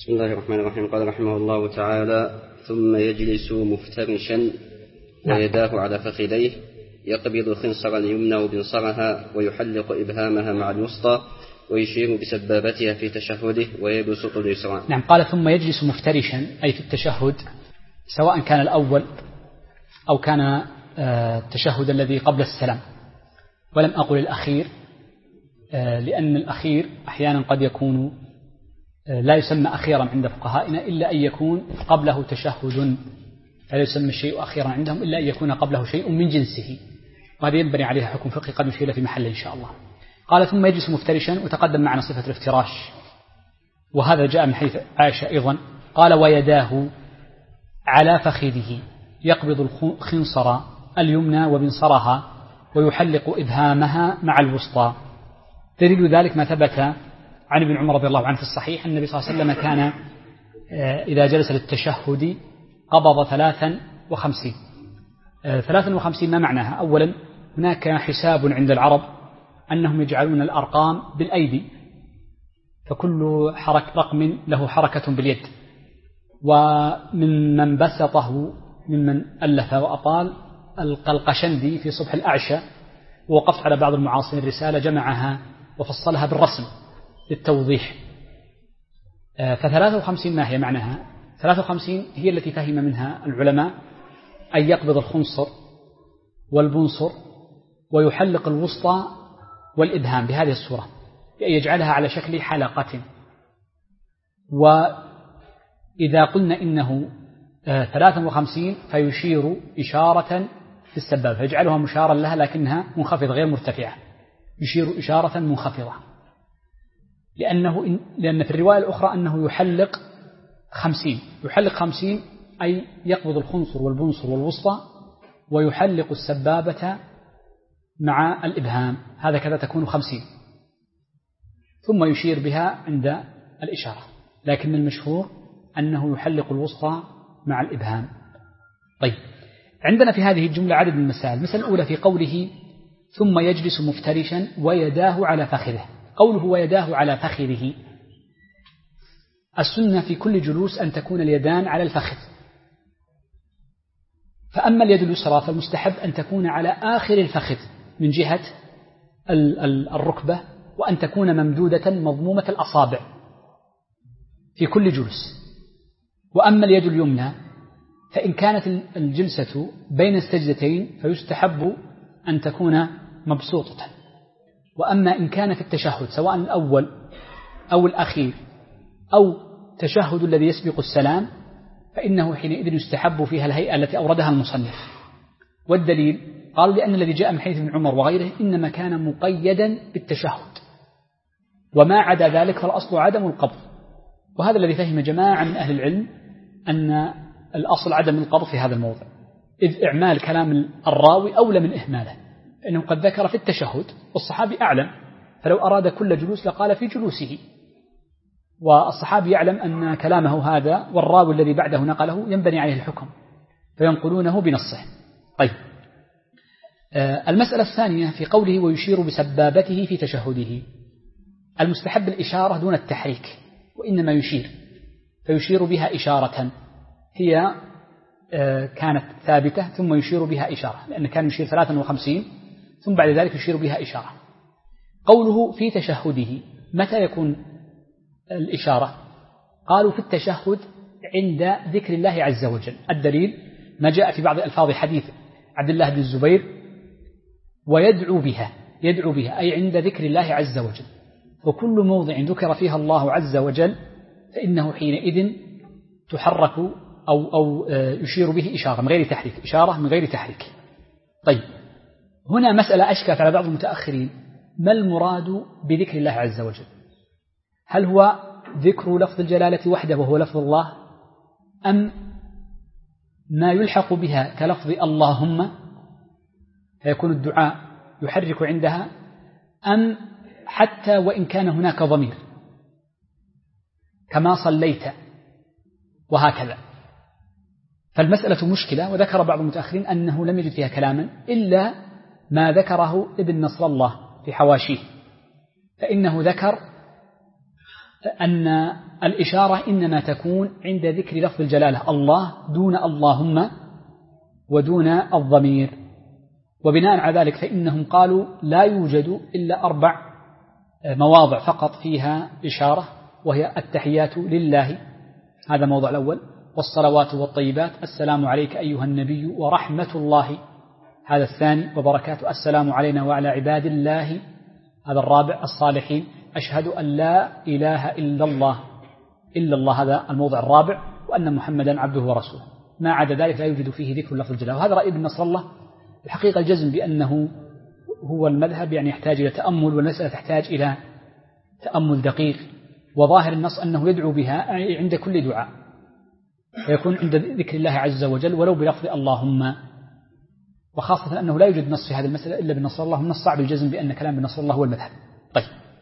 بسم الله الرحمن الرحيم. قال رحمه الله تعالى: ثم يجلس مفترشا ويداه على فخذيه، يقبض خنصر اليمنى وبنصرها، ويحلق إبهامها مع الوسطى، ويشير بسبابتها في تشهده، ويبسط اليسرى. نعم. قال: ثم يجلس مفترشا، أي في التشهد، سواء كان الأول أو كان التشهد الذي قبل السلام، ولم أقل الأخير، لأن الأخير أحيانا قد يكون لا يسمى أخيرا عند فقهائنا إلا أن يكون قبله تشهد، لا يسمى الشيء أخيرا عندهم إلا أن يكون قبله شيء من جنسه، وهذا ينبني عليها حكم فقهي قد نشير في محل إن شاء الله. قال: ثم يجلس مفترشا، وتقدم معنا صفة الافتراش، وهذا جاء من حيث عائشة أيضا. قال: ويداه على فخذه، يقبض الخنصر اليمنى وبنصرها، ويحلق إبهامها مع الوسطى. دليل ذلك ما ثبت عن ابن عمر رضي الله عنه في الصحيح أن النبي صلى الله عليه وسلم كان إذا جلس للتشهد قبض 53. 53 ما معناها؟ أولا هناك حساب عند العرب أنهم يجعلون الأرقام بالأيدي، فكل رقم له حركة باليد. ومن بسطه ممن ألف وأطال القلقشندي في صبح الأعشى، ووقفت على بعض المعاصرين الرسالة جمعها وفصلها بالرسم للتوضيح. 53 ما هي معناها؟ 53 هي التي فهم منها العلماء أن يقبض الخنصر والبنصر ويحلق الوسطى والإبهام بهذه الصورة، بأن يجعلها على شكل حلقة. وإذا قلنا إنه 53 فيشير إشارة في السبابة، فيجعلها مشارا لها لكنها منخفضة غير مرتفعة، يشير إشارة منخفضة، لأن في الرواية الأخرى أنه يحلق 50. يحلق 50 أي يقبض الخنصر والبنصر والوسطى ويحلق السبابة مع الإبهام، هذا كذا تكون 50، ثم يشير بها عند الإشارة، لكن المشهور أنه يحلق الوسطى مع الإبهام. طيب، عندنا في هذه الجملة عدد من المسائل. المسألة الأولى في قوله ثم يجلس مفترشا ويداه على فخذه. قوله ويداه على فخذه، السنة في كل جلوس أن تكون اليدان على الفخذ، فأما اليد اليسرى فالمستحب أن تكون على آخر الفخذ من جهة الركبة، وأن تكون ممدودة مضمومة الأصابع في كل جلوس. وأما اليد اليمنى فإن كانت الجلسة بين السجدتين فيستحب أن تكون مبسوطة. وأما إن كان في التشهد سواء الأول أو الأخير أو تشهد الذي يسبق السلام فإنه حينئذ يستحب فيها الهيئة التي أوردها المصنف. والدليل قالوا لأن الذي جاء من حديث ابن عمر وغيره إنما كان مقيدا بالتشهد، وما عدا ذلك فالأصل عدم القبض. وهذا الذي فهم جماعة من أهل العلم أن الأصل عدم القبض في هذا الموضع، إذ إعمال كلام الراوي أولى من إهماله، إنه قد ذكر في التشهد والصحابي أعلم، فلو أراد كل جلوس لقال في جلوسه، والصحابي يعلم أن كلامه هذا والراوي الذي بعده نقله ينبني عليه الحكم فينقلونه بنصه. طيب، المسألة الثانية في قوله ويشير بسبابته في تشهده، المستحب الإشارة دون التحريك، وإنما يشير، فيشير بها إشارة هي كانت ثابتة ثم يشير بها إشارة، لأن كان يشير 53 ثم بعد ذلك يشير بها إشارة. قوله في تشهده، متى يكون الإشارة؟ قالوا في التشهد عند ذكر الله عز وجل. الدليل ما جاء في بعض ألفاظ حديث عبد الله بن الزبير ويدعو بها، يدعو بها أي عند ذكر الله عز وجل. وكل موضع ذكر فيها الله عز وجل فإنه حينئذ تحرك أو يشير به إشارة من غير تحريك، إشارة من غير تحريك. طيب، هنا مسألة أشكلت على بعض المتأخرين، ما المراد بذكر الله عز وجل؟ هل هو ذكر لفظ الجلالة وحده وهو لفظ الله، أم ما يلحق بها كلفظ اللهم فيكون الدعاء يحرك عندها، أم حتى وإن كان هناك ضمير كما صليت وهكذا؟ فالمسألة مشكلة، وذكر بعض المتأخرين أنه لم يجد فيها كلاما إلا ما ذكره ابن نصر الله في حواشيه، فإنه ذكر أن الإشارة إنما تكون عند ذكر لفظ الجلالة الله دون اللهم ودون الضمير. وبناء على ذلك فإنهم قالوا لا يوجد إلا 4 مواضع فقط فيها إشارة، وهي التحيات لله، هذا موضع الأول، والصلوات والطيبات، السلام عليك أيها النبي ورحمة الله، هذا الثاني، وبركاته، السلام علينا وعلى عباد الله، هذا الرابع، الصالحين، أشهد أن لا إله إلا الله، هذا الموضع الرابع، وأن محمدا عبده ورسوله. ما عدا ذلك لا يوجد فيه ذكر لفظ الجلالة. وهذا رأي ابن نصر الله الحقيقة الجزم بأنه هو المذهب، يعني يحتاج إلى تأمل، والمسألة تحتاج إلى تأمل دقيق. وظاهر النص أنه يدعو بها عند كل دعاء، فيكون عند ذكر الله عز وجل ولو بلفظ اللهم، وخاصة أنه لا يوجد نص في هذه المسألة إلا بنصر الله، النص صعب الجزم بأن كلام بنصر الله هو المذهب. طيب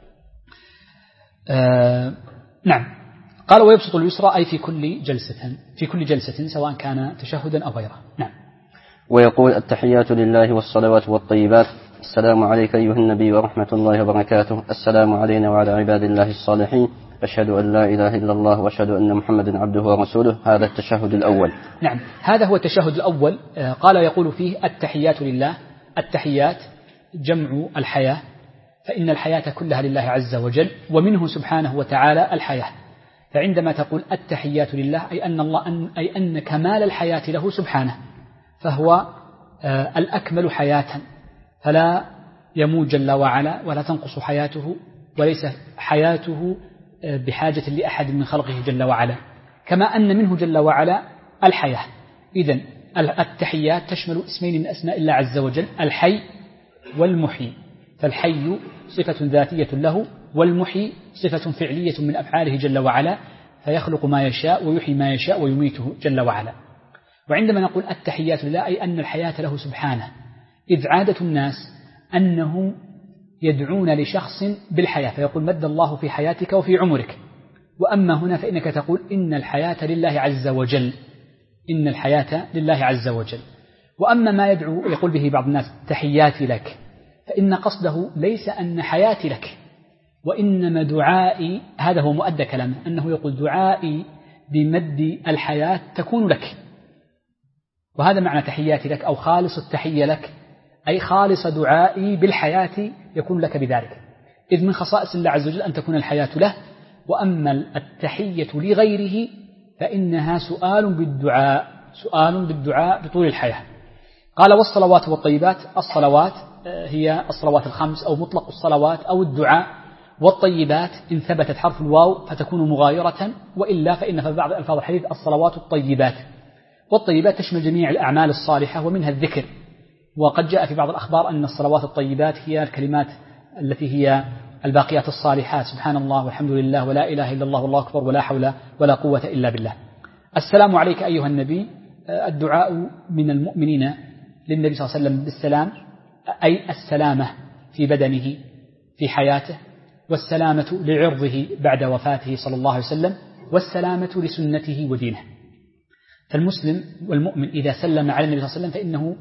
نعم. قال ويبسط اليسرى أي في كل جلسة سواء كان تشهدا أو غيره. نعم. ويقول التحيات لله والصلوات والطيبات، السلام عليك أيها النبي ورحمة الله وبركاته، السلام علينا وعلى عباد الله الصالحين، أشهد أن لا إله إلا الله وأشهد أن محمدا عبده ورسوله. هذا التشهد الأول. نعم، هذا هو التشهد الأول. قال يقول فيه التحيات لله. التحيات جمع الحياة، فإن الحياة كلها لله عز وجل، ومنه سبحانه وتعالى الحياة. فعندما تقول التحيات لله أي أن كمال الحياة له سبحانه، فهو الأكمل حياة، فلا يموت جل وعلا ولا تنقص حياته، وليس حياته بحاجة لأحد من خلقه جل وعلا، كما أن منه جل وعلا الحياة. إذن التحيات تشمل اسمين من أسماء الله عز وجل، الحي والمحيي. فالحي صفة ذاتية له، والمحيي صفة فعلية من أفعاله جل وعلا، فيخلق ما يشاء ويحيي ما يشاء ويميته جل وعلا. وعندما نقول التحيات لله أي أن الحياة له سبحانه، إذ عادة الناس أنهم يدعون لشخص بالحياة، فيقول مد الله في حياتك وفي عمرك. وأما هنا فإنك تقول إن الحياة لله عز وجل، إن الحياة لله عز وجل. وأما ما يقول به بعض الناس تحياتي لك، فإن قصده ليس أن حياتي لك، وإنما دعائي، هذا هو مؤدى كلامه، أنه يقول دعائي بمد الحياة تكون لك، وهذا معنى تحياتي لك، أو خالص التحية لك، أي خالص دعائي بالحياة يكون لك بذلك. إذ من خصائص الله عز وجل أن تكون الحياة له. وأما التحية لغيره فإنها سؤال بالدعاء بطول الحياة. قال والصلوات والطيبات، الصلوات هي الصلوات الخمس أو مطلق الصلوات أو الدعاء، والطيبات إن ثبتت حرف الواو فتكون مغايرة، وإلا فإن في بعض ألفاظ الحديث الصلوات الطيبات. والطيبات تشمل جميع الأعمال الصالحة ومنها الذكر. وقد جاء في بعض الأخبار أن الصلوات الطيبات هي الكلمات التي هي الباقيات الصالحات، سبحان الله والحمد لله ولا إله إلا الله والله أكبر ولا حول ولا قوة إلا بالله. السلام عليك أيها النبي، الدعاء من المؤمنين للنبي صلى الله عليه وسلم بالسلام، أي السلامة في بدنه في حياته، والسلامة لعرضه بعد وفاته صلى الله عليه وسلم، والسلامة لسنته ودينه. فالمسلم والمؤمن إذا سلم على النبي صلى الله عليه وسلم فإنه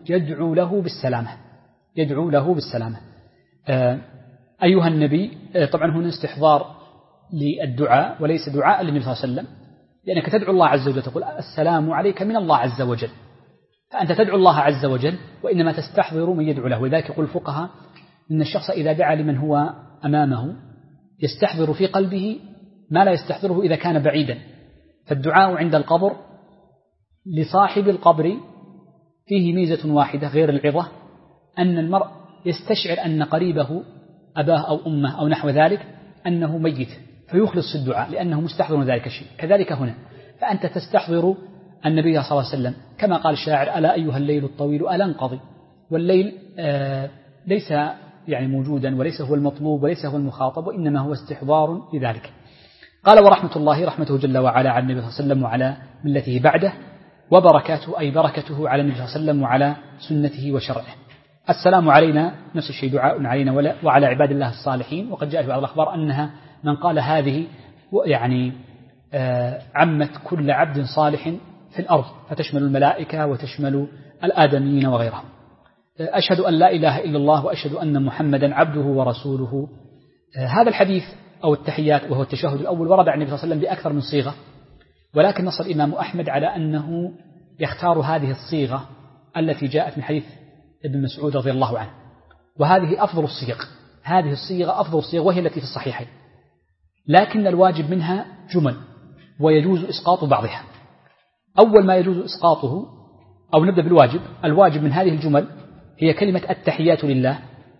يدعو له بالسلامة. أيها النبي، طبعا هنا استحضار للدعاء وليس دعاء للنبي صلى الله عليه وسلم، لأنك تدعو الله عز وجل، تقول السلام عليك من الله عز وجل، فأنت تدعو الله عز وجل وإنما تستحضر من يدعو له. ولذلك يقول الفقهاء إن الشخص إذا دعا لمن هو أمامه يستحضر في قلبه ما لا يستحضره إذا كان بعيدا. فالدعاء عند القبر لصاحب القبر فيه ميزة واحدة غير العظة، أن المرء يستشعر أن قريبه أباه أو أمه أو نحو ذلك أنه ميت، فيخلص في الدعاء لأنه مستحضر ذلك الشيء. كذلك هنا، فأنت تستحضر النبي صلى الله عليه وسلم، كما قال الشاعر ألا أيها الليل الطويل ألا انقضي. والليل ليس يعني موجودا، وليس هو المطلوب، وليس هو المخاطب، وإنما هو استحضار لذلك. قال ورحمة الله، رحمته جل وعلا على النبي صلى الله عليه وسلم وعلى ملته بعده، وبركاته أي بركته على النبي صلى الله عليه وسلم وعلى سنته وشرعه. السلام علينا نفس الشيء دعاء علينا وعلى عباد الله الصالحين. وقد جاء في بعض الأخبار أنها من قال هذه يعني عمت كل عبد صالح في الأرض، فتشمل الملائكة وتشمل الآدميين وغيرهم. أشهد أن لا إله إلا الله وأشهد أن محمدا عبده ورسوله. هذا الحديث أو التحيات وهو التشهد الأول ورد عن النبي صلى الله عليه وسلم بأكثر من صيغة، ولكن نص الإمام أحمد على أنه يختار هذه الصيغة التي جاءت من حديث ابن مسعود رضي الله عنه، وهذه أفضل الصيغ، هذه الصيغة أفضل الصيغ وهي التي في الصحيحين، لكن الواجب منها جمل ويجوز إسقاط بعضها. أول ما يجوز إسقاطه، أو نبدأ بالواجب، الواجب من هذه الجمل هي كلمة التحيات لله،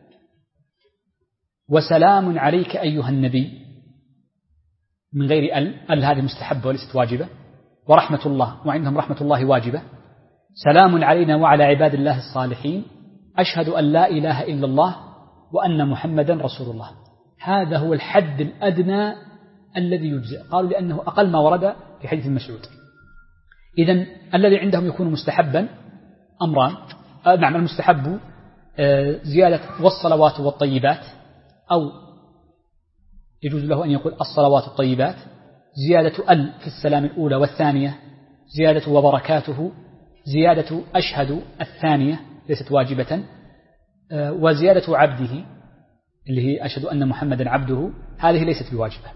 وسلام عليك أيها النبي، من غير ال هذه مستحبة وليست واجبة، ورحمة الله، وعندهم رحمة الله واجبة، سلام علينا وعلى عباد الله الصالحين، أشهد أن لا إله إلا الله وأن محمدا رسول الله. هذا هو الحد الأدنى الذي يجزئ، قالوا لأنه أقل ما ورد في حديث المسعود. إذن الذي عندهم يكون مستحبا أمران، نعم، المستحب زيادة والصلوات والطيبات، أو يجوز له أن يقول الصلوات الطيبات، زيادة ال في السلام الأولى والثانية، زيادة وبركاته، زيادة أشهد الثانية ليست واجبة، وزيادة عبده اللي هي أشهد أن محمدا عبده، هذه ليست بواجبة.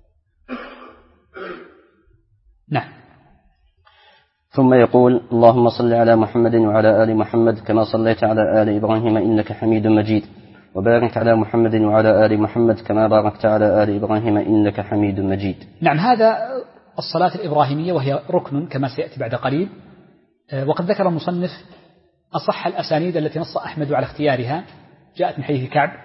نعم. ثم يقول: اللهم صل على محمد وعلى آل محمد كما صليت على آل إبراهيم إنك حميد مجيد، وبارك على محمد وعلى آل محمد كما باركت على آل إبراهيم إنك حميد مجيد. نعم، هذا الصلاة الإبراهيمية، وهي ركن كما سيأتي بعد قليل. وقد ذكر المصنف أصح الأسانيد التي نص أحمد على اختيارها، جاءت من حديث كعب،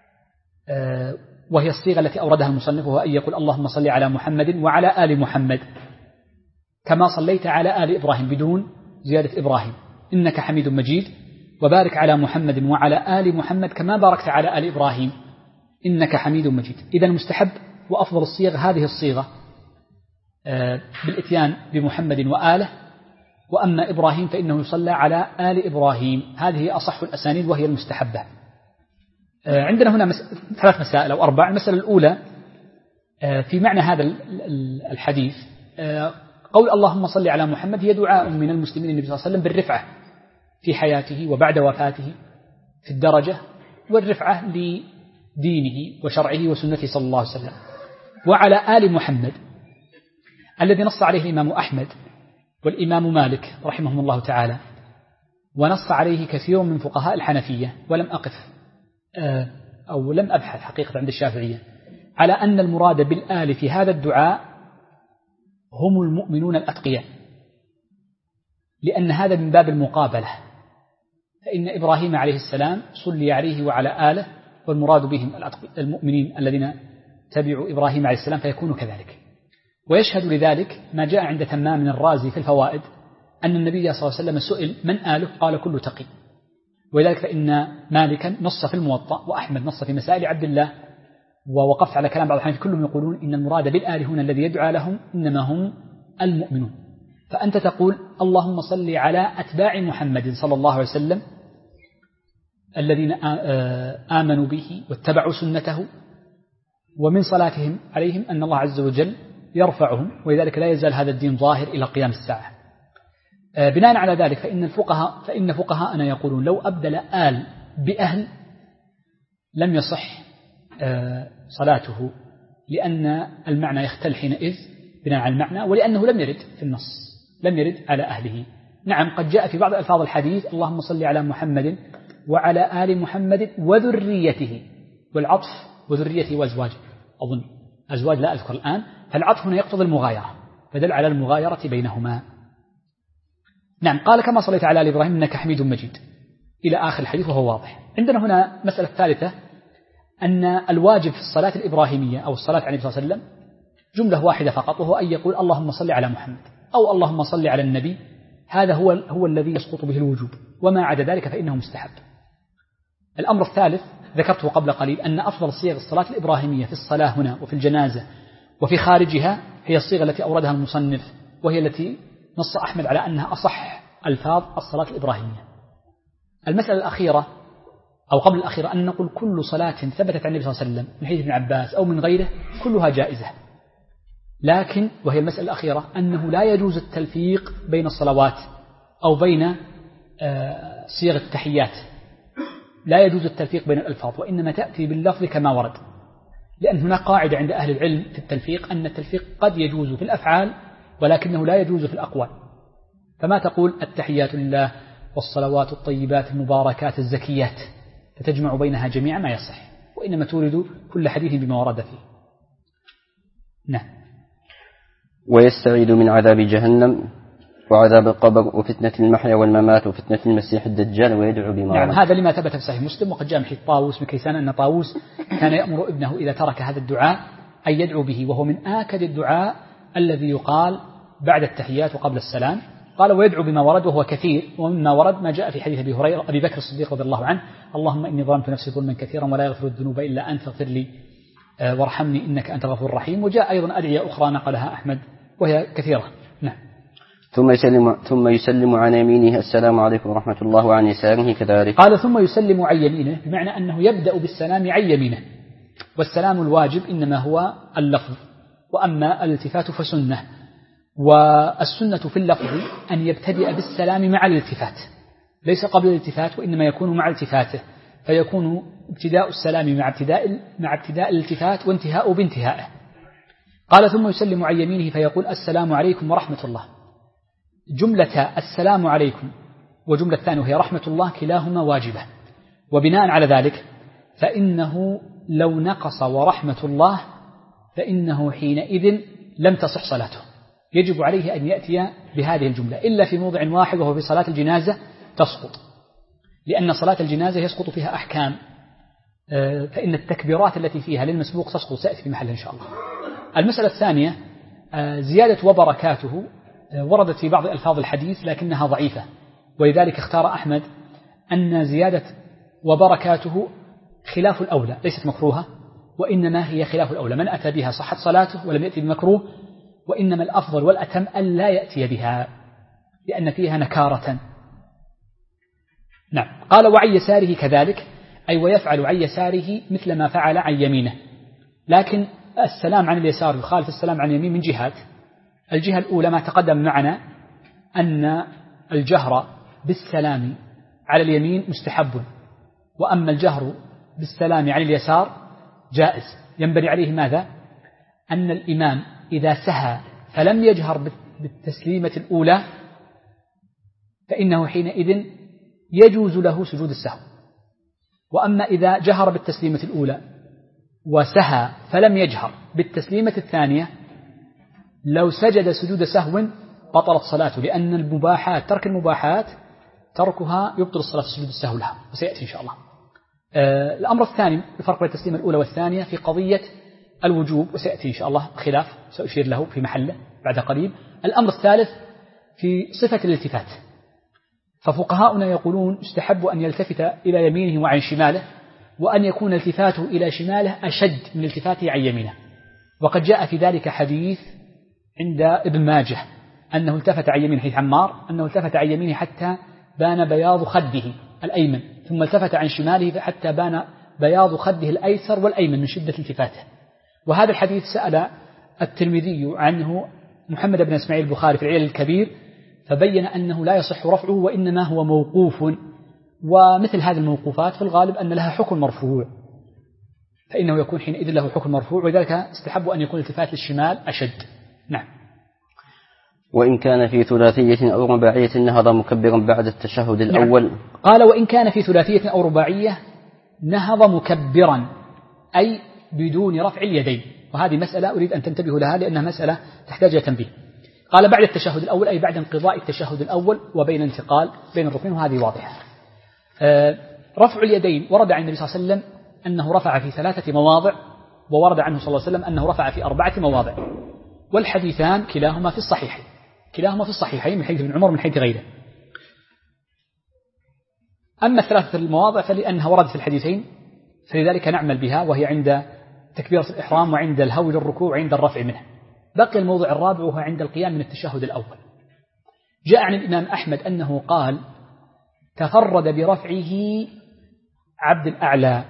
وهي الصيغة التي أوردها المصنف، وهو أن يقول: اللهم صل على محمد وعلى آل محمد كما صليت على آل إبراهيم، بدون زيادة إبراهيم، إنك حميد مجيد، وبارك على محمد وعلى آل محمد كما باركت على آل إبراهيم إنك حميد مجيد. إذا المستحب وأفضل الصيغ هذه الصيغة بالإتيان بمحمد وآله، وأما إبراهيم فإنه يصلى على آل إبراهيم، هذه أصح الأسانيد وهي المستحبة. عندنا هنا ثلاث مسائل أو أربع. المسألة الأولى في معنى هذا الحديث، قول اللهم صل على محمد هي دعاء من المسلمين النبي صلى الله عليه وسلم بالرفعة في حياته وبعد وفاته في الدرجة، والرفعة لدينه وشرعه وسنته صلى الله عليه وسلم. وعلى آل محمد الذي نص عليه الإمام أحمد والإمام مالك رحمهم الله تعالى، ونص عليه كثير من فقهاء الحنفية، ولم أقف أو لم أبحث حقيقة عند الشافعية على أن المراد بالآل في هذا الدعاء هم المؤمنون الأتقياء، لأن هذا من باب المقابلة، فإن إبراهيم عليه السلام صلي عليه وعلى آله، والمراد بهم المؤمنين الذين تبعوا إبراهيم عليه السلام، فيكون كذلك. ويشهد لذلك ما جاء عند تمام الرازي في الفوائد أن النبي صلى الله عليه وسلم سئل: من آله؟ قال: كل تقي. ولذلك فإن مالكا نص في الموطأ، وأحمد نص في مسائل عبد الله، ووقفت على كلام بعض الحنفية كلهم يقولون إن المراد بالآل هنا الذي يدعى لهم إنما هم المؤمنون. فأنت تقول: اللهم صل على أتباع محمد صلى الله عليه وسلم الذين آمنوا به واتبعوا سنته، ومن صلاتهم عليهم أن الله عز وجل يرفعهم، ولذلك لا يزال هذا الدين ظاهر إلى قيام الساعة. بناء على ذلك فإن فقهاءنا يقولون: لو أبدل آل بأهل لم يصح صلاته، لأن المعنى يختل حينئذ بناء على المعنى، ولأنه لم يرد في النص، لم يرد على أهله. نعم، قد جاء في بعض ألفاظ الحديث: اللهم صل على محمد وعلى آل محمد وذريته، والعطف وذريته وأزواجه، أظن أزواج لا أذكر الآن، فالعطف هنا يقتضي المغايرة، فدل على المغايرة بينهما. نعم، قال: كما صليت على آل إبراهيم إنك حميد مجيد، إلى آخر الحديث وهو واضح. عندنا هنا مسألة ثالثة، أن الواجب في الصلاة الإبراهيمية أو الصلاة على النبي صلى الله عليه وسلم جملة واحدة فقط، وهو أن يقول: اللهم صل على محمد أو اللهم صل على النبي. هذا هو الذي يسقط به الوجوب، وما عدا ذلك فإنه مستحب. الأمر الثالث ذكرته قبل قليل، أن أفضل صيغ الصلاة الإبراهيمية في الصلاة هنا وفي الجنازة وفي خارجها هي الصيغة التي أوردها المصنف، وهي التي نص أحمد على أنها أصح ألفاظ الصلاة الإبراهيمية. المسألة الأخيرة أو قبل الأخيرة أن نقول: كل صلاة ثبتت عن النبي صلى الله عليه وسلم من حديث ابن عباس أو من غيره كلها جائزة، لكن وهي المسألة الأخيرة أنه لا يجوز التلفيق بين الصلوات أو بين صيغ التحيات، لا يجوز التلفيق بين الألفاظ، وإنما تأتي باللفظ كما ورد. لأن هناك قاعدة عند أهل العلم في التلفيق أن التلفيق قد يجوز في الأفعال ولكنه لا يجوز في الأقوال. فما تقول التحيات لله والصلوات الطيبات المباركات الزكيات فتجمع بينها جميعا ما يصح، وإنما تورد كل حديث بما ورد فيه. نعم. ويستعيذ من عذاب جهنم وعذاب القبر وفتنة المحيا والممات وفتنة المسيح الدجال ويدعو بما نعم. هذا لما ثبت في صحيح مسلم، وقد جاء من حديث طاووس بن كيسان أن طاووس كان يأمر ابنه إذا ترك هذا الدعاء أن يدعو به، وهو من آكد الدعاء الذي يقال بعد التحيات وقبل السلام. قال ويدعو بما ورد، وهو كثير، ومما ورد ما جاء في حديث أبي بكر الصديق رضي الله عنه: اللهم إني ظلمت نفسي ظلما كثيرا ولا يغفر الذنوب إلا أنت فاغفر لي وارحمني إنك أنت الغفور الرحيم. وجاء أيضا أدعية أخرى نقلها أحمد وهي كثيرة. نعم. ثم يسلم عن يمينه السلام عليكم ورحمة الله، وعن يساره كذلك. قال ثم يسلم عن يمينه، بمعنى أنه يبدأ بالسلام عن يمينه، والسلام الواجب إنما هو اللفظ، وأما الالتفات فسنة. والسنة في اللفظ أن يبتدئ بالسلام مع الالتفات، ليس قبل الالتفات، وإنما يكون مع التفاته، فيكون ابتداء السلام مع ابتداء الالتفات وانتهاء بانتهائه. قال ثم يسلم عن يمينه فيقول السلام عليكم ورحمة الله. جملة السلام عليكم وجملة الثانية وهي رحمة الله كلاهما واجبة، وبناء على ذلك فإنه لو نقص ورحمة الله فإنه حينئذ لم تصح صلاته، يجب عليه أن يأتي بهذه الجملة، إلا في موضع واحد وهو في صلاة الجنازة تسقط، لأن صلاة الجنازة يسقط فيها أحكام، فإن التكبيرات التي فيها للمسبوق تسقط، سأتي في محله إن شاء الله. المسألة الثانية زيادة وبركاته وردت في بعض ألفاظ الحديث لكنها ضعيفة، ولذلك اختار أحمد أن زيادة وبركاته خلاف الأولى، ليست مكروهة، وإنما هي خلاف الأولى، من أتى بها صحت صلاته ولم يأتي بمكروه، وإنما الأفضل والأتم أن لا يأتي بها لأن فيها نكارة. نعم. قال وعن يساره كذلك، أي ويفعل عن يساره مثل ما فعل عن يمينه، لكن السلام عن اليسار يخالف السلام عن اليمين من جهات. الجهة الأولى ما تقدم معنا أن الجهر بالسلام على اليمين مستحب، وأما الجهر بالسلام عن اليسار جائز. ينبغي عليه ماذا؟ أن الإمام إذا سهى فلم يجهر بالتسليمة الأولى فإنه حينئذ يجوز له سجود السهو، وأما إذا جهر بالتسليمة الأولى وسهى فلم يجهر بالتسليمة الثانية لو سجد سجود سهو بطلت صلاته، لأن المباحات ترك المباحات تركها يبطل الصلاة سجود السهو لها، وسيأتي إن شاء الله. الأمر الثاني الفرق بين التسليمة الأولى والثانية في قضية الوجوب، وسيأتي إن شاء الله خلاف سأشير له في محله بعد قريب. الأمر الثالث في صفة الالتفات، ففقهاؤنا يقولون يستحب أن يلتفت إلى يمينه وعن شماله، وأن يكون التفاته إلى شماله أشد من التفاته عن يمينه، وقد جاء في ذلك حديث عند ابن ماجه أنه التفت عن يمينه، حديث عمار أنه التفت عن يمينه حتى بان بياض خده الأيمن، ثم التفت عن شماله حتى بان بياض خده الأيسر والأيمن من شدة التفاته. وهذا الحديث سأل الترمذي عنه محمد بن إسماعيل البخاري في العلل الكبير، فبين أنه لا يصح رفعه وإنما هو موقوف، ومثل هذه الموقوفات في الغالب أن لها حكم مرفوع، فإنه يكون حينئذ له حكم مرفوع، ولذلك استحب أن يكون التفات للشمال أشد. نعم. وإن كان في ثلاثية أو رباعية نهض مكبرا بعد التشهد الأول. نعم. قال وإن كان في ثلاثية أو رباعية نهض مكبرا، أي بدون رفع اليدين، وهذه مسألة أريد أن تنتبهوا لها لأنها مسألة تحتاج إلى تنبيه. قال بعد التشهد الأول أي بعد انقضاء التشهد الأول وبين انتقال بين الركنين، وهذه واضحة. رفع اليدين ورد عن النبي صلى الله عليه وسلم أنه رفع في 3 مواضع، وورد عنه صلى الله عليه وسلم أنه رفع في 4 مواضع، والحديثان كلاهما في الصحيحين من حيث ابن عمر من حيث غيره. أما 3 المواضع فلأنها وردت في الحديثين فلذلك نعمل بها، وهي عند تكبيرة الإحرام وعند الهوي للركوع وعند الرفع منه. بقي الموضع الرابع وهو عند القيام من التشهد الأول. جاء عن الإمام أحمد أنه قال تفرد برفعه عبد الأعلى،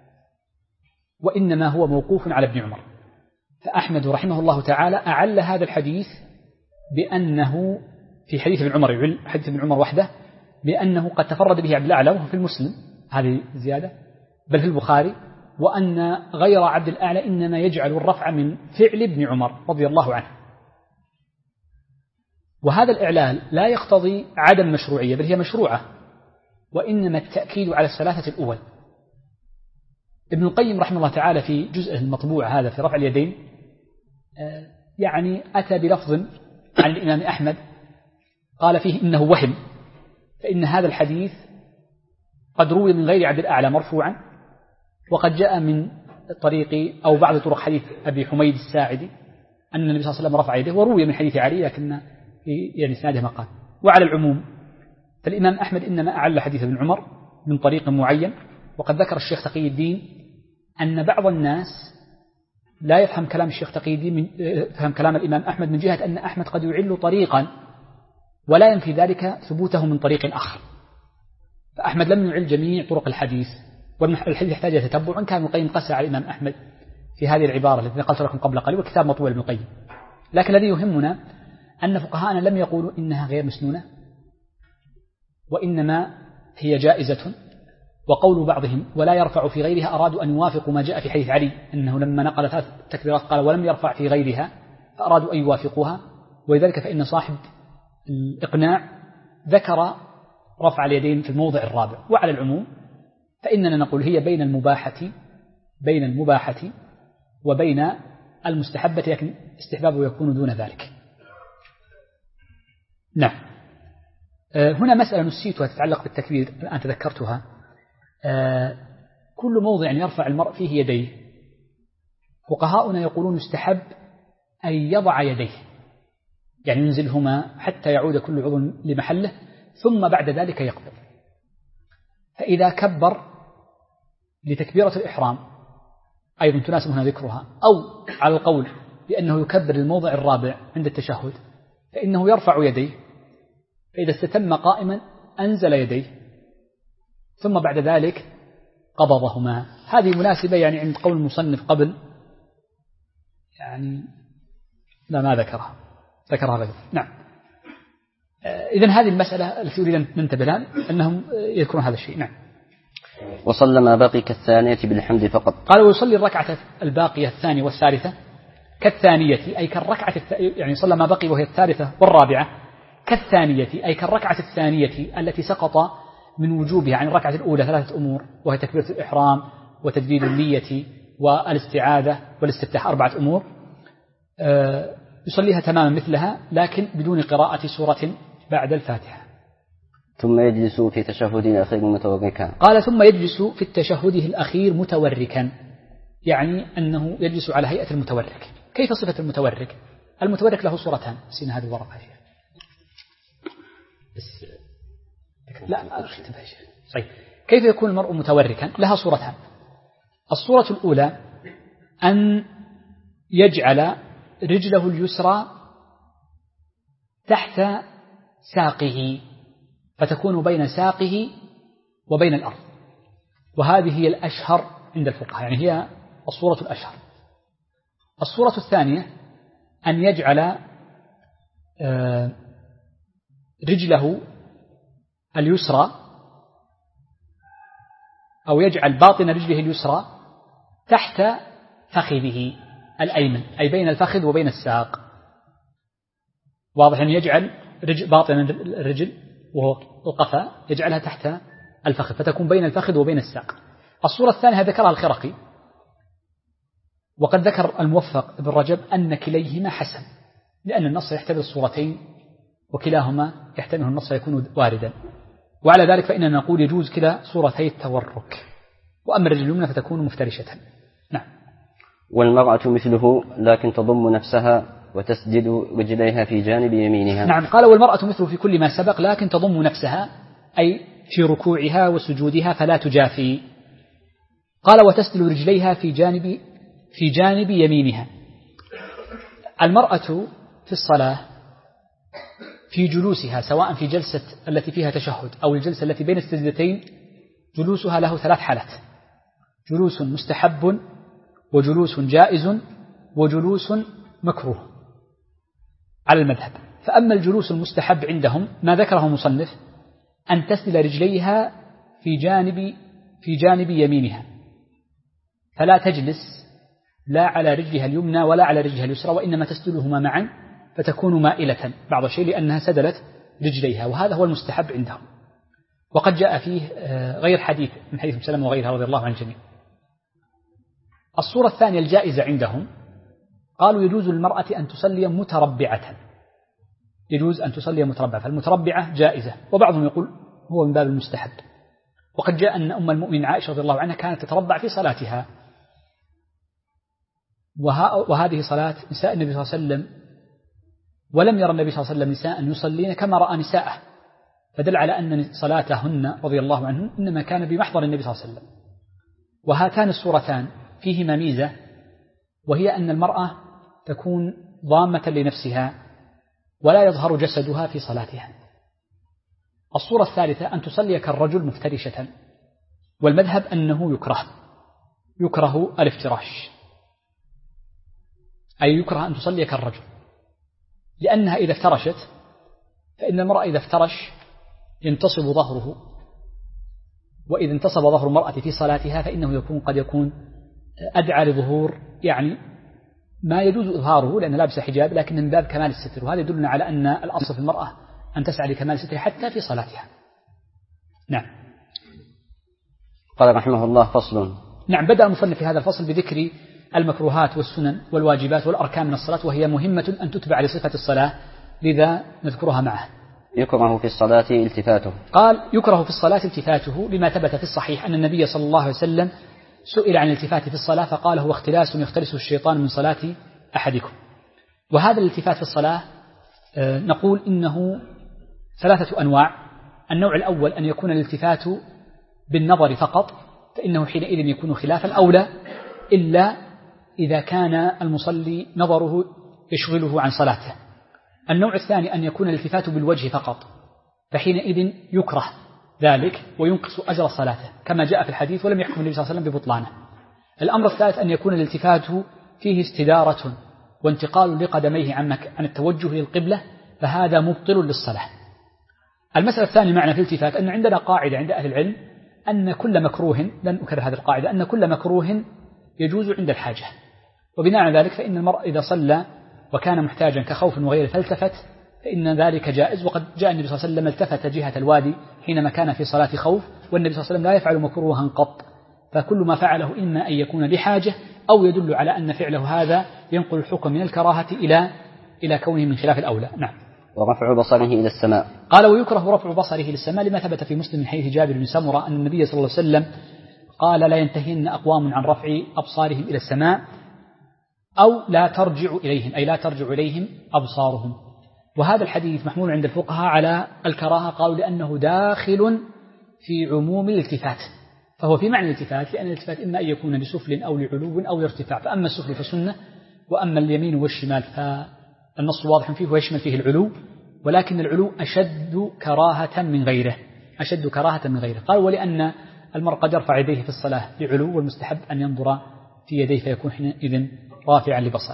وإنما هو موقوف على ابن عمر. فأحمد رحمه الله تعالى أعل هذا الحديث بأنه في حديث ابن عمر وحده بأنه قد تفرد به عبد الأعلى، وهو في المسلم هذه زيادة، بل في البخاري وأن غير عبد الأعلى إنما يجعل الرفع من فعل ابن عمر رضي الله عنه. وهذا الإعلال لا يقتضي عدم مشروعية، بل هي مشروعة، وإنما التأكيد على الثلاثة الأول. ابن القيم رحمه الله تعالى في جزء المطبوع هذا في رفع اليدين يعني أتى بلفظ عن الإمام أحمد قال فيه إنه وهم، فإن هذا الحديث قد روي من غير عبد الأعلى مرفوعا، وقد جاء من طريق أو بعض طرق حديث أبي حميد الساعدي أن النبي صلى الله عليه وسلم رفع يده، وروي من حديث علي لكن في يعني إسناده مقال. وعلى العموم فالإمام أحمد إنما أعل حديث ابن عمر من طريق معين. وقد ذكر الشيخ تقي الدين أن بعض الناس لا يفهم كلام الشيخ تقي الدين يفهم كلام الإمام أحمد من جهة أن أحمد قد يعل طريقا ولا ينفي ذلك ثبوته من طريق آخر، فأحمد لم يعل جميع طرق الحديث، والحديث يحتاج تتبع. وإن كان ابن القيم قسى على الإمام أحمد في هذه العبارة التي نقلت لكم قبل قليل، وكتاب مطول ابن القيم. لكن الذي يهمنا أن فقهاءنا لم يقولوا إنها غير مسنونة، وإنما هي جائزة. وقول بعضهم ولا يرفع في غيرها أرادوا أن يوافقوا ما جاء في حديث علي أنه لما نقل 3 تكبيرات قال ولم يرفع في غيرها، فأرادوا أن يوافقوها. ولذلك فإن صاحب الإقناع ذكر رفع اليدين في الموضع الرابع. وعلى العموم فإننا نقول هي بين المباحة وبين المستحبة، لكن استحبابه يكون دون ذلك. نعم. هنا مسألة نسيتها تتعلق بالتكبير الآن تذكرتها. كل موضع يرفع المرء فيه يديه فقهاؤنا يقولون يستحب أن يضع يديه، يعني ينزلهما حتى يعود كل عضو لمحله، ثم بعد ذلك يقبض. فإذا كبر لتكبيرة الإحرام أيضا تناسب هنا ذكرها، أو على القول بأنه يكبر الموضع الرابع عند التشهد، فإنه يرفع يديه، فإذا استتم قائما أنزل يديه ثم بعد ذلك قبضهما. هذه مناسبة يعني عند قول المصنف قبل يعني لا ما ذكرها غير. نعم. إذن هذه المسألة التي أريد أن ننتبه لها أنهم يذكرون هذا الشيء. نعم. وصلى ما بقي كالثانية بالحمد فقط. قال ويصلي الركعة الباقية الثانية والثالثة كالثانية أي كالركعة يعني صلى ما بقي وهي الثالثة والرابعة كالثانية أي كالركعة الثانية التي سقط من وجوبها عن الركعة الأولى 3 أمور، وهي تكبيرة الإحرام وتجديد النية والاستعاذة والاستفتاح 4 أمور. يصليها تماما مثلها لكن بدون قراءة سورة بعد الفاتحة. ثم يجلس في تشهده الأخير متوركا. قال ثم يجلس في التشهد الأخير متوركا، يعني أنه يجلس على هيئة المتورك. كيف صفة المتورك؟ المتورك له صورتان، سين هذه الورقة بس لا أكتبها شيء. طيب كيف يكون المرء متوركا؟ لها صورتان. الصورة الأولى أن يجعل رجله اليسرى تحت ساقه فتكون بين ساقه وبين الأرض، وهذه هي الأشهر عند الفقهاء، يعني هي الصورة الأشهر. الصورة الثانية أن يجعل رجله اليسرى أو يجعل باطن رجله اليسرى تحت فخذه الأيمن، أي بين الفخذ وبين الساق. واضح أن يجعل باطن الرجل وهو القفا يجعلها تحت الفخذ فتكون بين الفخذ وبين الساق. الصورة الثانية ذكرها الخرقي، وقد ذكر الموفق ابن رجب أن كليهما حسن، لأن النص يحتمل الصورتين وكلاهما يحتمل النص يكون واردا. وعلى ذلك فإننا نقول يجوز كلا صورتي التورك، وأما الرجل اليمنى فتكون مفترشة. نعم. والمرأة مثله لكن تضم نفسها وتسجد رجليها في جانب يمينها. نعم. قال والمرأة مثله في كل ما سبق لكن تضم نفسها أي في ركوعها وسجودها فلا تجافي. قال وتسدل رجليها في جانب يمينها. المرأة في الصلاة في جلوسها سواء في جلسة التي فيها تشهد أو الجلسة التي بين السجدتين جلوسها له 3 حالات: جلوس مستحب وجلوس جائز وجلوس مكروه على المذهب. فأما الجلوس المستحب عندهم ما ذكره مصنف أن تسدل رجليها في جانب يمينها، فلا تجلس لا على رجلها اليمنى ولا على رجلها اليسرى، وإنما تسدلهما معا فتكون مائلة بعض الشيء لأنها سدلت رجليها، وهذا هو المستحب عندهم. وقد جاء فيه غير حديث من حديث ابن سلمة وغيرها رضي الله عن الجميع. الصورة الثانية الجائزة عندهم قالوا يجوز للمرأة أن تصلي متربعة، يجوز أن تصلي متربعة، فالمتربعة جائزة، وبعضهم يقول هو من باب المستحب. وقد جاء أن أم المؤمنين عائشة رضي الله عنها كانت تتربع في صلاتها، وهذه صلاة نساء النبي صلى الله عليه وسلم، ولم يرى النبي صلى الله عليه وسلم نساء يصلين كما رأى نساءه، فدل على أن صلاتهن رضي الله عنهن إنما كان بمحضر النبي صلى الله عليه وسلم. وهاتان الصورتان فيهما ميزة، وهي أن المرأة تكون ضامة لنفسها ولا يظهر جسدها في صلاتها. الصورة الثالثة أن تصلي كالرجل مفترشة، والمذهب أنه يكره الافتراش، أي يكره أن تصلي كالرجل، لأنها إذا افترشت فإن المرأة إذا افترش ينتصب ظهره، وإذا انتصب ظهر المرأة في صلاتها فإنه قد يكون أدعى لظهور يعني ما يجوز إظهاره لأن لابس حجاب، لكن من باب كمال الستر، وهذا يدلنا على أن الأصل في المرأة أن تسعى لكمال الستر حتى في صلاتها. نعم. قال رحمه الله: فصل. نعم، بدأ المصنف في هذا الفصل بذكر المكروهات والسنن والواجبات والأركان من الصلاة، وهي مهمة أن تتبع لصفة الصلاة، لذا نذكرها معه. يكره في الصلاة التفاته. قال: يكره في الصلاة التفاته لما ثبت في الصحيح أن النبي صلى الله عليه وسلم سئل عن الالتفات في الصلاة فقال: هو اختلاس يختلسه الشيطان من صلاة أحدكم. وهذا الالتفات في الصلاة نقول إنه 3 أنواع. النوع الأول أن يكون الالتفات بالنظر فقط، فإنه حينئذ يكون خلاف الأولى، إلا إذا كان المصلي نظره يشغله عن صلاته. النوع الثاني أن يكون الالتفات بالوجه فقط، فحينئذ يكره ذلك وينقص أجر صلاته كما جاء في الحديث، ولم يحكم النبي صلى الله عليه وسلم ببطلانه. الأمر الثالث أن يكون الالتفات فيه استدارة وانتقال لقدميه عن التوجه للقبلة، فهذا مبطل للصلاة. المسألة الثانية معنا في الالتفات أن عندنا قاعدة عند أهل العلم أن كل مكروه، لن أكرر هذه القاعدة، أن كل مكروه يجوز عند الحاجة، وبناء على ذلك فإن المرء إذا صلى وكان محتاجا كخوف وغيره فالتفت فإن ذلك جائز. وقد جاء النبي صلى الله عليه وسلم التفت جهة الوادي حينما كان في صلاة خوف، والنبي صلى الله عليه وسلم لا يفعل مكروها قط، فكل ما فعله إما أن يكون لحاجة أو يدل على أن فعله هذا ينقل الحكم من الكراهة إلى كونه من خلاف الأولى. نعم. ورفع بصره إلى السماء. قال: ويكره رفع بصره للسماء لما ثبت في مسلم من حديث جابر بن سمرة أن النبي صلى الله عليه وسلم قال: لا ينتهين أقوام عن رفع أبصارهم إلى السماء أو لا ترجع إليهم، أي لا ترجع إليهم أبصارهم. وهذا الحديث محمول عند الفقهاء على الكراهة، قالوا لأنه داخل في عموم الالتفات، فهو في معنى الالتفات، لأن الالتفات إما أن يكون لسفل أو لعلو أو لارتفاع، فأما السفل فسنة، وأما اليمين والشمال فالنص واضح فيه ويشمل فيه العلو، ولكن العلو أشد كراهة من غيره، أشد كراهة من غيره. قال: ولأن المرء قد يرفع يديه في الصلاة بعلو، والمستحب أن ينظر في يديه فيكون حينئذ رافعا لبصره.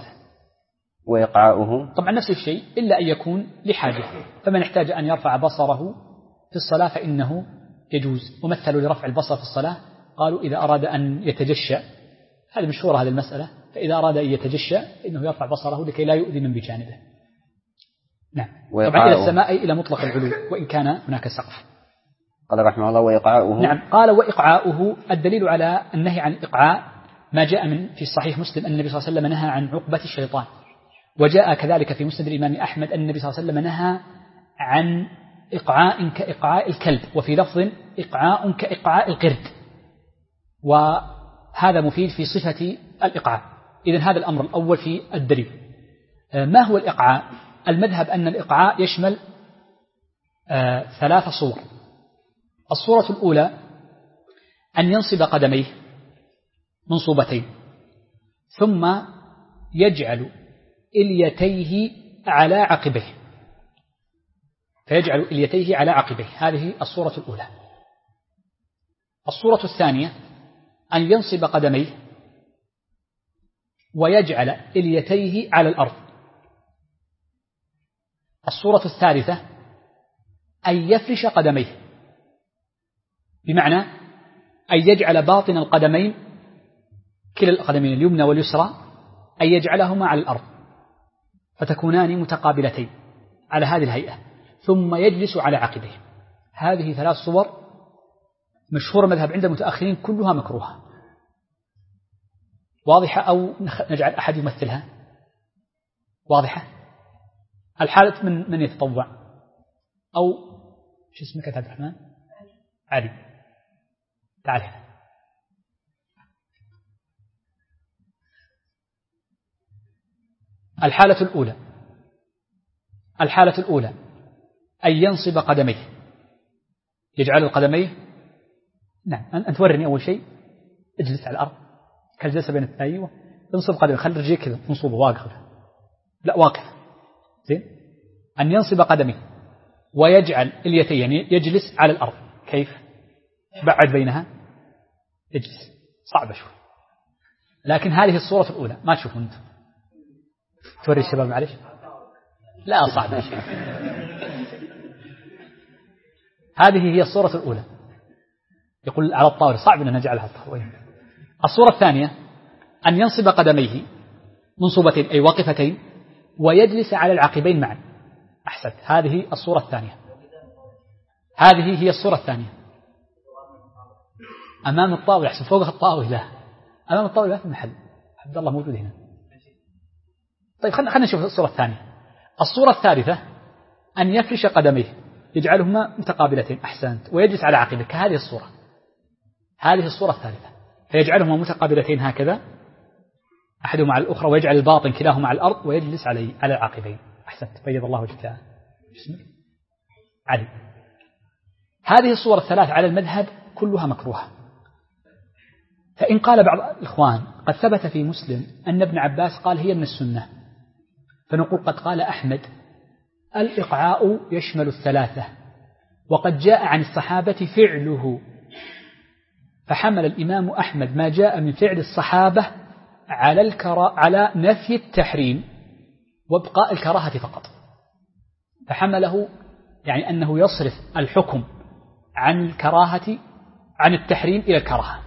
وإقعاؤه طبعا نفس الشيء إلا أن يكون لحاجة، فمن احتاج أن يرفع بصره في الصلاة فإنه يجوز. ومثلوا لرفع البصر في الصلاة قالوا: إذا أراد أن يتجشى، هذه مشهورة هذه المسألة، فإذا أراد أن يتجشى فإنه يرفع بصره لكي لا يؤذي من بجانبه. نعم. طبعا إلى السماء إلى مطلق العلو وإن كان هناك سقف. قال رحمه الله: وإقعاؤه. نعم. قال: وإقعاؤه الدليل على النهي عن الإقعاء ما جاء في صحيح مسلم أن النبي صلى الله عليه وسلم نهى عن عقبة الشيطان، وجاء كذلك في مسند الإمام أحمد أن النبي صلى الله عليه وسلم نهى عن إقعاء كإقعاء الكلب، وفي لفظ إقعاء كإقعاء القرد، وهذا مفيد في صفة الإقعاء. إذن هذا الأمر الأول في الدليل. ما هو الإقعاء؟ المذهب أن الإقعاء يشمل 3 صور. الصورة الأولى أن ينصب قدميه منصوبتين، ثم يجعل إليتيه على عقبيه، فيجعل إليتيه على عقبيه، هذه الصورة الأولى. الصورة الثانية أن ينصب قدميه ويجعل إليتيه على الأرض. الصورة الثالثة أن يفرش قدميه، بمعنى أن يجعل باطن القدمين كلا القدمين اليمنى واليسرى أن يجعلهما على الأرض فتكونان متقابلتين على هذه الهيئة ثم يجلس على عقبيه. هذه 3 صور مشهورة مذهب عند المتأخرين كلها مكروهة. واضحة أو نجعل أحد يمثلها؟ واضحة. الحالة من يتطوع أو شو اسمك يا عبد الرحمن؟ علي، تعال هنا. الحالة الأولى أن ينصب قدميه، يجعل القدميه، نعم أن تورني أول شيء، اجلس على الأرض كالجلسة بين أيوة، انصب قدميه، خلي رجليك كذا منصوبة واقفة، لا واقف، زين. أن ينصب قدميه ويجعل اليتين، يعني يجلس على الأرض. كيف؟ بعد بينها، اجلس، صعبة شوي، لكن هذه الصورة الأولى. ما تشوفون أنتم؟ توري الشباب معلش، لا صعبة شيء. هذه هي الصورة الأولى، يقول على الطاولة، صعب أن نجعلها على الطاولة. الصورة الثانية أن ينصب قدميه منصوبتين أي واقفتين ويجلس على العقبين معا. أحسنت، هذه الصورة الثانية. هذه هي الصورة الثانية أمام الطاولة، أحسن فوق الطاولة، لا أمام الطاولة لا في المحل. عبد الله موجود هنا. طيب خلنا نشوف الصورة الثانية. الصورة الثالثة أن يفرش قدميه يجعلهما متقابلتين. أحسنت، ويجلس على عقبه كهذه الصورة. هذه الصورة الثالثة، فيجعلهما متقابلتين هكذا أحدهما على الأخرى ويجعل الباطن كلاهما على الأرض ويجلس على العقبين. أحسنت، بيض الله وجهك. اسمك علي. هذه الصور الثلاث على المذهب كلها مكروهة. فإن قال بعض الإخوان قد ثبت في مسلم أن ابن عباس قال هي من السنة، فنقول قد قال أحمد الإقعاء يشمل الثلاثة، وقد جاء عن الصحابة فعله، فحمل الإمام أحمد ما جاء من فعل الصحابة على نفي التحريم وابقاء الكراهة فقط، فحمله يعني أنه يصرف الحكم عن الكراهة عن التحريم إلى الكراهة.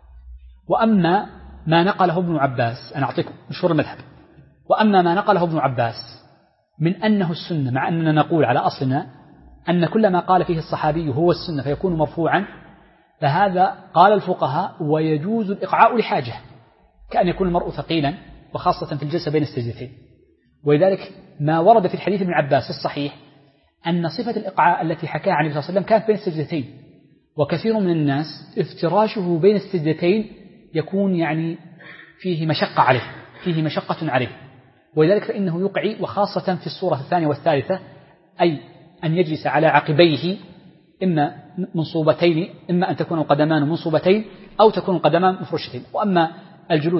وأما ما نقله ابن عباس، أنا أعطيكم مشهور المذهب، وأما ما نقله ابن عباس من أنه السنة، مع أننا نقول على أصلنا أن كل ما قال فيه الصحابي هو السنة فيكون مرفوعا، فهذا قال الفقهاء ويجوز الإقعاء لحاجة، كأن يكون المرء ثقيلا وخاصة في الجلسة بين السجدتين. ولذلك ما ورد في الحديث ابن عباس الصحيح أن صفة الإقعاء التي حكاها عن النبي صلى الله عليه وسلم كانت بين السجدتين، وكثير من الناس افتراشه بين السجدتين يكون يعني فيه مشقة عليه، فيه مشقة عليه، ولذلك فإنه يقعي، وخاصة في الصورة الثانية والثالثة، أي أن يجلس على عقبيه إما منصوبتين، إما أن تكون القدمان منصوبتين أو تكون القدمان مفرشتين. وأما الجلوس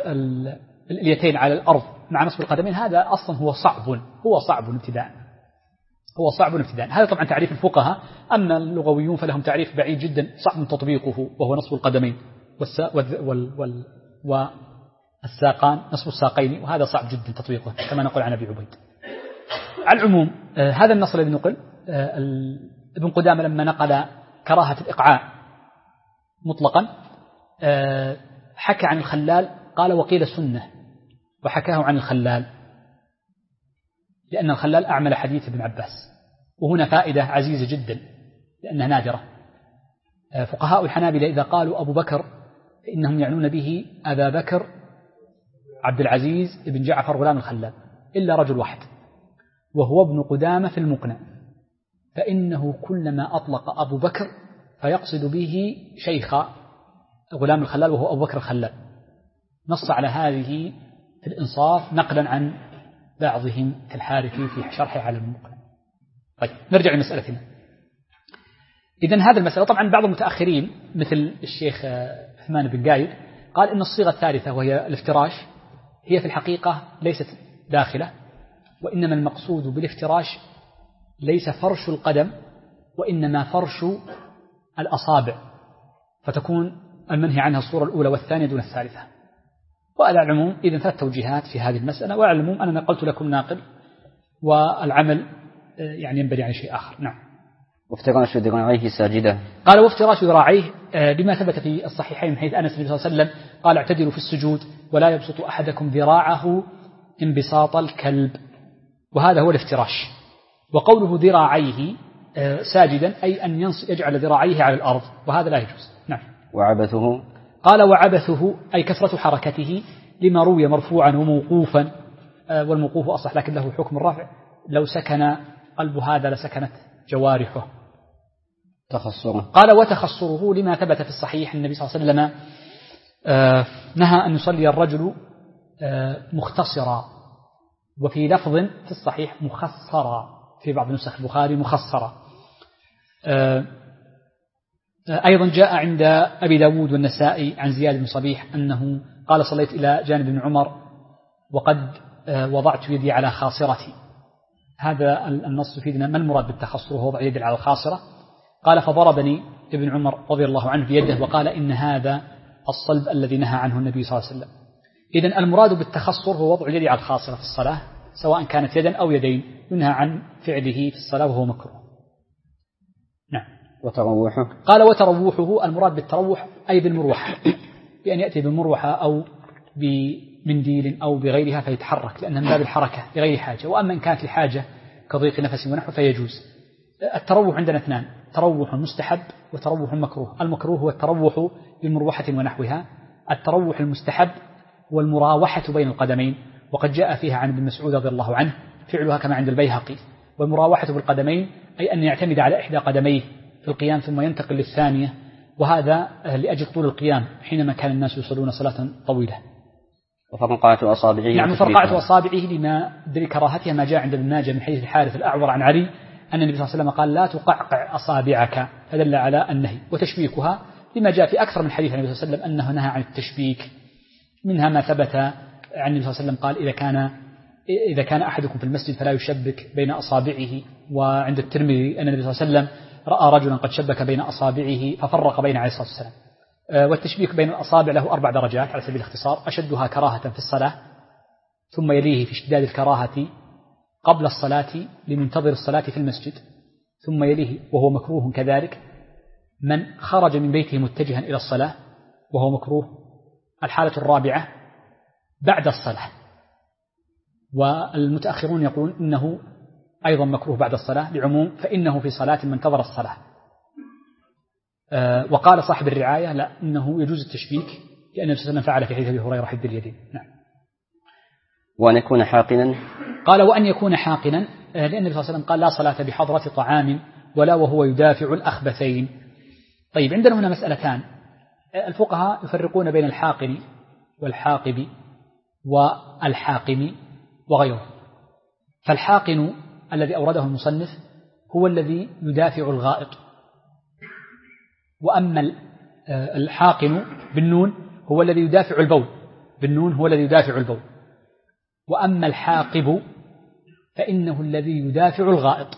اليتين على الأرض مع نصب القدمين هذا أصلا هو صعب ابتداء. هذا طبعا تعريف الفقهاء، أما اللغويون فلهم تعريف بعيد جدا صعب تطبيقه، وهو نصب القدمين والساقان، نصب الساقين، وهذا صعب جدا تطبيقه كما نقول عن أبي عبيد. على العموم هذا النص الذي نقل ابن قدامة لما نقل كراهة الإقعاء مطلقا حكى عن الخلال، قال وقيل سنة، وحكاه عن الخلال لأن الخلال أعمل حديث ابن عباس. وهنا فائدة عزيزة جدا لأنها نادرة. فقهاء الحنابلة إذا قالوا أبو بكر فإنهم يعنون به أبا بكر عبد العزيز بن جعفر غلام الخلال، إلا رجل واحد وهو ابن قدامة في المقنع، فإنه كلما أطلق أبو بكر فيقصد به شيخ غلام الخلال وهو أبو بكر الخلال. نص على هذه في الإنصاف نقلا عن بعضهم كالحارثي في شرحه على المقنع. طيب نرجع لمسألتنا. إذن هذا المسألة طبعا بعض المتأخرين مثل الشيخ عثمان بن قايد قال إن الصيغة الثالثة وهي الافتراش هي في الحقيقة ليست داخلة، وإنما المقصود بالافتراش ليس فرش القدم وإنما فرش الأصابع، فتكون المنهي عنها الصورة الأولى والثانية دون الثالثة. وعلى العموم إذن 3 توجيهات في هذه المسألة، وعلى العموم أنا نقلت لكم ناقل، والعمل يعني ينبني على شيء آخر. نعم. وافتراش ذراعيه ساجدا. قال وافتراش ذراعيه لما ثبت في الصحيحين من حديث أنس صلى الله عليه وسلم قال اعتدلوا في السجود ولا يبسط أحدكم ذراعه انبساط الكلب، وهذا هو الافتراش. وقوله ذراعيه ساجدا أي أن يجعل ذراعيه على الأرض، وهذا لا يجوز. نعم. وعبثه قال وعبثه أي كثرة حركته، لما روي مرفوعا وموقوفا، والموقوف أصح لكن له حكم الرفع، لو سكن قلب هذا لسكنت جوارحه. تخصره. قال وتخصره لما ثبت في الصحيح النبي صلى الله عليه وسلم نهى أن يصلي الرجل مختصرا، وفي لفظ في الصحيح مخصرا، في بعض نسخ البخاري مخصرا. أيضا جاء عند أبي داود والنسائي عن زياد بن صبيح أنه قال صليت إلى جانب ابن عمر وقد وضعت يدي على خاصرتي. هذا النص يفيدنا ما المراد بالتخصر وهو وضع يدي على الخاصرة. قال فضربني ابن عمر رضي الله عنه بيده وقال إن هذا الصلب الذي نهى عنه النبي صلى الله عليه وسلم. إذن المراد بالتخصر هو وضع اليد على الخاصرة في الصلاة سواء كانت يدا أو يدين، ينهى عن فعله في الصلاة وهو مكروه. نعم. وتروحه. قال وتروحه المراد بالتروح أي بالمروحة، بأن يأتي بالمروحة أو بمنديل أو بغيرها فيتحرك، لأنها من باب الحركة لغير حاجة. وأما إن كانت لحاجة كضيق نفس ونحو فيجوز. التروح عندنا اثنان، تروح مستحب وتروح مكروه. المكروه هو التروح بمروحة ونحوها. التروح المستحب والمراوحة بين القدمين، وقد جاء فيها عن ابن مسعود رضي الله عنه فعلها كما عند البيهقي. والمراوحة بالقدمين أي أن يعتمد على إحدى قدميه في القيام ثم ينتقل للثانية، وهذا لأجل طول القيام حينما كان الناس يصلون صلاة طويلة. وفرقعة أصابعه. نعم. فرقعة أصابعه لما لكراهتها ما جاء عند ابن ماجه من حديث الحارث الأعور عن علي أن النبي صلى الله عليه وسلم قال لا تقعقع أصابعك، فدل على النهي. وتشبيكها لما جاء في أكثر من حديث عن النبي صلى الله عليه وسلم أنه نهى عن التشبيك، منها ما ثبت عن النبي صلى الله عليه وسلم قال إذا كان أحدكم في المسجد فلا يشبك بين أصابعه. وعند الترمذي أن النبي صلى الله عليه وسلم رأى رجلا قد شبك بين أصابعه ففرق بين عليه الصلاة والسلام. والتشبيك بين الأصابع له 4 درجات على سبيل الاختصار: أشدها كراهة في الصلاة، ثم يليه في اشتداد الكراهة قبل الصلاة لمنتظر الصلاة في المسجد، ثم يليه وهو مكروه كذلك من خرج من بيته متجها إلى الصلاة وهو مكروه. الحالة الرابعة بعد الصلاة، والمتأخرون يقولون إنه أيضا مكروه بعد الصلاة لعموم فإنه في صلاة من انتظر الصلاة. وقال صاحب الرعاية لا، إنه يجوز التشبيك لأن النبي صلى الله عليه وسلم فعل في حديث أبي هريرة حد اليدين. نعم. وأن يكون حاقنا. قال وأن يكون حاقنا لأن النبي صلى الله عليه وسلم قال لا صلاة بحضرة طعام ولا وهو يدافع الأخبثين. طيب عندنا هنا مسألتان، الفقهاء يفرقون بين الحاقن والحاقب والحاقم وغيره. فالحاقن الذي أورده المصنف هو الذي يدافع الغائط، وأما الحاقن بالنون هو الذي يدافع البول، بالنون هو الذي يدافع البول. وأما الحاقب فإنه الذي يدافع الغائط.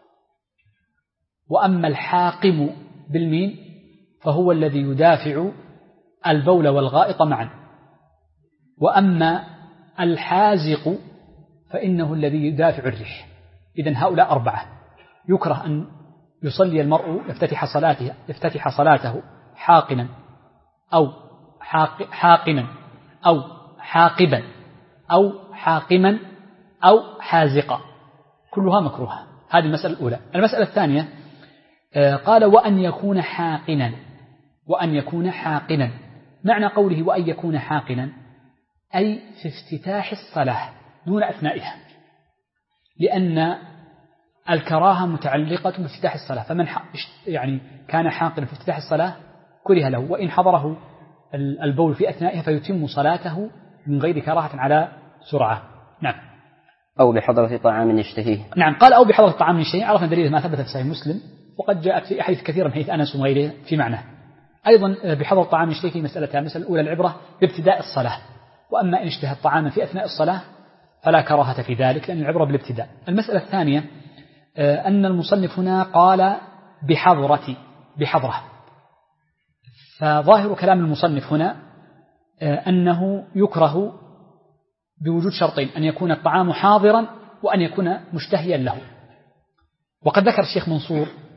وأما الحاقم بالميم فهو الذي يدافع البول والغائط معا. وأما الحازق فإنه الذي يدافع الريح. إذن هؤلاء 4. يكره أن يصلي المرء يفتتح صلاته حاقنا أو حاقما أو حاقبا أو حاقما أو حازقا، كلها مكروهة. هذه المسألة الأولى. المسألة الثانية قال وأن يكون حاقنا. وأن يكون حاقنا معنى قوله وأن يكون حاقنا أي في افتتاح الصلاة دون أثنائها، لأن الكراهة متعلقة بافتتاح الصلاة، فمن يعني كان حاقنا في افتتاح الصلاة كره له، وإن حضره البول في أثنائها فيتم صلاته من غير كراهة على سرعة. نعم. أو بحضرة طعام يشتهيه. نعم. قال أو بحضرة طعام يشتهيه، عرفنا دليل ما ثبت في صحيح مسلم، وقد جاءت في أحاديث كثيرة من حديث أنس وغيره في معناه. أيضا بحضرة طعام يشتهيه مسألتان: المسألة الأولى العبرة بابتداء الصلاة، وأما إن اشتهى الطعام في أثناء الصلاة فلا كراهة في ذلك لأن العبرة بالابتداء. المسألة الثانية أن المصنف هنا قال بحضرة، فظاهر كلام المصنف هنا أنه يكره بوجود شرطين: أن يكون الطعام حاضرا وأن يكون مشتهيا له. وقد ذكر الشيخ منصور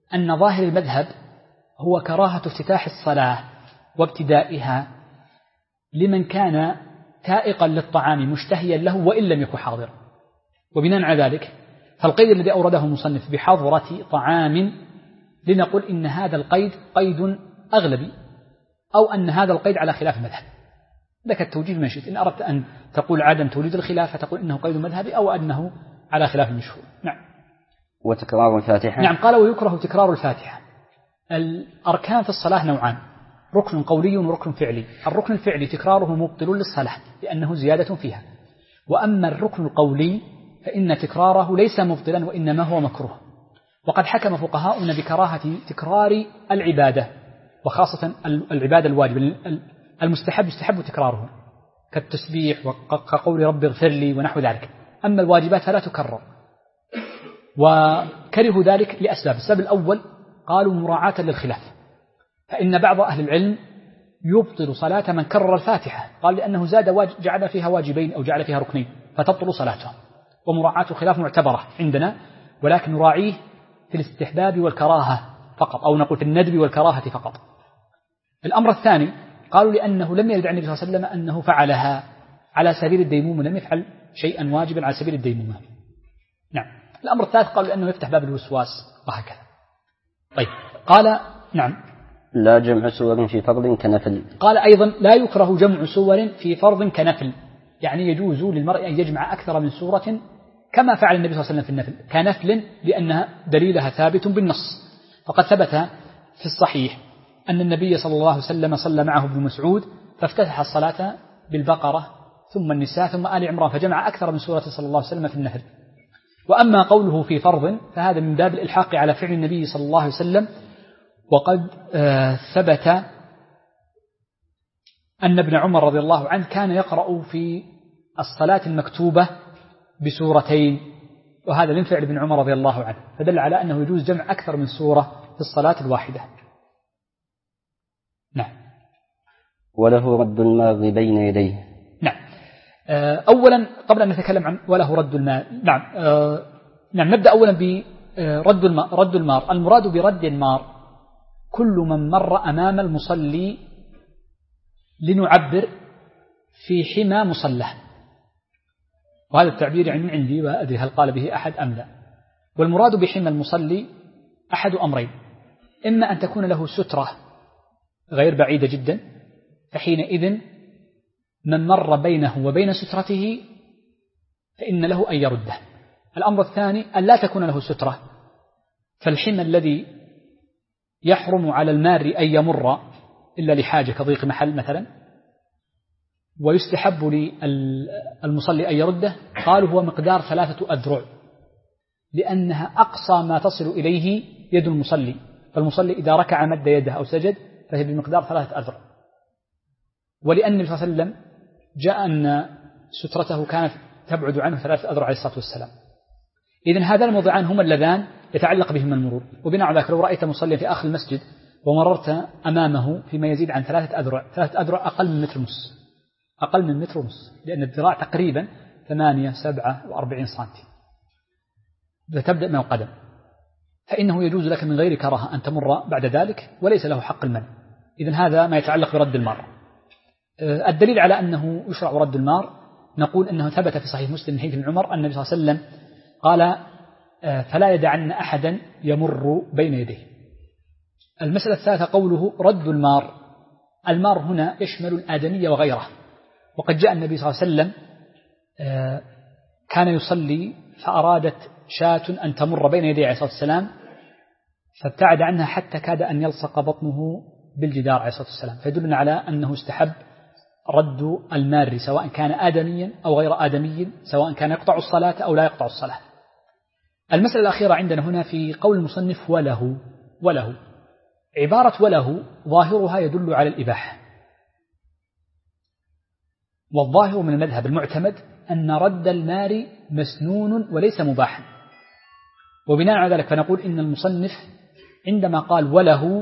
أن ظاهر المذهب هو كراهة افتتاح الصلاة وابتدائها لمن كان تائقا للطعام مشتهيا له وإن لم يكن حاضرا. وبناء على ذلك فالقيد الذي أورده المصنف بحضرة طعام لنقول إن هذا القيد قيد أغلبي، أو أن هذا القيد على خلاف المذهب. لك التوجيه ما شئت، إن أردت أن تقول عدم توليد الخلاف فتقول إنه قيد مذهبي، أو أنه على خلاف المشهور. نعم. وتكرار الفاتحة. نعم. قال ويكره تكرار الفاتحة. الأركان في الصلاة نوعان، ركن قولي وركن فعلي. الركن الفعلي تكراره مبطل للصلاة لأنه زيادة فيها، وأما الركن القولي فإن تكراره ليس مبطلا وإنما هو مكروه. وقد حكم فقهاؤنا بكراهة تكرار العبادة، وخاصة العبادة الواجب. المستحب يستحب تكراره كالتسبيح وكقول رب اغفر لي ونحو ذلك، أما الواجبات فلا تكرر. وكرهوا ذلك لأسباب. السبب الأول قالوا مراعاة للخلاف، فإن بعض أهل العلم يبطل صلاة من كرر الفاتحة، قال لأنه زاد جعل فيها واجبين أو جعل فيها ركنين فتبطل صلاته. ومراعاة الخلاف معتبرة عندنا، ولكن نراعيه في الاستحباب والكراهة فقط، أو نقول في الندب والكراهة فقط. الأمر الثاني قالوا لأنه لم يرد عن النبي صلى الله عليه وسلم أنه فعلها على سبيل الديمومة، لم يفعل شيئا واجبا على سبيل الديمومة. نعم. الأمر الثالث قالوا لأنه يفتح باب الوسواس وهكذا. طيب. قال نعم لا جمع سور في فرض كنفل. قال أيضا لا يكره جمع سور في فرض كنفل، يعني يجوز للمرء أن يجمع أكثر من سورة كما فعل النبي صلى الله عليه وسلم في النفل كنفل، لأنها دليلها ثابت بالنص. فقد ثبت في الصحيح أن النبي صلى الله عليه وسلم صلى معه ابن مسعود فافتتح الصلاة بالبقرة ثم النساء ثم آل عمران، فجمع أكثر من سورة صلى الله عليه وسلم في النفل. وأما قوله في فرض فهذا من باب الإلحاق على فعل النبي صلى الله عليه وسلم. وقد ثبت أن ابن عمر رضي الله عنه كان يقرأ في الصلاة المكتوبة بسورتين، وهذا من فعل ابن عمر رضي الله عنه، فدل على أنه يجوز جمع أكثر من سورة في الصلاة الواحدة. نعم. وله رد الماء بين يديه. نعم. أولا قبل أن نتكلم عن وله رد الماء، نعم نبدأ أولا برد الماء. رد المار، المراد برد المار كل من مر أمام المصلي لنعبر في حمى مصلاه، وهذا التعبير يعني من عندي وأدري هل قال به أحد أم لا. والمراد بحمى المصلي أحد أمرين، إما أن تكون له سترة غير بعيدة جدا فحينئذ من مر بينه وبين سترته فإن له أن يرده. الأمر الثاني أن لا تكون له سترة، فالحمى الذي يحرم على المار أن يمر إلا لحاجة كضيق محل مثلا ويستحب للمصلي أن يرده، قالوا هو مقدار 3 أذرع، لأنها أقصى ما تصل إليه يد المصلي، فالمصلي إذا ركع مد يده أو سجد فهي بمقدار 3 أذرع. ولأن النبي صلى الله عليه وسلم جاء أن سترته كانت تبعد عنه 3 أذرع عليه الصلاة والسلام. إذن هذان الموضعان هما اللذان يتعلق بهما المرور. وبناء على ذلك لو رأيت مصليا في آخر المسجد ومررت أمامه فيما يزيد عن 3 أذرع، 3 أذرع أقل من 1.5 متر، أقل من 1.5 متر، لأن الذراع تقريبا 47 سنتي، فتبدأ من القدم، فإنه يجوز لك من غير كراهة أن تمر بعد ذلك وليس له حق المنع. إذن هذا ما يتعلق برد المار. الدليل على أنه يشرع رد المار نقول أنه ثبت في صحيح مسلم من حديث ابن عمر أن النبي صلى الله عليه وسلم قال فلا يدعن أحدا يمر بين يديه. المسألة الثالثة قوله رد المار. المار هنا يشمل الآدمية وغيره، وقد جاء النبي صلى الله عليه وسلم كان يصلي فأرادت شاة أن تمر بين يديه عليه الصلاة والسلام فابتعد عنها حتى كاد أن يلصق بطنه بالجدار عليه الصلاة والسلام، فيدلنا على أنه استحب رد المار سواء كان آدميا أو غير آدمي، سواء كان يقطع الصلاة أو لا يقطع الصلاة. المسألة الأخيرة عندنا هنا في قول المصنف وله. عبارة وله ظاهرها يدل على الإباحة، والظاهر من المذهب المعتمد أن رد المار مسنون وليس مباحا. وبناء على ذلك فنقول إن المصنف عندما قال وله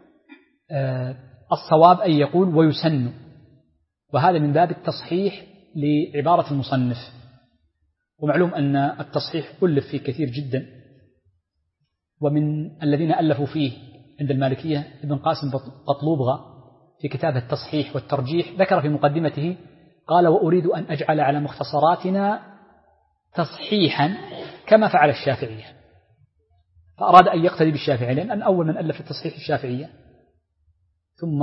الصواب أن يقول ويسن، وهذا من باب التصحيح لعبارة المصنف. ومعلوم أن التصحيح ألف فيه كثير جدا، ومن الذين ألفوا فيه عند المالكية ابن قاسم قطلوبغة في كتابه التصحيح والترجيح، ذكر في مقدمته قال: وأريد أن أجعل على مختصراتنا تصحيحا كما فعل الشافعية. فأراد أن يقتدي بالشافعي، لأن أول من ألف التصحيح الشافعية، ثم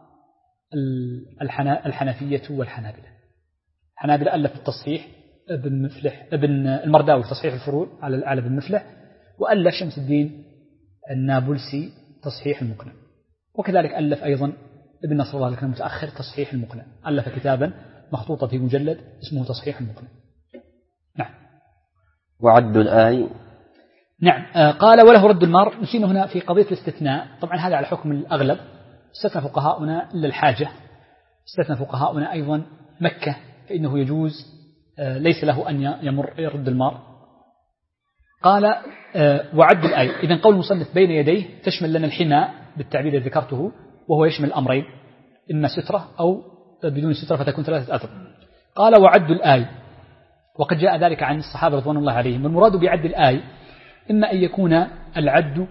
الحنفية والحنابلة. الحنابلة ألف التصحيح ابن المرداوي تصحيح الفروع على ابن مفلح، وألف شمس الدين النابلسي تصحيح المقنع، وكذلك ألف أيضا ابن نصر الله لكن متأخر تصحيح المقنع، ألف كتابا مخطوطا في مجلد اسمه تصحيح المقنع. نعم. وعد الآي. نعم. قال: وله رد المار. نسينا هنا في قضية الاستثناء، طبعا هذا على حكم الأغلب، استثنى فقهاؤنا إلا الحاجة، استثنى فقهاؤنا أيضا مكة فإنه يجوز ليس له أن يمر يرد المار. قال: وعد الآي. إذن قول المصنف بين يديه تشمل لنا الحماء بالتعبير الذي ذكرته، وهو يشمل الأمرين، إما سترة أو بدون سترة فتكون 3 أذرع. قال: وعد الآي. وقد جاء ذلك عن الصحابة رضوان الله عليهم. والمراد بعد الآي إما أن يكون العد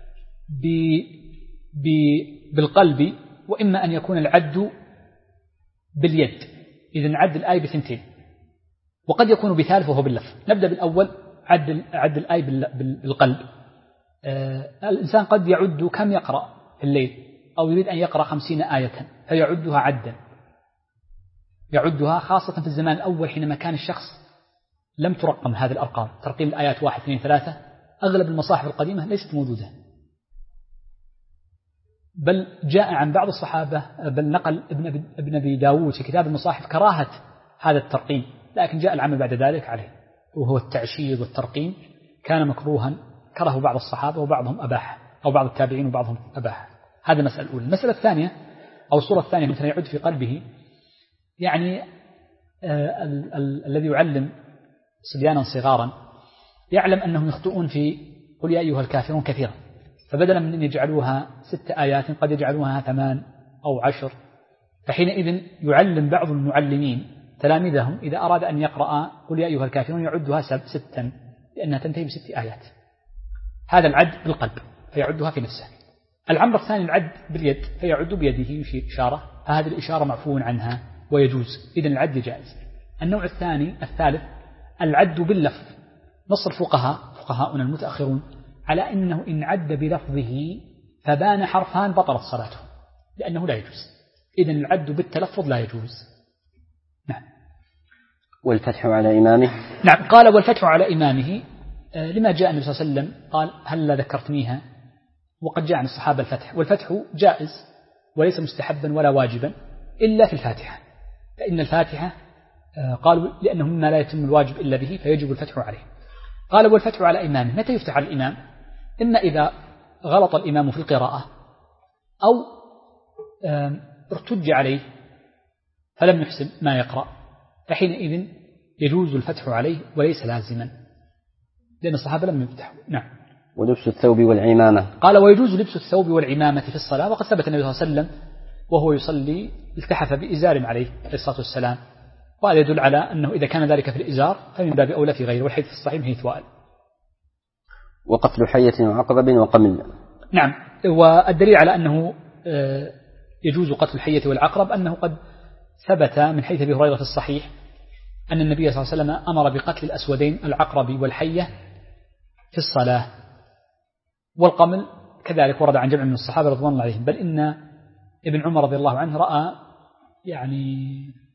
بالقلب، وإما أن يكون العد باليد. إذن عد الآي ب2، وقد يكون ب3 وهو باللفظ. نبدأ بالأول، عد الآي بالقلب. الإنسان قد يعد كم يقرأ في الليل، أو يريد أن يقرأ 50 آية فيعدها عدا، يعدها خاصة في الزمان الأول حينما كان الشخص لم ترقم هذه الأرقام، ترقيم الآيات 1 2 3 أغلب المصاحف القديمة ليست موجودة، بل جاء عن بعض الصحابة، بل نقل ابن أبي داود في كتاب المصاحف كراهة هذا الترقيم، لكن جاء العمل بعد ذلك عليه، وهو التعشير والترقيم كان مكروها، كره بعض الصحابة وبعضهم أباح، أو بعض التابعين وبعضهم أباح. هذا المسألة الأولى. المسألة الثانية أو الصورة الثانية مثل يعد في قلبه، يعني الذي يعلم صبيانا صغارا يعلم أنهم يخطئون في قل يا أيها الكافرون كثيرا، فبدلا من أن يجعلوها 6 آيات قد يجعلوها 8 أو 10، فحينئذ يعلم بعض المعلمين تلاميذهم إذا أراد أن يقرأ قل يا أيها الكافرون يعدها 6 لأنها تنتهي ب6 آيات. هذا العد بالقلب فيعدها في نفسه. الأمر الثاني العد باليد فيعد بيده يشير إشارة، فهذه الإشارة معفو عنها ويجوز، إذن العد جائز. النوع الثالث العد باللفظ. نص فقهاؤنا المتأخرون على أنه إن عد بلفظه فبان حرفان بطلت صلاته، لأنه لا يجوز. إذن العد بالتلفظ لا يجوز. نعم. والفتح على إمامه. نعم. قال: والفتح على إمامه، لما جاء النبي صلى الله عليه وسلم قال: هل ذكرتنيها؟ وقد جاء عن الصحابة الفتح، والفتح جائز وليس مستحبا ولا واجبا إلا في الفاتحة، فإن الفاتحة قالوا لأنه مما لا يتم الواجب إلا به فيجب الفتح عليه. قال: والفتح على إمامه. متى يفتح على الإمام؟ إما إذا غلط الإمام في القراءة أو ارتج عليه فلم يحسن ما يقرأ، فحينئذ يجوز الفتح عليه وليس لازما، لأن الصحابة لم يفتحوا. نعم. ولبس الثوب والعمامة. قال: ويجوز لبس الثوب والعمامة في الصلاة، وقد ثبت النبي صلى الله عليه وسلم وهو يصلي التحف بإزار عليه الصلاة والسلام، وهذا يدل على أنه إذا كان ذلك في الإزار فمن باب أولى في غيره، والحديث الصحيح من حديث وائل. وقتل حية وعقرب وقمل. نعم. والدليل على أنه يجوز قتل الحية والعقرب أنه قد ثبت من حديث أبي هريرة في الصحيح أن النبي صلى الله عليه وسلم أمر بقتل الأسودين العقرب والحية في الصلاة. والقمل كذلك ورد عن جمع من الصحابة رضوان الله عليهم، بل إن ابن عمر رضي الله عنه رأى يعني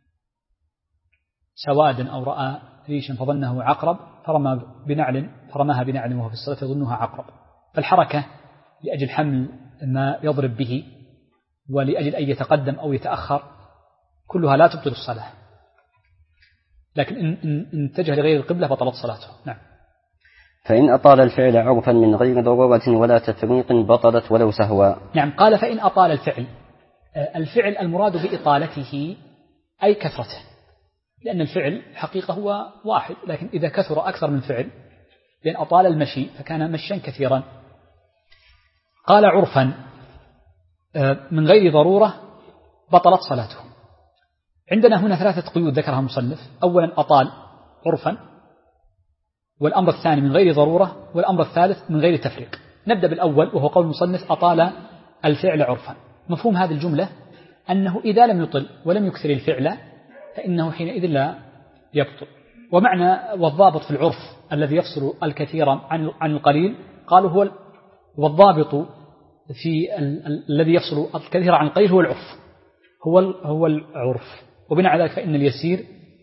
سوادا أو رأى ريشا فظنه عقرب فرماها بنعل وهو في الصلاة يظنها عقرب. فالحركة لأجل حمل ما يضرب به ولأجل أن يتقدم أو يتأخر كلها لا تبطل الصلاة، لكن إن اتجه لغير القبلة بطلت صلاته. نعم. فإن أطال الفعل عرفا من غير ضرورة ولا تفريق بطلت ولو سهوا. نعم. قال: فإن أطال الفعل المراد بإطالته أي كثرته، لأن الفعل حقيقة هو واحد، لكن إذا كثر أكثر من فعل، لأن أطال المشي فكان مشيا كثيرا. قال: عرفا من غير ضرورة بطلت صلاته. عندنا هنا 3 قيود ذكرها المصنف. أولا أطال عرفا، والأمر الثاني من غير ضرورة، والأمر الثالث من غير تفريق. نبدأ بالأول وهو قول المصنف أطال الفعل عرفا. مفهوم هذه الجملة أنه إذا لم يطل ولم يكثر الفعل فإنه حينئذ لا يبطل. ومعنى والضابط في العرف الذي يفصل الكثير عن القليل قالوا هو الضابط في الذي يفصل الكثير عن القليل هو العرف، هو العرف. وبناء على ذلك فإن اليسير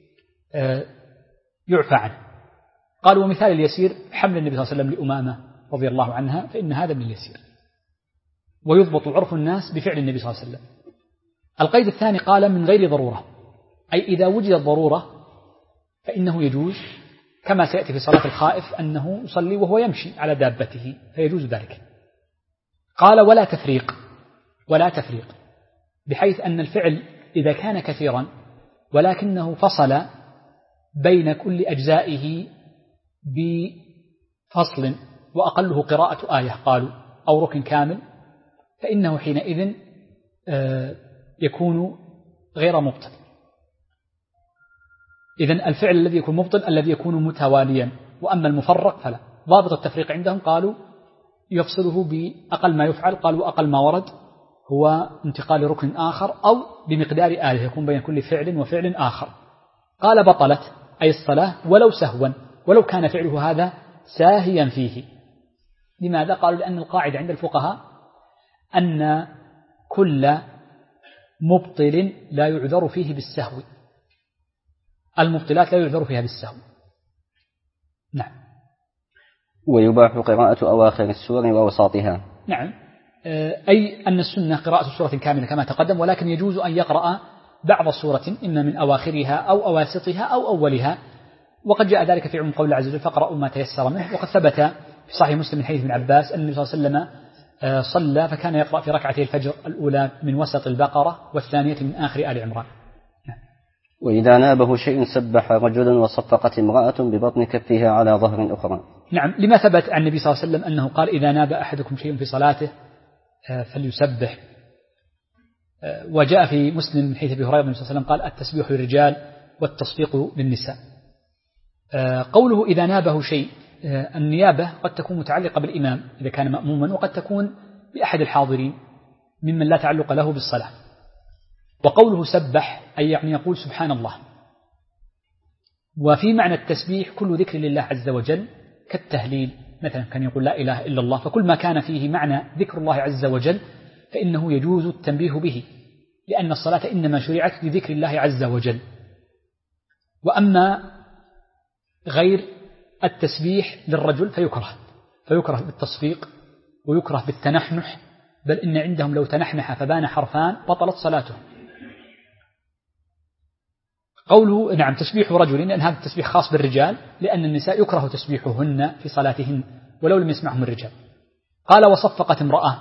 يعفى عنه. قالوا ومثال اليسير حمل النبي صلى الله عليه وسلم لأمامة رضي الله عنها، فإن هذا من اليسير، ويضبط عرف الناس بفعل النبي صلى الله عليه وسلم. القيد الثاني قال من غير ضرورة، أي إذا وجدت ضرورة فإنه يجوز، كما سيأتي في صلاة الخائف أنه يصلي وهو يمشي على دابته فيجوز ذلك. قال ولا تفريق بحيث أن الفعل إذا كان كثيرا ولكنه فصل بين كل أجزائه بفصل وأقله قراءة آية قالوا أو ركن كامل، فإنه حينئذ يكون غير مبطل. إذن الفعل الذي يكون مبطل الذي يكون متواليا، وأما المفرق فلا. ضابط التفريق عندهم قالوا يفصله بأقل ما يفعل، قالوا أقل ما ورد هو انتقال ركن آخر أو بمقدار آية يكون بين كل فعل وفعل آخر. قال بطلت أي الصلاة ولو سهوا، ولو كان فعله هذا ساهيا فيه. لماذا؟ قالوا لأن القاعدة عند الفقهاء أن كل مبطل لا يعذر فيه بالسهو، المبطلات لا يعذر فيها بالسهو. نعم. ويباح قراءة أواخر السور وأوساطها. نعم، أي أن السنة قراءة سورة كاملة كما تقدم، ولكن يجوز أن يقرأ بعض سورة إما من أواخرها أو أواسطها أو أولها، وقد جاء ذلك في عموم قول الله عز وجل فاقرأوا ما تيسر منه. وقد ثبت في صحيح مسلم من حديث ابن عباس أن النبي صلى الله عليه وسلم صلى فكان يقرأ في ركعتي الفجر الأولى من وسط البقرة والثانية من آخر آل عمران. وإذا نابه شيء سبح رجل وصفقت امرأة ببطن كفها على ظهر أخرى. نعم، لما ثبت عن النبي صلى الله عليه وسلم أنه قال إذا ناب أحدكم شيء في صلاته فليسبح. وجاء في مسلم من حديث أبي هريرة النبي صلى الله عليه وسلم قال التسبيح للرجال والتصفيق للنساء. قوله إذا نابه شيء، النيابة قد تكون متعلقة بالإمام إذا كان مأموما، وقد تكون بأحد الحاضرين ممن لا تعلق له بالصلاة. وقوله سبح أي يعني يقول سبحان الله. وفي معنى التسبيح كل ذكر لله عز وجل كالتهليل، مثلا كان يقول لا إله إلا الله، فكل ما كان فيه معنى ذكر الله عز وجل فإنه يجوز التنبيه به، لأن الصلاة إنما شرعت لذكر الله عز وجل. وأما غير التسبيح للرجل فيكره بالتصفيق ويكره بالتنحنح، بل إن عندهم لو تنحنح فبان حرفان بطلت صلاته. قوله نعم تسبيح رجل، لأن هذا التسبيح خاص بالرجال، لأن النساء يكره تسبيحهن في صلاتهن ولو لم يسمعهم الرجال. قال وصفقت امرأة،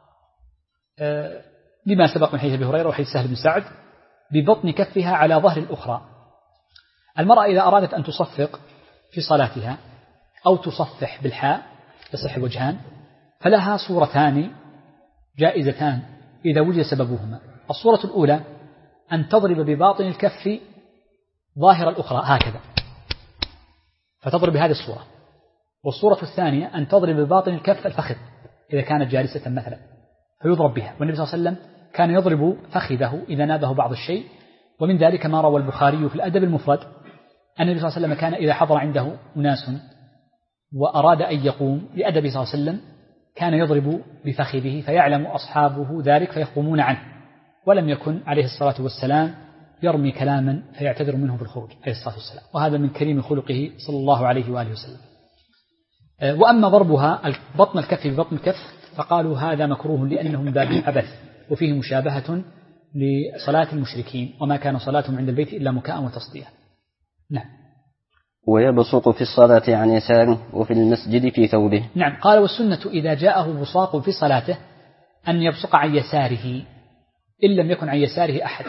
لما سبق من حديث أبي هريرة وحديث سهل بن سعد ببطن كفها على ظهر الأخرى. المرأة إذا أرادت أن تصفق في صلاتها أو تصفح بالحاء يصح الوجهان، فلها صورتان جائزتان إذا وجد سببهما. الصورة الأولى أن تضرب بباطن الكف ظاهر الأخرى هكذا، فتضرب بهذه الصورة. والصورة الثانية أن تضرب بباطن الكف الفخذ إذا كانت جالسة مثلا فيضرب بها. والنبي صلى الله عليه وسلم كان يضرب فخذه إذا نابه بعض الشيء. ومن ذلك ما روى البخاري في الأدب المفرد أن النبي صلى الله عليه وسلم كان إذا حضر عنده أناس وأراد أن يقوم لأدبه صلى الله عليه وسلم كان يضرب بفخذه فيعلم أصحابه ذلك فيقومون عنه، ولم يكن عليه الصلاة والسلام يرمي كلاما فيعتذر منه بالخروج عليه الصلاة والسلام. وهذا من كريم خلقه صلى الله عليه وآله وسلم. وأما ضربها بطن الكف ببطن الكف فقالوا هذا مكروه لأنه من باب العبث وفيه مشابهة لصلاة المشركين، وما كان صلاتهم عند البيت إلا مكاء وتصدية. نعم. ويبصق في الصلاة عن يساره وفي المسجد في ثوبه. نعم. قال والسنة إذا جاءه بصاق في صلاته أن يبصق عن يساره إن لم يكن عن يساره أحد،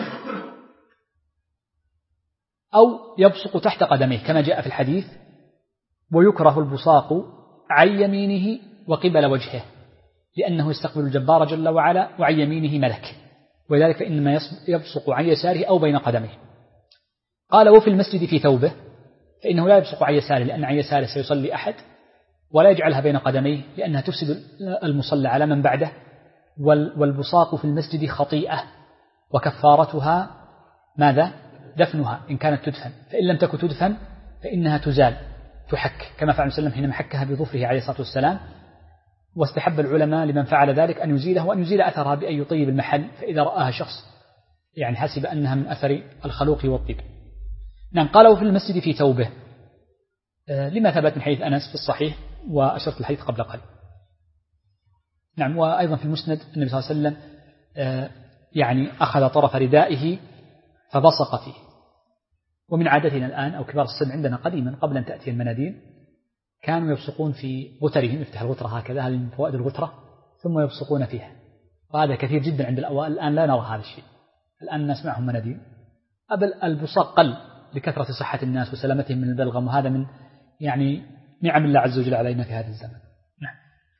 أو يبصق تحت قدميه كما جاء في الحديث ويكره البصاق عن يمينه وقبل وجهه لأنه يستقبل الجبار جل وعلا وعن يمينه ملك، ولذلك فإنما يبصق عن يساره أو بين قدميه. قال وفي المسجد في ثوبه، فإنه لا يبصق عن يساره لأن عن يساره سيصلي أحد، ولا يجعلها بين قدميه لأنها تفسد المصلى على من بعده. والبصاق في المسجد خطيئة وكفارتها ماذا؟ دفنها إن كانت تدفن، فإن لم تكن تدفن فإنها تزال تحك، كما فعل صلى الله عليه وسلم حينما حكها بظفره عليه الصلاة والسلام. واستحب العلماء لمن فعل ذلك أن يزيله وأن يزيل أثرها بأن يطيب المحل، فإذا رآها شخص يعني حسب أنها من أثر الخلوق والطيب. نعم. قال وفي المسجد في ثوبه، لما ثبت من حديث أنس في الصحيح وأشرت الحديث قبل قليل. نعم. وأيضا في المسند النبي صلى الله عليه وسلم يعني أخذ طرف ردائه فبصق فيه. ومن عادتنا الآن أو كبار السن عندنا قديما قبل أن تأتي المناديل كانوا يبصقون في غترهم، يفتح الغترة هكذا، هذه من فوائد الغترة، ثم يبصقون فيها، وهذا كثير جدا عند الأوائل. الآن لا نرى هذا الشيء، الآن نسمعهم مناديل. البصاق قل لكثرة صحة الناس وسلامتهم من البلغم، وهذا من يعني نعم الله عز وجل علينا في هذا الزمن. نعم.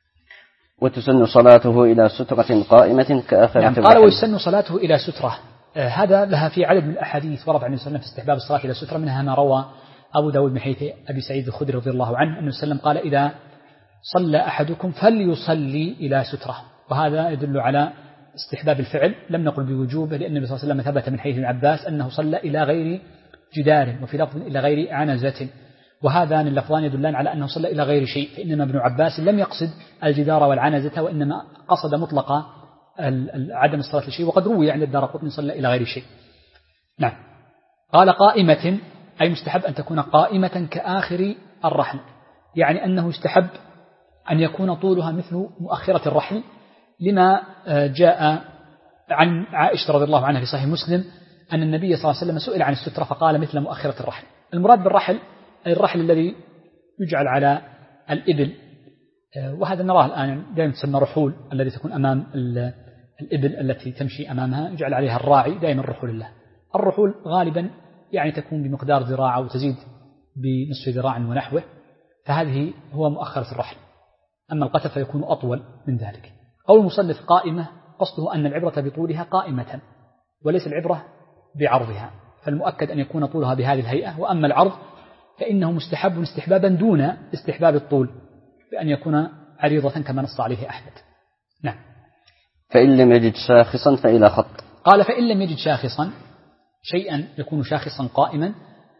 وتسن صلاته إلى سترة قائمة كآخرة نعم. قال ويسن صلاته إلى سترة، هذا لها في عدد من الأحاديث ورد عن النبي صلى الله عليه وسلم في استحباب الصلاة إلى سترة، منها ما روى أبو داود من حديث أبي سعيد الخدري رضي الله عنه أنه صلى الله عليه وسلم قال إذا صلى أحدكم فليصلي إلى سترة، وهذا يدل على استحباب الفعل، لم نقل بوجوبه، لأن النبي صلى الله عليه وسلم ثبت من حديث ابن عباس أنه صلى إلى غير جدار، وفي لفظ إلى غير عنزة، وهذان اللفظان يدلان على أنه صلى إلى غير شيء، فإنما ابن عباس لم يقصد الجدار والعنزة، وإنما قصد مطلق عدم الصلاة لشيء، وقد روي عند الدارقطني صلى إلى غير شيء. نعم. قال قائمة أي مستحب أن تكون قائمة كآخر الرحل، يعني أنه يستحب أن يكون طولها مثل مؤخرة الرحل، لما جاء عن عائشة رضي الله عنها في صحيح مسلم أن النبي صلى الله عليه وسلم سئل عن السترة فقال مثل مؤخرة الرحل. المراد بالرحل أي الرحل الذي يجعل على الإبل، وهذا نراه الآن دائما تسمى رحول، الذي تكون أمام الإبل التي تمشي أمامها يجعل عليها الراعي، دائما الرحول الله. الرحول غالبا يعني تكون بمقدار ذراع وتزيد بنصف ذراع ونحوه، فهذه هو مؤخرة الرحل. أما القتل فيكون أطول من ذلك. قول المصنف قائمة قصده أن العبرة بطولها قائمة وليس العبرة بعرضها، فالمؤكد أن يكون طولها بهذه الهيئة، وأما العرض فإنه مستحب استحبابا دون استحباب الطول، بأن يكون عريضة كما نص عليه أحمد. نعم. فإن لم يجد شاخصا فإلى خط. قال فإن لم يجد شاخصا شيئا يكون شاخصا قائما،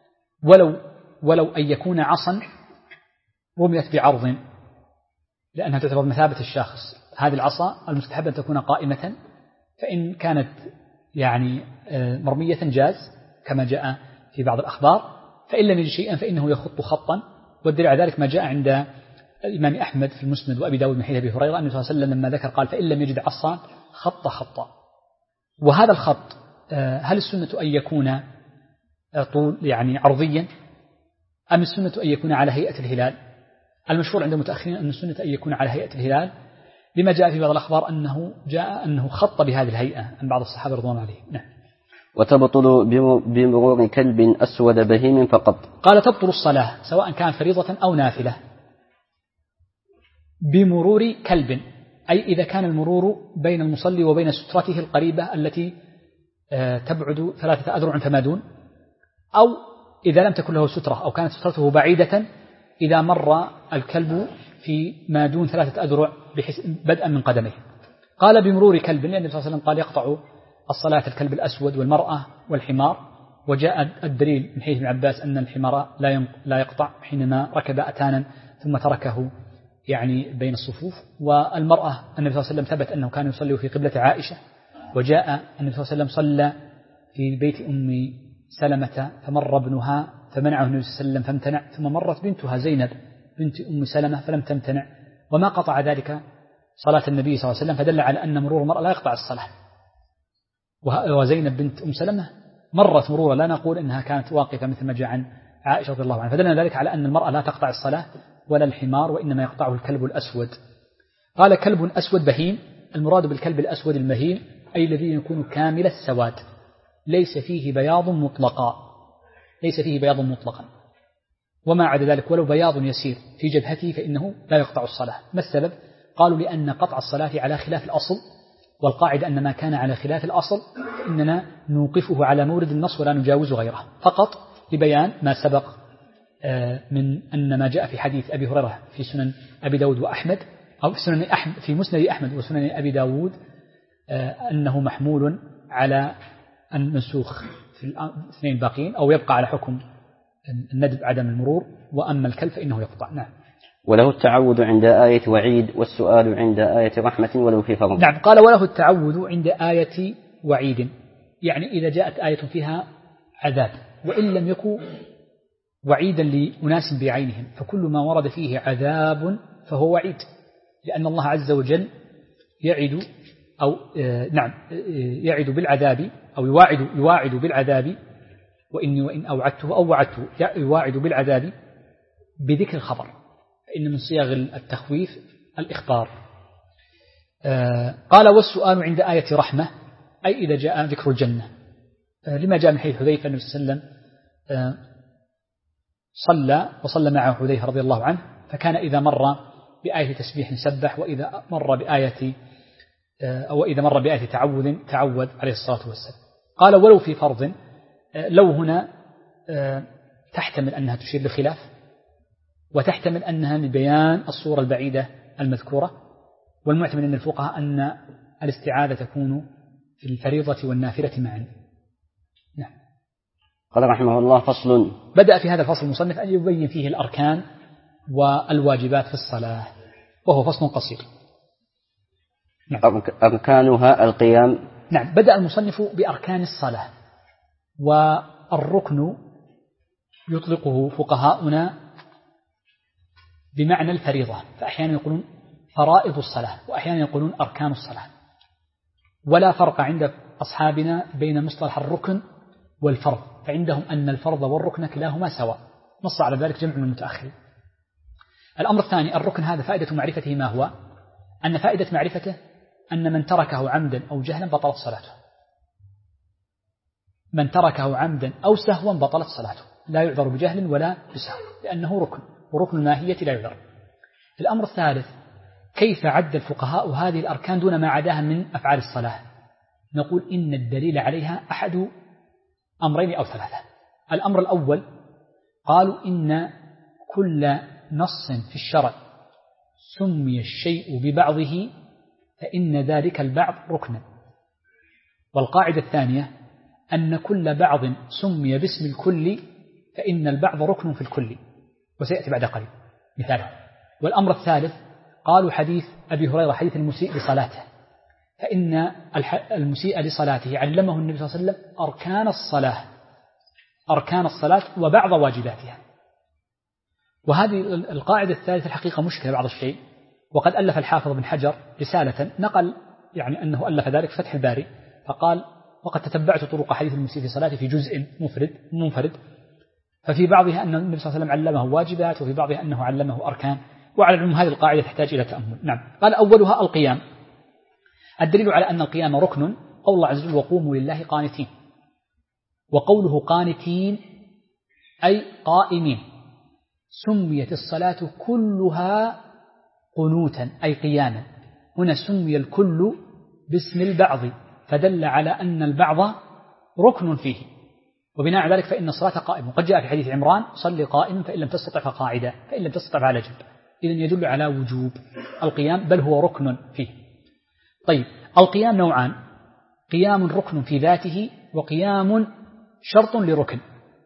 ولو أن يكون عصا رميت بعرض، لأنها تعتبر مثابة الشاخص. هذه العصا المستحب أن تكون قائمة، فإن كانت يعني مرمية جاز كما جاء في بعض الأخبار. فإن لم يجد شيئا فإنه يخط خطا، والدليل على ذلك ما جاء عند الإمام أحمد في المسند وأبي داود من حديث أبي هريرة أنه صلى الله عليه وسلم لما ذكر قال فإن لم يجد عصا خط خطا. وهذا الخط هل السنة أن يكون طول يعني عرضيا، أم السنة أن يكون على هيئة الهلال؟ المشهور عند المتأخرين أن السنة أن يكون على هيئة الهلال، لما جاء في بعض الأخبار أنه خط بهذه الهيئة عن بعض الصحابة رضوان الله عليهم. نعم. وتبطل بمرور كلب أسود بهيم فقط. قال تبطل الصلاة سواء كان فريضة أو نافلة بمرور كلب، أي إذا كان المرور بين المصلي وبين سترته القريبة التي تبعد 3 أذرع فما دون، أو إذا لم تكن له سترة أو كانت سترته بعيدة، إذا مر الكلب في ما دون 3 أذرع بدءا من قدمه. قال بمرور كلب، لأن النبي صلى الله عليه وسلم قال يقطع الصلاة الكلب الأسود والمرأة والحمار، وجاء الدليل من حديث ابن عباس أن الحمار لا يقطع حينما ركب أتانا ثم تركه يعني بين الصفوف. والمرأة النبي صلى الله عليه وسلم ثبت أنه كان يصلي في قبلة عائشة، وجاء النبي صلى الله عليه وسلم صلى في بيت أم سلمة فمر ابنها فمنعه النبي صلى الله عليه وسلم فامتنع، ثم مرت بنتها زينب بنت أم سلمة فلم تمتنع، وما قطع ذلك صلاة النبي صلى الله عليه وسلم، فدل على أن مرور المرأة لا يقطع الصلاة. وزينب بنت أم سلمة مرت مرورا، لا نقول إنها كانت واقفة مثل ما جاء عن عائشة رضي الله عنها، فدل ذلك على أن المرأة لا تقطع الصلاة ولا الحمار، وإنما يقطعه الكلب الأسود. قال كلب أسود بهيم، المراد بالكلب الأسود المهيم أي الذي يكون كامل السواد ليس فيه بياض مطلقا، وما عدا ذلك ولو بياض يسير في جبهته فإنه لا يقطع الصلاة. ما السبب؟ قالوا لأن قطع الصلاة على خلاف الأصل، والقاعدة أن ما كان على خلاف الأصل فإننا نوقفه على مورد النص ولا نجاوز غيره، فقط لبيان ما سبق من أن ما جاء في حديث أبي هريرة في سنن أبي داود وأحمد، أو في سنن أحمد في مسند أحمد وسنن أبي داود، أنه محمول على المنسوخ في الاثنين الباقين، أو يبقى على حكم الندب عدم المرور، وأما الكلب فإنه يقطع. نعم. وله التعوذ عند آية وعيد والسؤال عند آية رحمة ولو في فرض. نعم، قال وله التعوذ عند آية وعيد، يعني إذا جاءت آية فيها عذاب وإن لم يكن وعيدا لأناس بعينهم، فكل ما ورد فيه عذاب فهو وعيد، لأن الله عز وجل يعد أو يعد بالعذاب، أو يواعد بالعذاب، وإن أوعدته أو وعدته، يواعد بالعذاب بذكر الخبر، فإن من صيغ التخويف الإخبار. قال والسؤال عند آية رحمة، أي إذا جاء ذكر الجنة، لما جاء من حديث حذيفة النبي صلى الله عليه وسلم صلى معه حذيفة رضي الله عنه، فكان إذا مر بآية تسبيح سبح، وإذا مر بآية تعوذ عليه الصلاة والسلام. قال ولو في فرض، لو هنا تحتمل أنها تشير لخلاف، وتحتمل أنها لبيان الصورة البعيدة المذكورة، والمعتمد من الفقهاء أن الاستعاذة تكون في الفريضة والنافلة معا. نعم. قال رحمه الله فصل. بدأ في هذا الفصل المصنف أن يبين فيه الأركان والواجبات في الصلاة، وهو فصل قصير. نعم. أركانها القيام. نعم، بدأ المصنف بأركان الصلاة، والركن يطلقه فقهاؤنا بمعنى الفريضة، فأحيانا يقولون فرائض الصلاة، وأحيانا يقولون أركان الصلاة، ولا فرق عند أصحابنا بين مصطلح الركن والفرض، فعندهم أن الفرض والركن كلاهما سواء، نص على ذلك جمع من المتأخرين. الأمر الثاني، الركن هذا فائدة معرفته ما هو؟ أن فائدة معرفته أن من تركه عمدا أو جهلا بطلت صلاته، من تركه عمدا أو سهوا بطلت صلاته، لا يعذر بجهل ولا بسهو، لأنه ركن، وركن الماهية لا يعذر. الأمر الثالث، كيف عد الفقهاء هذه الأركان دون ما عداها من أفعال الصلاة؟ نقول إن الدليل عليها أحد أمرين أو ثلاثة. الأمر الأول، قالوا إن كل نص في الشرع سمي الشيء ببعضه فإن ذلك البعض ركنا. والقاعدة الثانية، أن كل بعض سمي باسم الكل فإن البعض ركن في الكل، وسيأتي بعد قليل مثاله. والأمر الثالث، قالوا حديث أبي هريرة حديث المسيء لصلاته، فإن المسيء لصلاته علمه النبي صلى الله عليه وسلم أركان الصلاة وبعض واجباتها. وهذه القاعدة الثالثة الحقيقة مشكلة بعض الشيء، وقد ألف الحافظ بن حجر رسالة نقل يعني أنه ألف ذلك فتح الباري، فقال وقد تتبعت طرق حديث المسيء في صلاته في جزء منفرد، ففي بعضها أن النبي صلى الله عليه وسلم علمه واجبات، وفي بعضها أنه علمه أركان، وعلى العموم هذه القاعدة تحتاج إلى تأمل. نعم. قال أولها القيام. الدليل على أن القيام ركن قول الله عز وجل وقوموا لله قانتين، وقوله قانتين أي قائمين. سميت الصلاة كلها قنوتا أي قياما، هنا سمي الكل باسم البعض، فدل على أن البعض ركن فيه، وبناء على ذلك فإن الصلاة قائمة. وقد جاء في حديث عمران صلي قائما فإن لم تستطع فقاعدا فإن لم تستطع على جنب، إذن يدل على وجوب القيام، بل هو ركن فيه. طيب، القيام نوعان، قيام ركن في ذاته وقيام شرط لركن.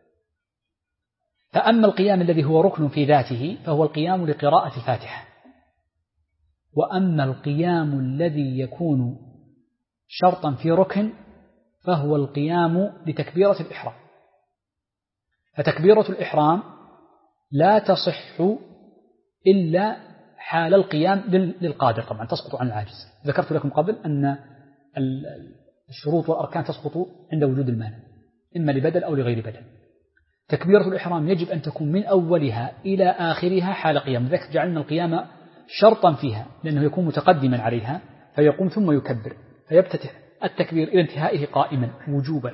فأما القيام الذي هو ركن في ذاته فهو القيام لقراءة الفاتحة، وأما القيام الذي يكون شرطا في ركن فهو القيام لتكبيرة الإحرام. فتكبيرة الإحرام لا تصح إلا حال القيام للقادر، طبعا تسقط عن العاجز. ذكرت لكم قبل أن الشروط والأركان تسقط عند وجود المانع، إما لبدل أو لغير بدل. تكبيرة الإحرام يجب أن تكون من أولها إلى آخرها حال قيام، لذلك جعلنا القيام شرطا فيها، لأنه يكون متقدما عليها فيقوم ثم يكبر، فيبتدئ التكبير إلى انتهائه قائما وجوبا.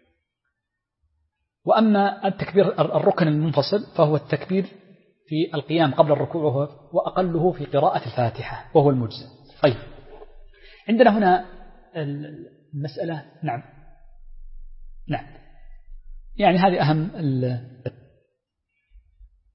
وأما التكبير الركن المنفصل فهو التكبير في القيام قبل الركوع، وأقله في قراءة الفاتحة وهو المجزئ. طيب، عندنا هنا المسألة. نعم يعني هذه أهم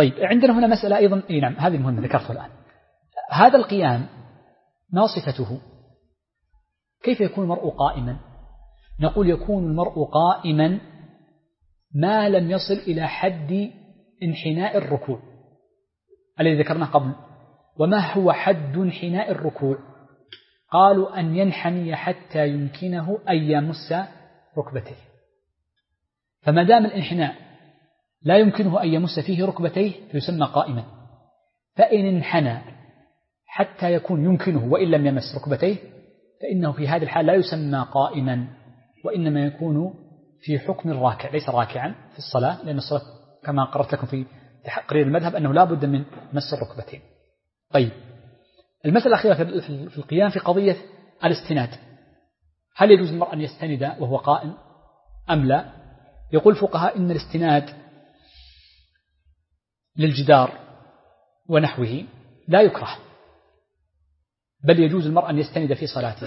طيب عندنا هنا مسألة أيضا، نعم هذه مهمة ذكرتها الآن. هذا القيام ما صفته؟ كيف يكون المرء قائما؟ نقول يكون المرء قائما ما لم يصل إلى حد انحناء الركوع الذي ذكرناه قبل. وما هو حد انحناء الركوع؟ قالوا أن ينحني حتى يمكنه أن يمس ركبتيه. فما دام الانحناء لا يمكنه أن يمس فيه ركبتيه فيسمى قائما. فإن انحنى حتى يكون يمكنه وإن لم يمس ركبتيه فإنه في هذه الحال لا يسمى قائما، وإنما يكون في حكم الراكع، ليس راكعا في الصلاة، لأن الصلاة كما قررت لكم في تقرير المذهب أنه لا بد من مس الركبتين. طيب المسألة الأخيرة في القيام في قضية الاستناد، هل يجوز المرء أن يستند وهو قائم أم لا؟ يقول الفقهاء إن الاستناد للجدار ونحوه لا يكره، بل يجوز المرء أن يستند في صلاته،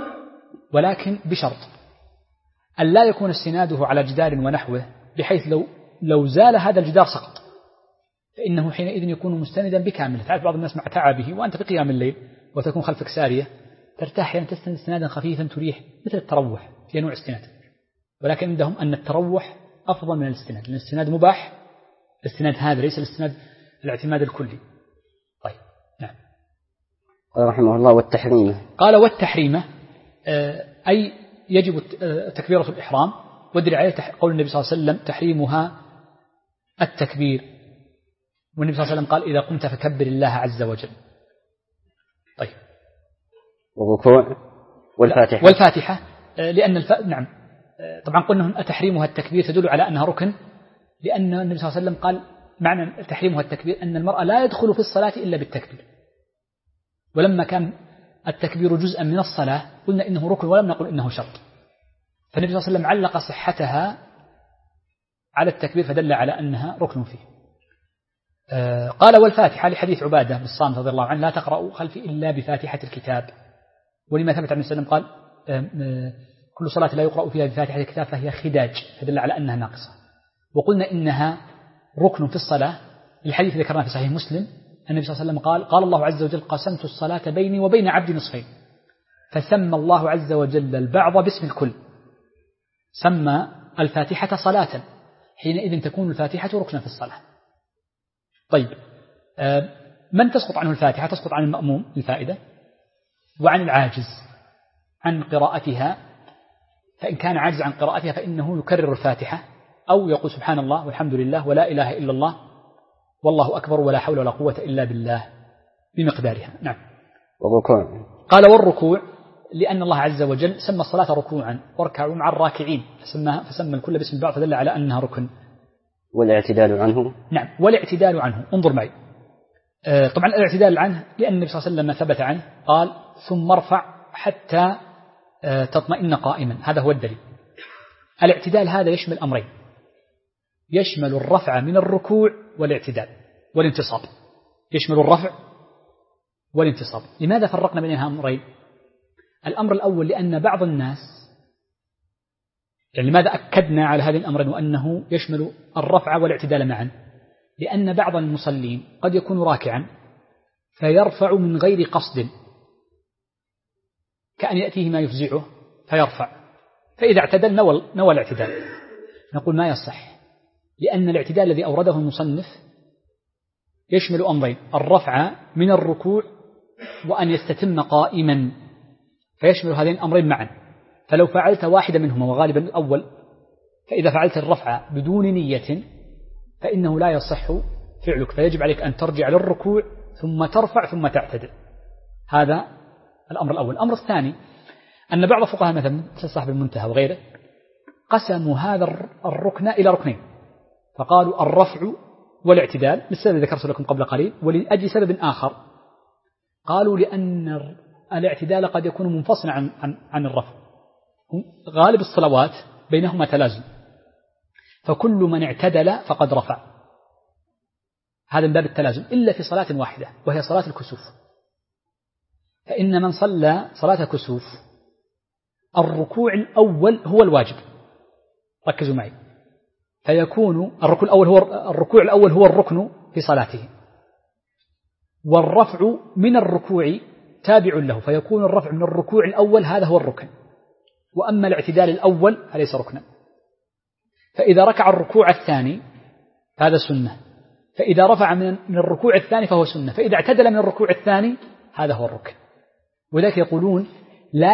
ولكن بشرط أن لا يكون استناده على جدار ونحوه بحيث لو زال هذا الجدار سقط، فإنه حينئذ يكون مستندا بكامله. تعرف بعض الناس مع تعبه وأنت في قيام الليل وتكون خلفك سارية ترتاح، يعني تستند استنادا خفيفا تريح، مثل التروح في نوع استناد. ولكن عندهم أن التروح أفضل من الاستناد، لأن الاستناد مباح، الاستناد هذا ليس الاستناد الاعتماد الكلي. طيب نعم. قال رحمه الله والتحريمة. قال والتحريمة أي يجب تكبيرة الإحرام، والدليل عليه قول النبي صلى الله عليه وسلم تحريمها التكبير، والنبي صلى الله عليه وسلم قال إذا قمت فكبر الله عز وجل. طيب والركوع والفاتحة لأن نعم طبعا قلنا تحريمها التكبير تدل على أنها ركن، لأن النبي صلى الله عليه وسلم قال معنى تحريمها التكبير أن المرأة لا يدخل في الصلاة إلا بالتكبير، ولما كان التكبير جزءا من الصلاة قلنا إنه ركن ولم نقل إنه شرط، فالنبي صلى الله عليه وسلم علق صحتها على التكبير فدل على أنها ركن فيه. قال والفاتحة لحديث عبادة بن الصامت رضي الله عنه لا تقرأوا خلفي إلا بفاتحة الكتاب، ولما ثبت عن النبي قال كل صلاة لا يقرأ فيها بفاتحة الكتاب فهي خداج، فدل على أنها ناقصة. وقلنا إنها ركن في الصلاة الحديث ذكرناه في صحيح مسلم النبي صلى الله عليه وسلم قال الله عز وجل قسمت الصلاة بيني وبين عبدي نصفين، فسمى الله عز وجل البعض باسم الكل، سمى الفاتحة صلاة، حينئذ تكون الفاتحة ركنا في الصلاة. طيب من تسقط عنه الفاتحة؟ تسقط عن المأموم للفائدة، وعن العاجز عن قراءتها، فإن كان عاجز عن قراءتها فإنه يكرر الفاتحة أو يقول سبحان الله والحمد لله ولا إله إلا الله والله أكبر ولا حول ولا قوة إلا بالله بمقدارها. نعم. والركوع قال والركوع لأن الله عز وجل سمى الصلاة ركوعا واركعوا مع الراكعين، فسمى الكل باسم البعض فدل على أنها ركن. والاعتدال عنه. نعم والاعتدال عنه. انظر معي طبعا الاعتدال عنه لأن النبي صلى الله عليه وسلم ما ثبت عنه قال ثم ارفع حتى تطمئن قائما، هذا هو الدليل. الاعتدال هذا يشمل أمرين، يشمل الرفع من الركوع والاعتدال والانتصاب، يشمل الرفع والانتصاب. لماذا فرقنا بين أمرين؟ الأمر الأول لأن بعض الناس، يعني لماذا أكدنا على هذه الأمرين وأنه يشمل الرفع والاعتدال معا؟ لأن بعض المصلين قد يكون راكعا فيرفع من غير قصد، كأن يأتيه ما يفزعه فيرفع، فإذا اعتدل نوى الاعتدال. نقول ما يصح، لأن الاعتدال الذي أورده المصنف يشمل أمرين، الرفع من الركوع وأن يستتم قائما، فيشمل هذين الأمرين معا. فلو فعلت واحدة منهما وغالبا الأول، فإذا فعلت الرفع بدون نية فإنه لا يصح فعلك، فيجب عليك أن ترجع للركوع ثم ترفع ثم تعتدل. هذا الأمر الأول. الأمر الثاني أن بعض فقهاء مثلا صاحب المنتهى وغيره قسموا هذا الركن إلى ركنين، فقالوا الرفع والاعتدال بالسبب الذي ذكرت لكم قبل قليل، ولأجل سبب آخر قالوا لأن الاعتدال قد يكون منفصلا عن الرفع، غالب الصلوات بينهما تلازم، فكل من اعتدل فقد رفع، هذا من باب التلازم، إلا في صلاة واحدة وهي صلاة الكسوف، فإن من صلى صلاة كسوف الركوع الأول هو الواجب، ركزوا معي، فيكون الركوع الأول هو الركن في صلاته، والرفع من الركوع تابع له، فيكون الرفع من الركوع الأول هذا هو الركن، وأما الاعتدال الأول فليس ركنا. فإذا ركع الركوع الثاني هذا سنة، فإذا رفع من الركوع الثاني فهو سنة، فإذا اعتدل من الركوع الثاني هذا هو الركن. وذلك يقولون لا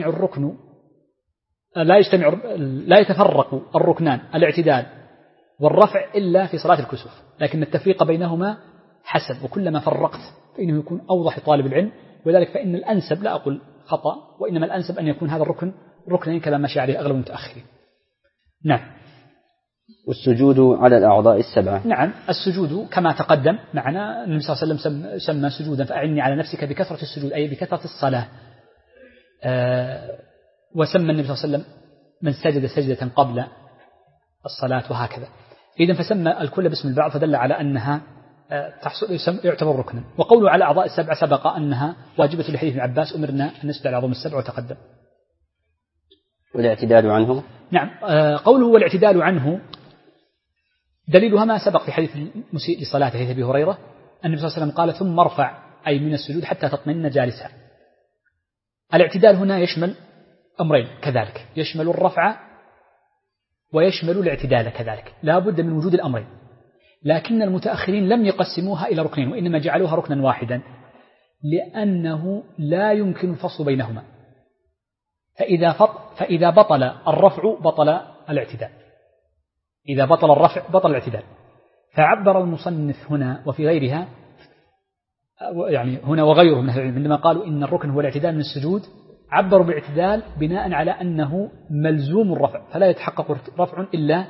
يتفرق الركنان الاعتدال والرفع إلا في صلاة الكسوف، لكن التفريق بينهما حسب، وكلما فرقت فإنه يكون أوضح طالب العلم. وذلك فإن الأنسب، لا أقول خطأ، وإنما الأنسب أن يكون هذا الركن ركنين كما مشى عليه أغلب المتأخرين. نعم. والسجود على الأعضاء السبعة. نعم، السجود كما تقدم معنا النبي صلى الله عليه وسلم سمى سجودا فأعني على نفسك بكثرة السجود، أي بكثرة الصلاة. وسمى النبي صلى الله عليه وسلم من سجد سجدة قبل الصلاة وهكذا. إذن فسمى الكل باسم البعض، فدل على أنها يعتبر ركنا. وقوله على الأعضاء السبعة سبق أنها واجبة لحديث ابن عباس أمرنا أن نسجد على العظام السبع وتقدم. والاعتدال عنه. نعم، قوله والاعتدال عنه دليلها ما سبق في حديث المسيء لصلاته حديث أبي هريرة، النبي صلى الله عليه وسلم قال ثم ارفع أي من السجود حتى تطمئن جالسا. الاعتدال هنا يشمل أمرين كذلك، يشمل الرفع ويشمل الاعتدال كذلك، لا بد من وجود الأمرين، لكن المتأخرين لم يقسموها إلى ركنين، وإنما جعلوها ركنا واحدا لأنه لا يمكن الفصل بينهما. فإذا بطل الرفع بطل الاعتدال، إذا بطل الرفع بطل الاعتدال. فعبر المصنف هنا وفي غيرها، يعني هنا وغيره من أهل العلم، عندما قالوا إن الركن هو الاعتدال من السجود عبروا بالاعتدال بناء على أنه ملزوم الرفع، فلا يتحقق رفع إلا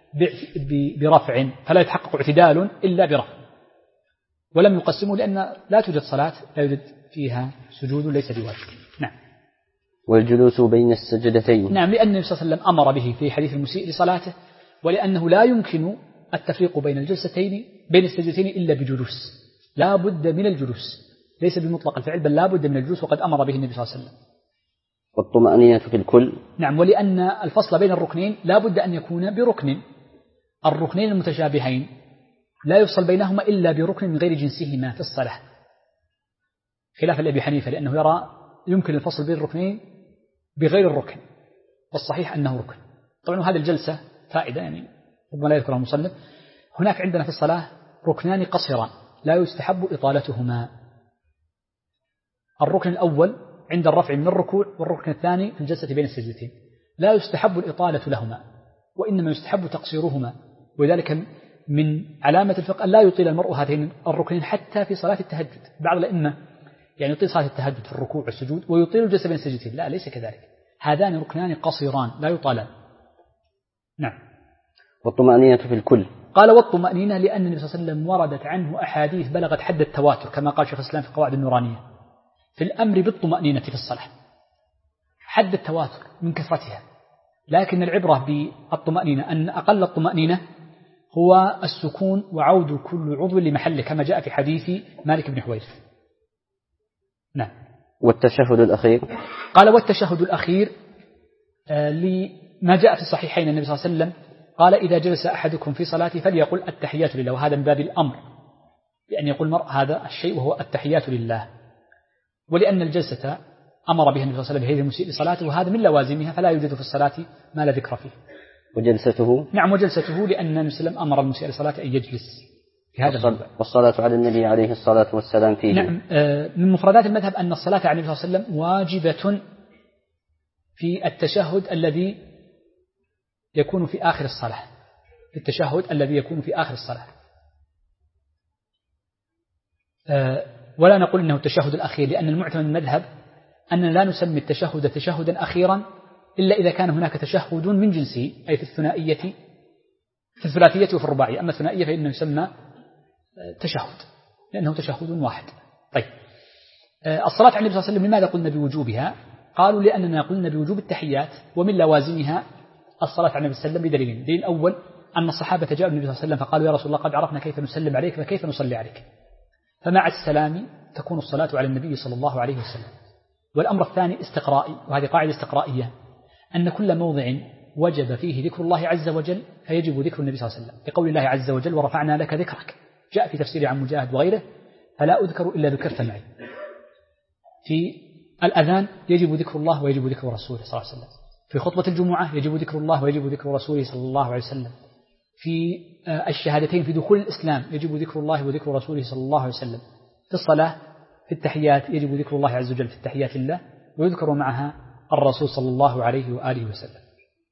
برفع، فلا يتحقق اعتدال إلا برفع. ولم يقسموا لأن لا توجد صلاة لا يوجد فيها سجود ليس بواجب. نعم. والجلوس بين السجدتين. نعم، لأن النبي صلى الله عليه وسلم أمر به في حديث المسيء لصلاته، ولأنه لا يمكن التفريق بين السجدتين إلا بجلوس، لا بد من الجلوس، ليس بمطلق الفعل بل لا بد من الجلوس، وقد أمر به النبي صلى الله عليه وسلم. والطمأنينة في الكل. نعم، ولأن الفصل بين الركنين لا بد أن يكون بركن، الركنين المتشابهين لا يفصل بينهما إلا بركن من غير جنسهما في الصلاة، خلافا لأبي حنيفة لأنه يرى يمكن الفصل بين الركنين بغير الركن، والصحيح أنه ركن. طبعا هذه الجلسة فائدة يعني ربما لا يذكرها المصنف. هناك عندنا في الصلاة ركنان قصيران لا يستحب إطالتهما، الركن الأول عند الرفع من الركوع، والركن الثاني في الجلسة بين السجدتين، لا يستحب الإطالة لهما وإنما يستحب تقصيرهما. وذلك من علامة الفقه لا يطيل المرء هذين الركنين حتى في صلاة التهجد. بعض الأئمة يعني يطيل صلاة التهجد في الركوع والسجود ويطيل الجلسة بين السجدتين، لا ليس كذلك، هذان ركنان قصيران لا يطالان. نعم. والطمأنينة في الكل. قال والطمأنينة لأن النبي صلى الله عليه وسلم وردت عنه أحاديث بلغت حد التواتر كما قال شيخ الإسلام في القواعد النورانية في الأمر بالطمأنينة في الصلاة، حد التواتر من كثرتها. لكن العبرة بالطمأنينة أن أقل الطمأنينة هو السكون وعود كل عضو لمحله كما جاء في حديث مالك بن حويرث. نعم. والتشهد الأخير. قال والتشهد الأخير لما جاء في الصحيحين النبي صلى الله عليه وسلم قال إذا جلس أحدكم في صلاته فليقل التحيات لله، وهذا من باب الأمر بأن يقول المرء هذا الشيء وهو التحيات لله، ولأن الجلسة أمر بها النبي صلى الله عليه وسلم بهذه المسيء لصلاته، وهذا من لوازمها فلا يوجد في الصلاة ما لا ذكر فيه. وجلسته. نعم، وجلسته لأن النبي صلى الله عليه وسلم أمر المسيء لصلاته أن يجلس في هذا الوضع. والصلاة على النبي عليه الصلاة والسلام فيه. نعم، من مفردات المذهب أن الصلاة على النبي صلى الله عليه وسلم واجبة في التشهد الذي يكون في آخر الصلاة، في التشهد الذي يكون في آخر الصلاة. ولا نقول إنه التشهد الأخير، لأن المعتمد من المذهب أننا لا نسمي التشهد تشهدا أخيرا إلا إذا كان هناك تشهد من جنسه، أي في الثلاثية وفي الرباعية. أما الثنائية فإنه يسمى تشهد لأنه تشهد واحد. طيب، الصلاة على النبي صلى الله عليه وسلم لماذا قلنا بوجوبها؟ قالوا لأننا قلنا بوجوب التحيات ومن لوازمها الصلاة على النبي صلى الله عليه وسلم بدليلين. الدليل الأول أن الصحابة جاءوا النبي صلى الله عليه وسلم فقالوا يا رسول الله قد عرفنا كيف نسلم عليك فكيف نصلي عليك، فمع السلام تكون الصلاة على النبي صلى الله عليه وسلم. والأمر الثاني استقرائي، وهذه قاعدة استقرائية، أن كل موضع وجب فيه ذكر الله عز وجل فيجب ذكر النبي صلى الله عليه وسلم، لقول الله عز وجل ورفعنا لك ذكرك، جاء في تفسير عن مجاهد وغيره: فلا أذكر إلا ذكرت معي. في الأذان يجب ذكر الله ويجب ذكر رسوله صلى الله عليه وسلم. في خطبة الجمعة يجب ذكر الله ويجب ذكر رسوله صلى الله عليه وسلم. في الشهادتين في دخول الإسلام يجب ذكر الله وذكر رسوله صلى الله عليه وسلم. في الصلاة في التحيات يجب ذكر الله عز وجل في التحيات لله، ويذكر معها الرسول صلى الله عليه وآله وسلم.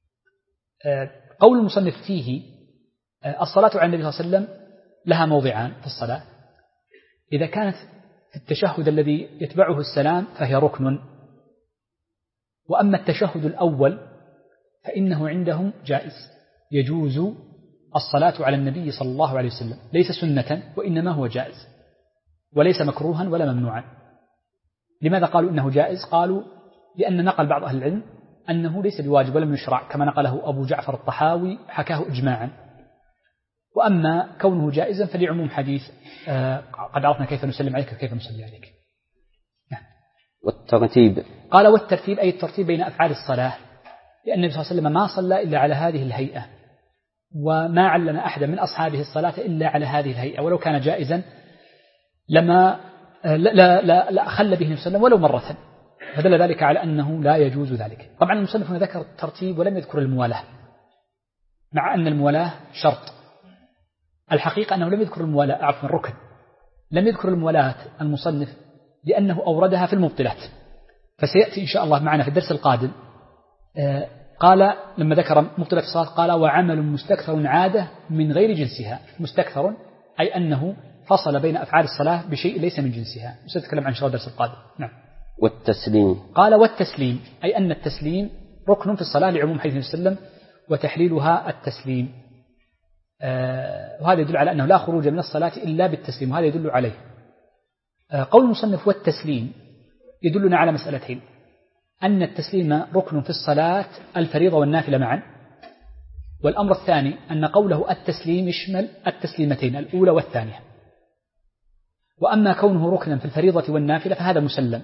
قول المصنف فيه: الصلاة على النبي صلى الله عليه وسلم لها موضعان في الصلاة. إذا كانت في التشهد الذي يتبعه السلام فهي ركن، وأما التشهد الأول فإنه عندهم جائز، يجوز الصلاة على النبي صلى الله عليه وسلم، ليس سنة وإنما هو جائز، وليس مكروها ولا ممنوعا. لماذا قالوا إنه جائز؟ قالوا لأن نقل بعض أهل العلم أنه ليس بواجب ولم يشرع، كما نقله أبو جعفر الطحاوي حكاه إجماعا. وأما كونه جائزا فلعموم حديث قد عرفنا كيف نسلم عليك وكيف نصلي عليك. نعم. والترتيب، قال: والترتيب أي الترتيب بين أفعال الصلاة، لأن النبي صلى الله عليه وسلم ما صلى إلا على هذه الهيئة، وما علم أحد من أصحابه الصلاة إلا على هذه الهيئة، ولو كان جائزا لما لا أخل به النبي صلى الله عليه وسلم ولو مرة، فدل ذلك على أنه لا يجوز ذلك. طبعا المصنف ذكر الترتيب ولم يذكر الموالاة، مع أن الموالاة شرط. الحقيقة أنه لم يذكر الموالاة، عفوا الركن، لم يذكر الموالاة المصنف لأنه أوردها في المبطلات، فسيأتي إن شاء الله معنا في الدرس القادم. قال لما ذكر مبطلات الصلاة قال: وعمل مستكثر عادة من غير جنسها. مستكثر أي أنه فصل بين أفعال الصلاة بشيء ليس من جنسها، سنتكلم عن شاء الله الدرس القادم. نعم. والتسليم، قال: والتسليم أي أن التسليم ركن في الصلاة لعموم حديث النبي وسلم وتحليلها التسليم. وهذا يدل على أنه لا خروج من الصلاة إلا بالتسليم، وهذا يدل عليه. قول المصنف والتسليم يدلنا على مسألتين: أن التسليم ركن في الصلاة الفريضة والنافلة معا، والأمر الثاني أن قوله التسليم يشمل التسليمتين الأولى والثانية. وأما كونه ركنا في الفريضة والنافلة فهذا مسلم،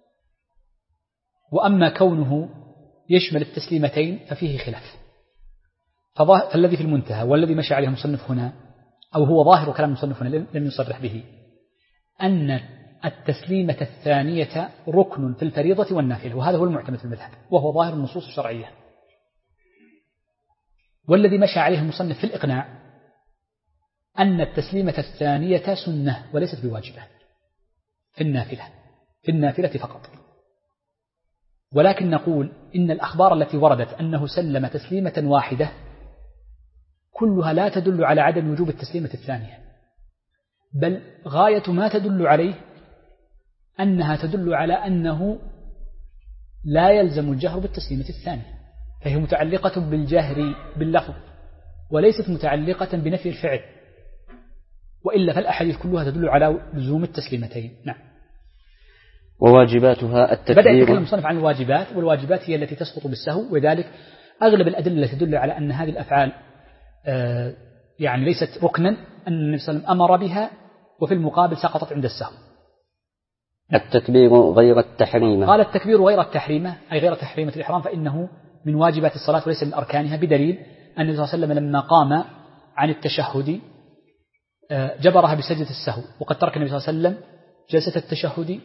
وأما كونه يشمل التسليمتين ففيه خلاف. فالذي في المنتهى والذي مشى عليه المصنف هنا، أو هو ظاهر كلام المصنف هنا لم يصرح به، أن التسليمة الثانية ركن في الفريضة والنافلة، وهذا هو المعتمد في المذهب وهو ظاهر النصوص الشرعية. والذي مشى عليه المصنف في الإقناع أن التسليمة الثانية سنة وليست بواجبة في النافلة فقط. ولكن نقول إن الأخبار التي وردت أنه سلم تسليمة واحدة كلها لا تدل على عدم وجوب التسليمة الثانية، بل غاية ما تدل عليه أنها تدل على أنه لا يلزم الجهر بالتسليمة الثانية، فهي متعلقة بالجهر باللفظ وليست متعلقة بنفي الفعل، وإلا فالأحاديث كلها تدل على لزوم التسليمتين. نعم. وواجباتها التكبير. بدأ يتكلم المصنف عن الواجبات، والواجبات هي التي تسقط بالسهو، وذلك أغلب الأدلة التي تدل على أن هذه الأفعال يعني ليست ركنا أن النبي صلى الله عليه وسلم أمر بها، وفي المقابل سقطت عند السهو. التكبير غير التحريمة. قال: التكبير غير التحريمة أي غير تحريمة الإحرام، فإنه من واجبات الصلاة وليس من أركانها، بدليل أن النبي صلى الله عليه وسلم لما قام عن التشهد جبرها بسجدة السهو، وقد ترك النبي صلى الله عليه وسلم جلسة التشهد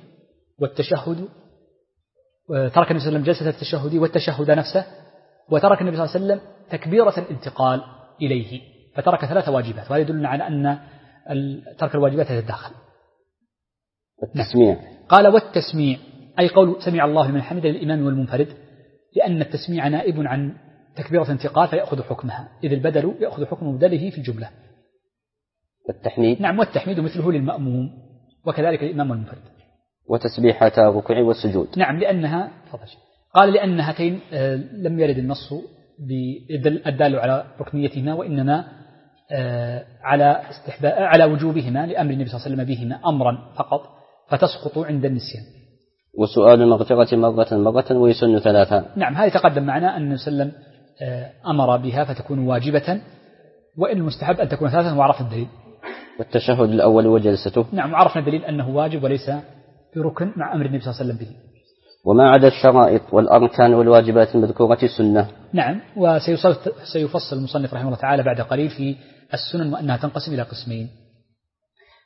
ترك النبي صلى الله عليه وسلم جلسة التشهد والتشهد نفسه، وترك النبي صلى الله عليه وسلم تكبيرة الانتقال إليه، فترك 3 واجبات، وهذا يدلنا على أن ترك الواجبات يتداخل. التسميع. قال: والتسميع أي قول سمع الله لمن حمده للإمام والمنفرد، لأن التسميع نائب عن تكبيرة انتقال فيأخذ حكمها، إذ البدل يأخذ حكم بدله في الجملة. والتحميد. نعم، والتحميد مثله للمأموم وكذلك الإمام والمنفرد. وتسبيحة الركوع والسجود. نعم، لأنها قال لأن هاتين لم يرد النص بالدال على ركنيتهما، وإنما على وجوبهما لأمر النبي صلى الله عليه وسلم بهما أمرا فقط، فتسقط عند النسيان. وسؤال المغفرة مرة ويسن 3. نعم، هذه تقدم معنا أن النبي صلى الله عليه وسلم أمر بها فتكون واجبة، وإن المستحب أن تكون 3، وعرفنا الدليل. والتشهد الأول وجلسته. نعم، وعرفنا الدليل أنه واجب وليس بركن مع أمر النبي صلى الله عليه وسلم به. وما عدا الشرائط والأركان والواجبات المذكورة السنة. نعم، وسيفصل المصنف رحمه الله تعالى بعد قليل في السنن، وأنها تنقسم إلى قسمين.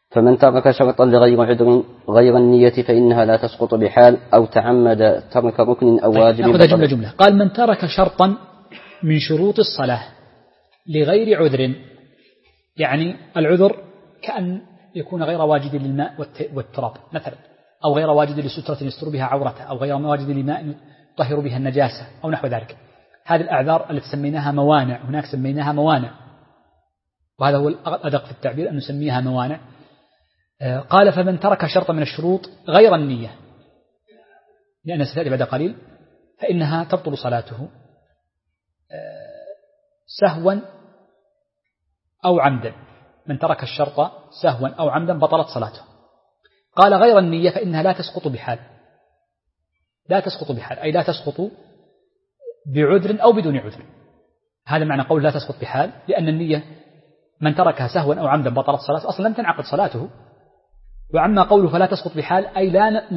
فمن ترك شرطا لغير عذر غير النية فإنها لا تسقط بحال، أو تعمد ترك ركن أو واجب. نأخذ جملة. قال من ترك شرطا من شروط الصلاة لغير عذر، يعني العذر كأن يكون غير واجد للماء والتراب مثلا، أو غير واجد لسترة يستر بها عورته، أو غير واجد لماء يطهر بها النجاسة أو نحو ذلك. هذه الأعذار التي سميناها موانع، هناك سميناها موانع، وهذا هو الأدق في التعبير أن نسميها موانع. قال فمن ترك شرطا من الشروط غير النية، لأن ستأتي بعد قليل، فإنها تبطل صلاته سهوا أو عمدا. من ترك الشرط سهوا أو عمدا بطلت صلاته. قال غير النية فإنها لا تسقط بحال، لا تسقط بحال أي لا تسقط بعذر أو بدون عذر. هذا معنى قول لا تسقط بحال، لأن النية من تركها سهوا أو عمدا بطلت صلاته، أصلا لم تنعقد صلاته. وعما قوله فلا تسقط بحال أي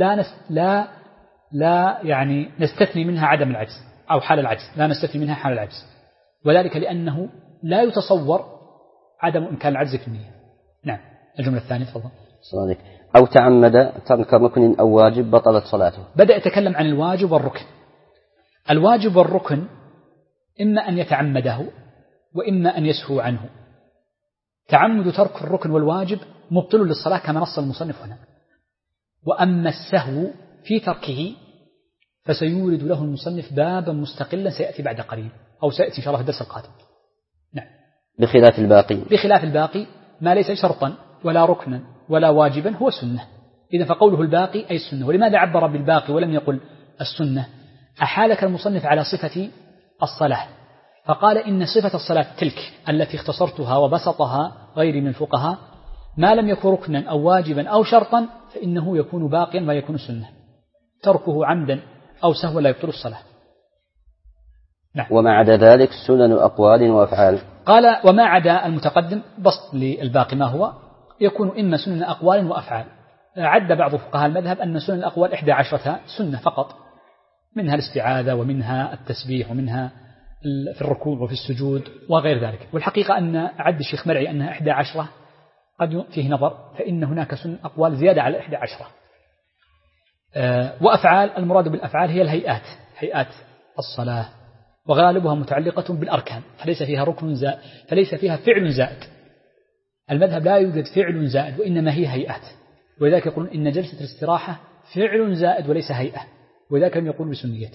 لا يعني نستثني منها عدم العجز أو حال العجز، لا نستثني منها حال العجز، وذلك لأنه لا يتصور عدم إمكان العجز في النية. نعم. الجملة الثانية تفضل. صادق. أو تعمد ترك ركن أو واجب بطلت صلاته. بدأ يتكلم عن الواجب والركن. الواجب والركن إما أن يتعمده وإما أن يسهو عنه. تعمد ترك الركن والواجب مبطل للصلاة كما نص المصنف هنا. وأما السهو في تركه فسيورد له المصنف بابا مستقلا سيأتي بعد قليل، أو سيأتي إن شاء الله في الدرس القادم. نعم. بخلاف الباقي. بخلاف الباقي ما ليس شرطا ولا ركنا ولا واجبا هو سنة. إذا فقوله الباقي أي السنة. ولماذا عبر بالباقي ولم يقل السنة؟ أحالك المصنف على صفة الصلاة، فقال إن صفة الصلاة تلك التي اختصرتها وبسطها غيري من الفقهاء ما لم يكن ركنا أو واجبا أو شرطا فإنه يكون باقيا ولا يكون سنة. تركه عمدا أو سهوا لا يبطل الصلاة. نعم. وما عدا ذلك سنن أقوال وأفعال. قال وما عدا المتقدم بسط للباقي ما هو يكون إما سنن أقوال وأفعال. عد بعض فقهاء المذهب أن سنن الأقوال 11 سنة فقط، منها الاستعاذة ومنها التسبيح ومنها في الركوع وفي السجود وغير ذلك. والحقيقة أن عد الشيخ مرعي أنها 11 قد فيه نظر، فإن هناك سنن أقوال زيادة على 11. وأفعال المراد بالأفعال هي الهيئات، هيئات الصلاة، وغالبها متعلقة بالأركان، فليس فيها ركن زائد، فليس فيها فعل زائد. المذهب لا يوجد فعل زائد وإنما هي هيئات، ولذلك يقولون إن جلسة الاستراحة فعل زائد وليس هيئة، ولذلك لم يقول بسنيته.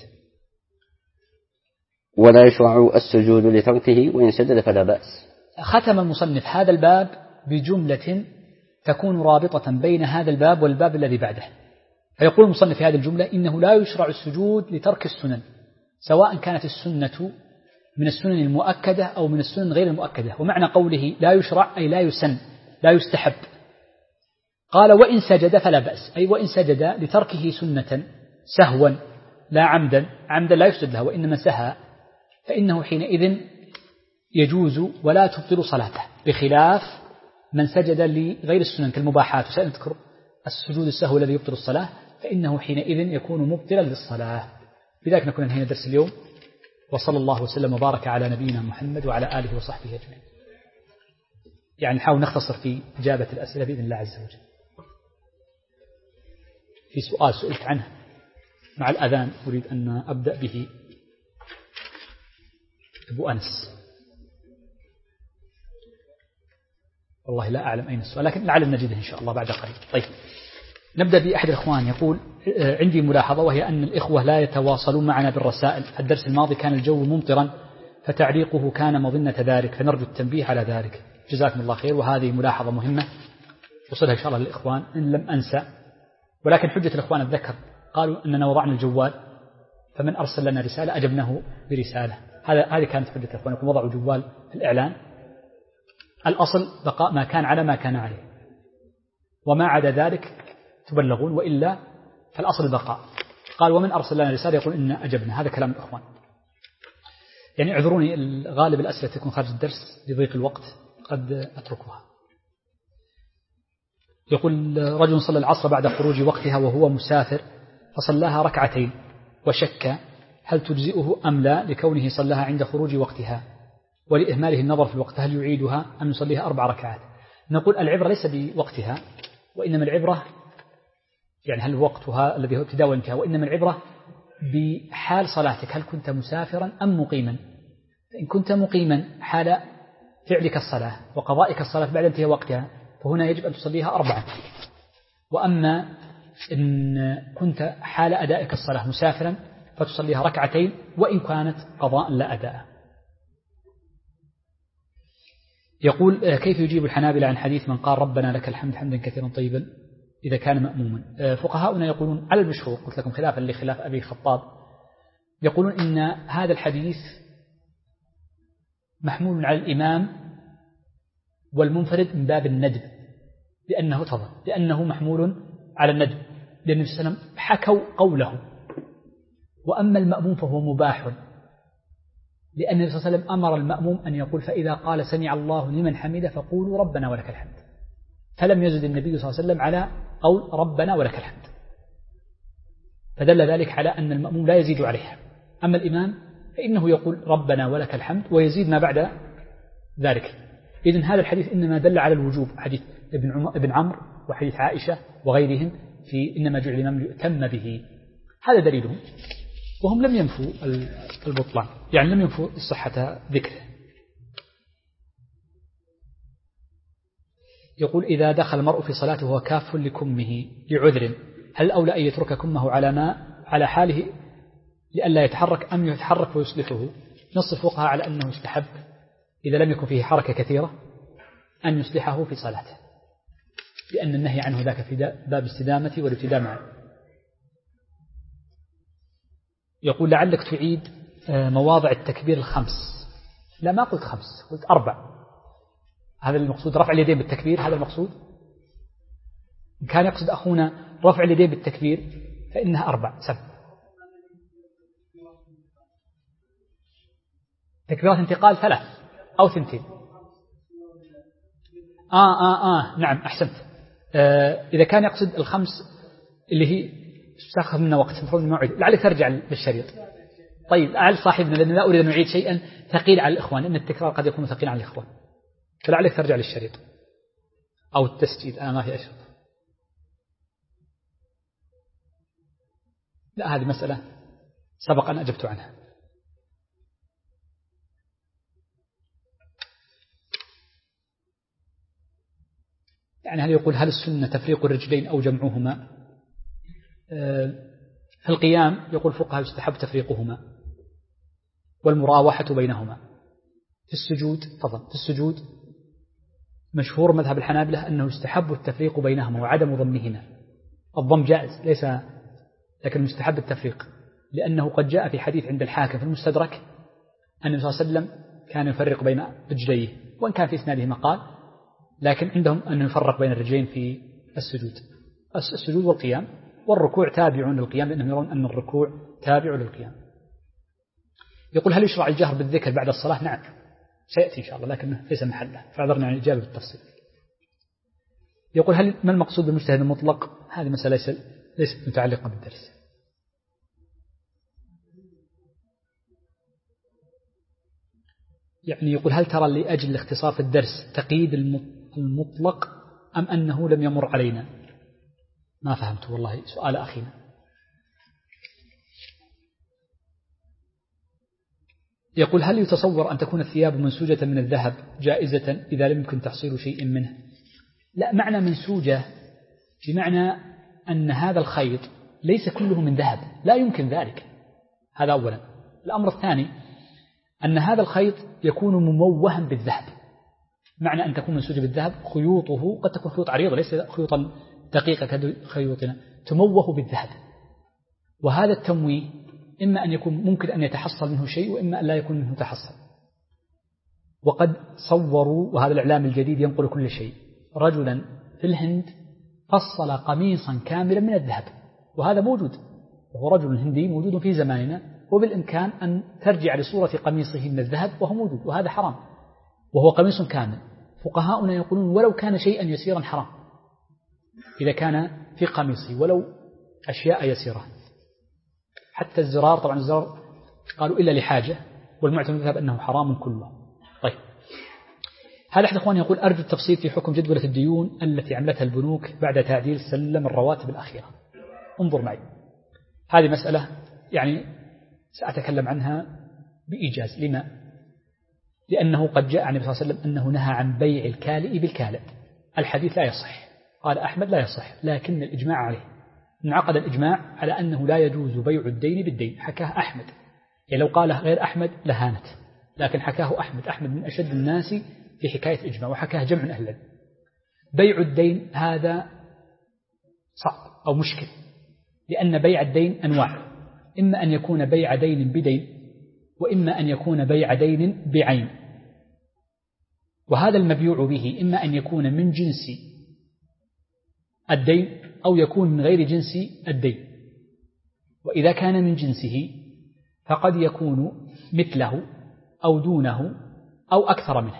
ولا يشرع السجود لتركه وإن سجد فلا بأس. ختم المصنف هذا الباب بجملة تكون رابطة بين هذا الباب والباب الذي بعده، فيقول المصنف في هذه الجملة إنه لا يشرع السجود لترك السنن، سواء كانت السنة من السنن المؤكدة أو من السنن غير المؤكدة. ومعنى قوله لا يشرع أي لا يسن، لا يستحب. قال وإن سجد فلا بأس، أي وإن سجد لتركه سنة سهوا لا عمدا، عمدا لا يسجد لها وإنما سهى، فإنه حينئذ يجوز ولا تبطل صلاته، بخلاف من سجد لغير السنن كالمباحات، وسنذكر السجود السهو الذي يبطل الصلاة، فإنه حينئذ يكون مبطلا للصلاة. بذلك نكون انهينا درس اليوم، وصلى الله وسلم وبارك على نبينا محمد وعلى آله وصحبه أجمعين. يعني نحاول نختصر في إجابة الأسئلة بإذن الله عز وجل. في سؤال سئلت عنه مع الأذان أريد أن أبدأ به. أبو أنس، والله لا أعلم أين السؤال، لكن لعل نجده إن شاء الله بعد قليل. طيب، نبدأ بأحد الإخوان يقول عندي ملاحظة، وهي أن الإخوة لا يتواصلون معنا بالرسائل. الدرس الماضي كان الجو ممطرا فتعليقه كان مظنة ذلك، فنرجو التنبيه على ذلك. جزاكم الله خير، وهذه ملاحظة مهمة وصلها إن شاء الله للإخوان إن لم أنسى. ولكن حجة الإخوان الذكر قالوا أننا وضعنا الجوال، فمن أرسل لنا رسالة أجبناه برسالة. هذه كانت حجة الإخوان، يكون وضعوا جوال في الإعلان. الأصل بقاء ما كان على ما كان عليه، وما عدا ذلك تبلغون، وإلا فالأصل البقاء. قال ومن أرسل لنا رسالة يقول إن أجبنا. هذا كلام الإخوان. يعني اعذروني، غالب الأسئلة تكون خارج الدرس لضيق الوقت، قد أتركها. يقول رجل صلى العصر بعد خروج وقتها وهو مسافر، فصلاها ركعتين وشك هل تجزئه أم لا، لكونه صلاها عند خروج وقتها ولإهماله النظر في الوقت، هل يعيدها أم يصليها 4 ركعات؟ نقول العبرة ليس بوقتها، وإنما العبرة يعني هل وقتها الذي هو ابتداء وانتهاء، وإنما العبرة بحال صلاتك، هل كنت مسافرا أم مقيما. فإن كنت مقيما حال فعلك الصلاة وقضائك الصلاة بعد انتهاء وقتها فهنا يجب أن تصليها 4. وأما إن كنت حال أدائك الصلاة مسافرا فتصليها 2 وإن كانت قضاء لا أداء. يقول كيف يجيب الحنابلة عن حديث من قال ربنا لك الحمد حمدا كثيرا طيبا إذا كان مأموما؟ فقهاؤنا يقولون على المشهور، قلت لكم خلافا لخلاف أبي خطاب، يقولون إن هذا الحديث محمول على الإمام والمنفرد من باب الندب، لأنه محمول على الندب، لأن النبي صلى الله عليه وسلم حكوا قوله. وأما المأموم فهو مباح، لأن النبي صلى الله عليه وسلم أمر المأموم أن يقول فإذا قال سمع الله لمن حمده فقولوا ربنا ولك الحمد، فلم يزد النبي صلى الله عليه وسلم على قول ربنا ولك الحمد، فدل ذلك على أن المأموم لا يزيد عليها. أما الإمام فإنه يقول ربنا ولك الحمد ويزيد ما بعد ذلك. إذن هذا الحديث إنما دل على الوجوب، حديث ابن عمرو وحديث عائشة وغيرهم في إنما جعل الإمام ليؤتم به، هذا دليلهم. وهم لم ينفوا البطلان، يعني لم ينفوا صحة ذكره. يقول إذا دخل المرء في صلاته وهو كاف لكمه لعذر، هل أولى أن يترك كمه على حاله لئلا يتحرك أم يتحرك ويصلحه؟ نص الفقهاء على أنه يستحب إذا لم يكن فيه حركة كثيرة أن يصلحه في صلاته، لأن النهي عنه ذاك في باب استدامة والابتداء معه. يقول لعلك تعيد مواضع التكبير 5. لا ما قلت 5، قلت 4. هذا المقصود رفع اليدين بالتكبير، هذا المقصود. إن كان يقصد أخونا رفع اليدين بالتكبير فإنها 4 7 تكبيرات انتقال 3 أو 2. نعم أحسنت. إذا كان يقصد 5 اللي هي تأخذ منا وقت المفروض الموعد، لعلك ترجع للشريط. طيب لعل صاحبنا، لأن لا أريد أن نعيد شيئا ثقيل على الإخوان، لأن التكرار قد يكون ثقيل على الإخوان، فلعلك ترجع للشريط أو التسجيل. أنا ما في أشرف. لا هذه مسألة سبق أن أجبت عنها. يعني هل يقول هل السنة تفريق الرجلين أو جمعهما؟ في القيام يقول فقهاء يستحب تفريقهما والمراوحة بينهما. في السجود مشهور مذهب الحنابلة أنه يستحب التفريق بينهما وعدم ضمهما. الضم جائز ليس، لكن مستحب التفريق، لأنه قد جاء في حديث عند الحاكم في المستدرك أن النبي صلى الله عليه وسلم كان يفرق بين رجليه، وإن كان في إسناده مقال، لكن عندهم أنه يفرق بين الرجلين في السجود والقيام، والركوع تابع للقيام، لأنهم يرون أن الركوع تابع للقيام. يقول هل يشرع الجهر بالذكر بعد الصلاة؟ نعم سيأتي إن شاء الله، لكنه ليس محله، فاعذرنا عن الإجابة بالتفصيل. يقول ما المقصود بالمجتهد المطلق؟ هذه مسألة ليست متعلقة بالدرس. يعني يقول هل ترى لأجل الاختصار في الدرس تقييد المطلق أم أنه لم يمر علينا؟ ما فهمت والله سؤال أخينا. يقول هل يتصور أن تكون الثياب منسوجة من الذهب جائزة إذا لم يمكن تحصيل شيء منه؟ لا، معنى منسوجة بمعنى أن هذا الخيط ليس كله من ذهب، لا يمكن ذلك. هذا أولا. الأمر الثاني أن هذا الخيط يكون مموها بالذهب. معنى أن تكون منسوجة بالذهب خيوطه قد تكون خيوط عريضة ليس خيوطا دقيقة كخيوطنا، تموه بالذهب. وهذا التمويه إما أن يكون ممكن أن يتحصل منه شيء، وإما أن لا يكون منه تحصل. وقد صوروا، وهذا الإعلام الجديد ينقل كل شيء، رجلا في الهند فصل قميصا كاملا من الذهب، وهذا موجود، وهو رجل هندي موجود في زماننا، وبالإمكان أن ترجع لصورة قميصه من الذهب وهو موجود، وهذا حرام، وهو قميص كامل. فقهاؤنا يقولون ولو كان شيئا يسيرا حرام إذا كان في قميصه، ولو أشياء يسيرة، حتى الزرار. طبعا الزرار قالوا إلا لحاجة، والمعتمد مذهب أنه حرام كله. طيب هذا أحد إخواني يقول أرجو التفصيل في حكم جدولة الديون التي عملتها البنوك بعد تعديل سلم الرواتب الأخيرة. انظر معي، هذه مسألة يعني سأتكلم عنها بإيجاز. لما؟ لأنه قد جاء عن النبي صلى الله عليه وسلم أنه نهى عن بيع الكالئ بالكالئ. الحديث لا يصح، قال أحمد لا يصح، لكن الإجماع عليه، انعقد الإجماع على أنه لا يجوز بيع الدين بالدين. حكاه أحمد، يعني لو قاله غير أحمد لهانت، لكن حكاه أحمد من أشد الناس في حكاية الإجماع، وحكاه جمع من أهل العلم. بيع الدين هذا صعب أو مشكل، لأن بيع الدين أنواع، إما أن يكون بيع دين بدين، وإما أن يكون بيع دين بعين. وهذا المبيوع به إما أن يكون من جنس الدين أو يكون من غير جنس الدين. وإذا كان من جنسه فقد يكون مثله أو دونه أو أكثر منه.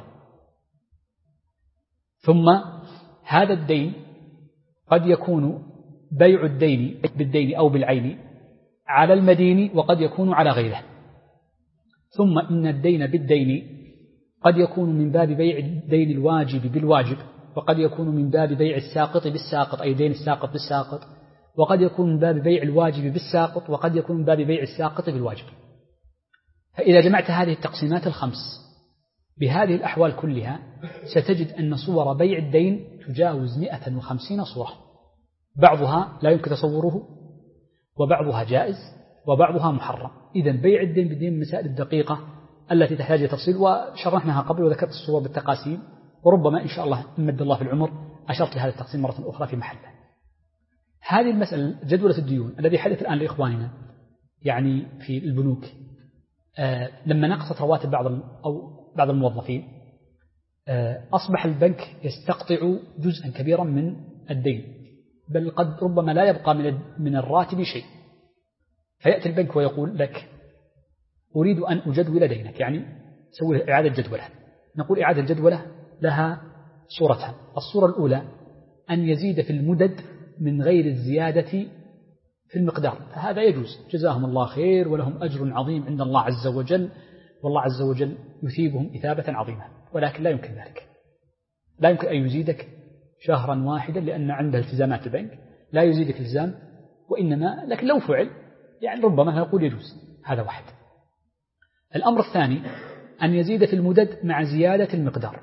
ثم هذا الدين قد يكون بيع الدين بالدين أو بالعين على المدين، وقد يكون على غيره. ثم إن الدين بالدين قد يكون من باب بيع الدين الواجب بالواجب، وقد يكون من باب بيع الساقط بالساقط، أي دين الساقط بالساقط، وقد يكون من باب بيع الواجب بالساقط، وقد يكون من باب بيع الساقط بالواجب. فإذا جمعت هذه التقسيمات الخمس بهذه الأحوال كلها ستجد أن صور بيع الدين تجاوز 150 صورة، بعضها لا يمكن تصوره، وبعضها جائز، وبعضها محرم. إذن بيع الدين بالدين من المسائل الدقيقة التي تحتاج إلى تفصيل، وشرحناها قبل وذكرت الصور بالتقاسيم، وربما إن شاء الله إن مد الله في العمر أشرت لهذا التقسيم مرة أخرى في محله. هذه المسألة جدولة الديون الذي حدث الآن لإخواننا يعني في البنوك، لما نقصت رواتب بعض الموظفين، أصبح البنك يستقطع جزءا كبيرا من الدين، بل قد ربما لا يبقى من الراتب شيء. فيأتي البنك ويقول لك أريد أن أجدول دينك، يعني سوي إعادة جدولة. نقول إعادة جدولة لها صورتان. الصورة الأولى أن يزيد في المدد من غير الزيادة في المقدار، فهذا يجوز، جزاهم الله خير ولهم أجر عظيم عند الله عز وجل، والله عز وجل يثيبهم إثابة عظيمة. ولكن لا يمكن ذلك، لا يمكن أن يزيدك شهرا واحدا لأن عنده التزامات البنك، لا يزيدك التزام، وإنما لكن لو فعل يعني ربما يقول يجوز. هذا واحد. الأمر الثاني أن يزيد في المدد مع زيادة المقدار،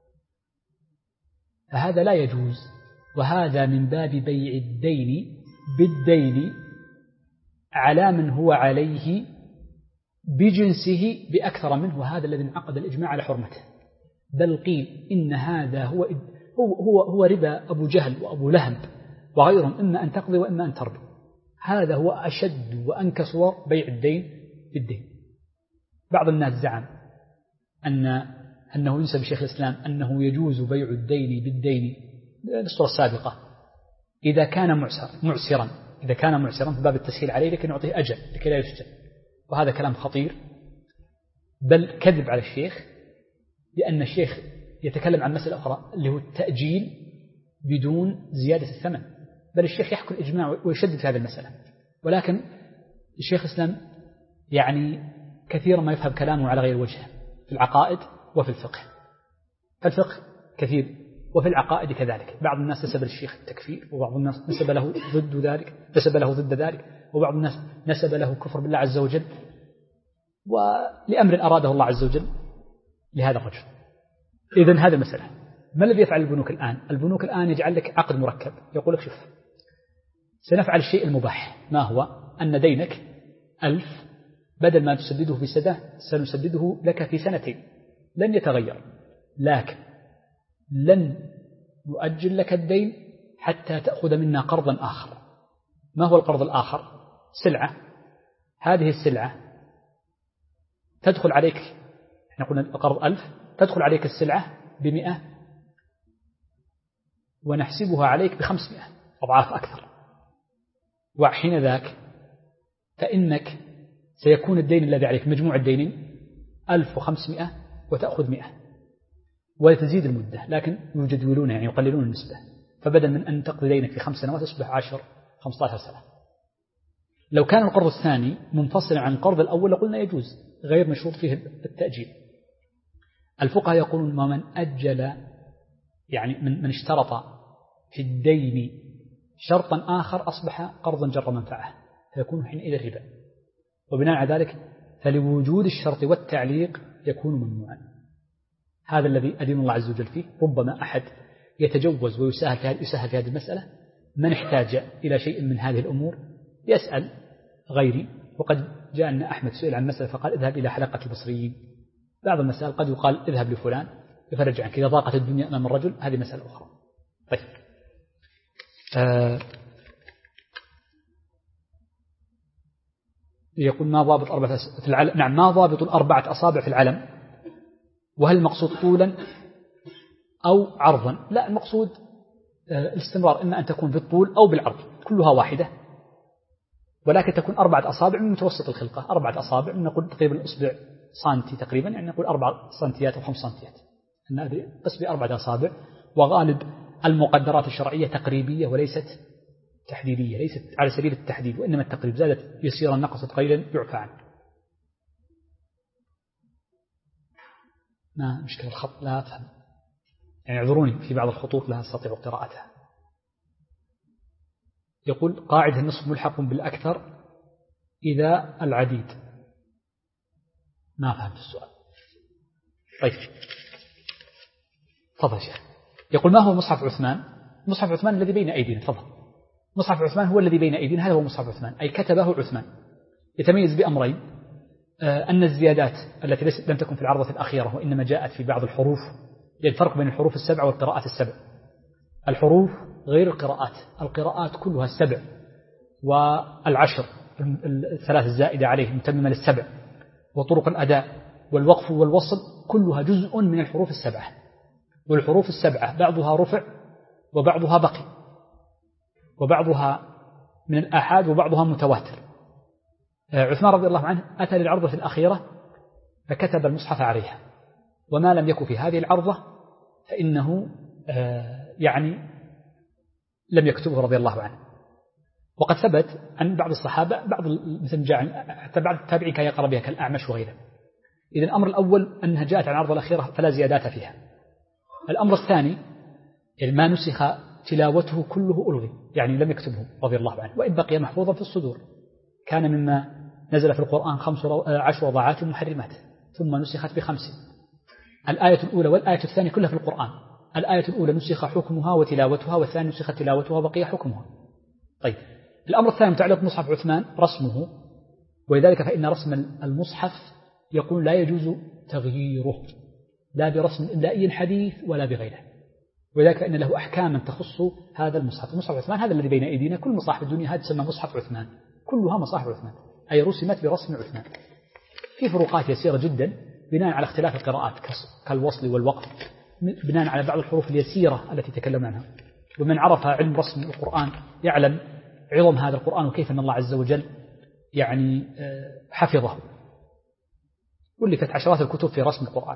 فهذا لا يجوز، وهذا من باب بيع الدين بالدين على من هو عليه بجنسه بأكثر منه، وهذا الذي انعقد الإجماع على حرمته. بل قيل إن هذا هو ربا أبو جهل وأبو لهب وغيرهم، إما أن تقضي وإما أن تربي. هذا هو أشد وأنكى صور بيع الدين بالدين. بعض الناس زعم أنه ينسب شيخ الإسلام أنه يجوز بيع الدين بالدين بالصورة السابقة إذا كان معسرا، إذا كان معسرا في باب التسهيل عليه لكن يعطيه أجل لكي لا يسجن. وهذا كلام خطير، بل كذب على الشيخ، لأن الشيخ يتكلم عن مسألة أخرى اللي هو التأجيل بدون زيادة الثمن. بل الشيخ يحكي الإجماع ويشدد في هذه المسألة، ولكن الشيخ الإسلام يعني كثيرا ما يفهم كلامه على غير وجهه في العقائد وفي الفقه. الفقه كثير وفي العقائد كذلك. بعض الناس نسب للشيخ التكفير، وبعض الناس نسب له ضد ذلك، وبعض الناس نسب له كفر بالله عز وجل، ولأمر أراده الله عز وجل لهذا الرجل. إذن هذا مسألة. ما الذي يفعل البنوك الآن؟ البنوك الآن يجعل لك عقد مركب، يقول لك شوف سنفعل الشيء المباح. ما هو؟ أن دينك 1000 بدل ما تسدده في سنة سنسدده لك في 2 لن يتغير، لكن لن نؤجل لك الدين حتى تأخذ منا قرضا آخر. ما هو القرض الآخر؟ سلعة. هذه السلعة تدخل عليك، احنا قلنا القرض 1000، تدخل عليك السلعة ب100 ونحسبها عليك ب500 أضعاف أكثر. وحين ذاك فإنك سيكون الدين الذي عليك مجموع الدينين 1500 وتأخذ 100، وتزيد المدة، لكن يجدولون يعني يقللون النسبة، فبدل من أن تقضي دينك في 5 سنوات تصبح 10-15 سنة. لو كان القرض الثاني منفصلا عن القرض الأول لقلنا يجوز غير مشروط فيه التأجيل. الفقهاء يقولون ومن أجل يعني من اشترط في الدين شرطا آخر أصبح قرضا جر منفعة فيكون حينئذ ربا، وبناء على ذلك فلوجود الشرط والتعليق يكون ممنوعا. هذا الذي أدين الله عز وجل فيه. ربما أحد يتجوز ويسهل في هذه المسألة، من احتاج إلى شيء من هذه الأمور يسأل غيري. وقد جاء أن أحمد سئل عن مسألة فقال اذهب إلى حلقة البصريين. بعض المسائل قد يقال اذهب لفلان يفرج عنك إذا ضاقت الدنيا أمام الرجل، هذه مسألة أخرى. طيب يقول ما ضابط في العلم؟ نعم، ما ضابط الأربعة أصابع في العلم؟ وهل المقصود طولا أو عرضا؟ لا، المقصود الاستمرار، إما أن تكون بالطول أو بالعرض، كلها واحدة، ولكن تكون 4 أصابع من متوسط الخلقة. 4 أصابع نقول تقريبا الأصبع سنتي تقريبا، يعني نقول 4 سنتيات أو 5 سنتيات، أن هذه قسم 4 أصابع. وغالب المقدرات الشرعية تقريبية وليست تحديدية، ليست على سبيل التحديد، وإنما التقريب، زادت يسيرا نقصت قليلا يعفى عنه. ما مشكلة الخط لا أفهم، يعني اعذروني في بعض الخطوط لا أستطيع قراءتها. يقول قاعدة النصف ملحق بالأكثر إذا العديد. ما فهمت السؤال. طيب تفضل شيخ. يقول ما هو مصحف عثمان؟ مصحف عثمان الذي بين أيدينا. تفضل. مصحف عثمان هو الذي بين أيدينا، هذا هو مصحف عثمان، أي كتبه عثمان. يتميز بأمرين: أن الزيادات التي لم تكن في العرضة الأخيرة وإنما جاءت في بعض الحروف، الفرق بين الحروف 7 والقراءات 7. الحروف غير القراءات، القراءات كلها 7 والعشر 3 الزائدة عليه متممة لل7، وطرق الأداء والوقف والوصل كلها جزء من الحروف 7. والحروف 7 بعضها رفع وبعضها بقي، وبعضها من الآحاد وبعضها متواتر. عثمان رضي الله عنه أتى للعرضة الأخيرة فكتب المصحف عليها، وما لم يكن في هذه العرضة فإنه يعني لم يكتبه رضي الله عنه. وقد ثبت عن بعض الصحابة، بعض مثل جاء حتى بعض التابعين كان يقرأ بها كالأعمش وغيره. إذن الأمر الأول أنها جاءت عن العرضة الأخيرة فلا زيادات فيها. الأمر الثاني ما نسخ تلاوته كله ألغي، يعني لم يكتبه رضي الله عنه، وإن بقي محفوظا في الصدور. كان مما نزل في القرآن 10 رضعات محرمات ثم نسخت ب5. الآية الأولى والآية الثانية كلها في القرآن. الآية الأولى نسخ حكمها وتلاوتها، والثانية نسخ تلاوتها وبقي حكمها. طيب الأمر الثاني متعلق بمصحف عثمان رسمه، ولذلك فإن رسم المصحف يقول لا يجوز تغييره، لا برسم إملائي حديث ولا بغيره، ولذلك فإن له أحكاما تخص هذا المصحف. مصحف عثمان هذا الذي بين أيدينا، كل مصاحف الدنيا هذه تسمى مصحف عثمان، كلها مصاحف عثمان، أي رسمت برسم عثمان. في فروقات يسيرة جدا بناء على اختلاف القراءات كالوصل والوقف، بناء على بعض الحروف اليسيرة التي تكلمنا عنها. ومن عرف علم رسم القرآن يعلم عظم هذا القرآن وكيف أن الله عز وجل يعني حفظه. ولفت عشرات الكتب في رسم القرآن.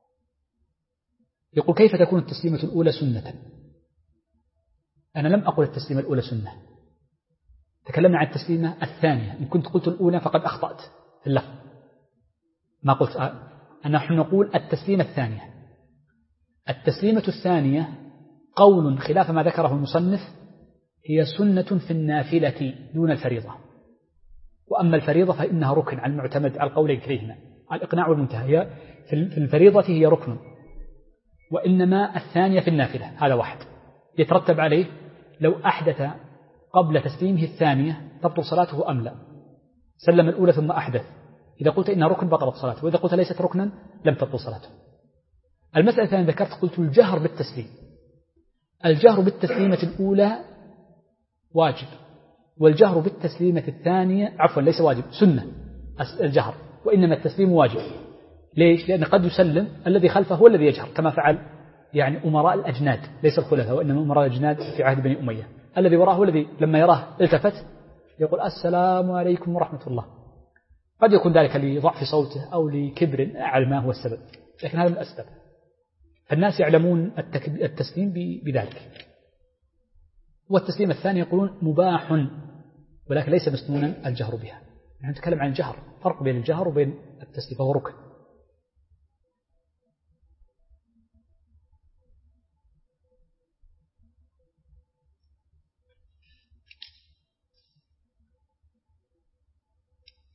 يقول كيف تكون التسليمة الأولى سنة؟ أنا لم أقل التسليمة الأولى سنة، تكلمنا عن التسليمة الثانية. إن كنت قلت الأولى فقد أخطأت في اللفظ، ما قلت نحن نقول التسليمة الثانية. التسليمة الثانية قول خلاف ما ذكره المصنف هي سنة في النافلة دون الفريضة، وأما الفريضة فإنها ركن على المعتمد على القولين كليهما، الإقناع والمنتهى. هي في الفريضة هي ركن، وإنما الثانية في النافلة. هذا واحد يترتب عليه لو أحدث قبل تسليمه الثانية تبطل صلاته أم لا. سلم الأولى ثم أحدث، إذا قلت إنها ركن بطلت صلاته، وإذا قلت ليست ركنا لم تبطل صلاته. المسألة الثانية ذكرت قلت الجهر بالتسليم. الجهر بالتسليمة الأولى واجب، والجهر بالتسليمة الثانية ليس واجب، سنة الجهر، وإنما التسليم واجب. ليش؟ لأن قد يسلم الذي خلفه هو الذي يجهر، كما فعل يعني أمراء الأجناد، ليس الخلفاء، وإنما أمراء الأجناد في عهد بني أمية. الذي وراه هو الذي لما يراه التفت يقول السلام عليكم ورحمة الله. قد يكون ذلك لضعف صوته أو لكبر على ما هو السبب، لكن هذا من الأسباب. فالناس يعلمون التسليم بذلك. والتسليم الثاني يقولون مباح ولكن ليس مسنونا الجهر بها. نحن نتكلم عن الجهر، فرق بين الجهر وبين التسليم، فهو ركن.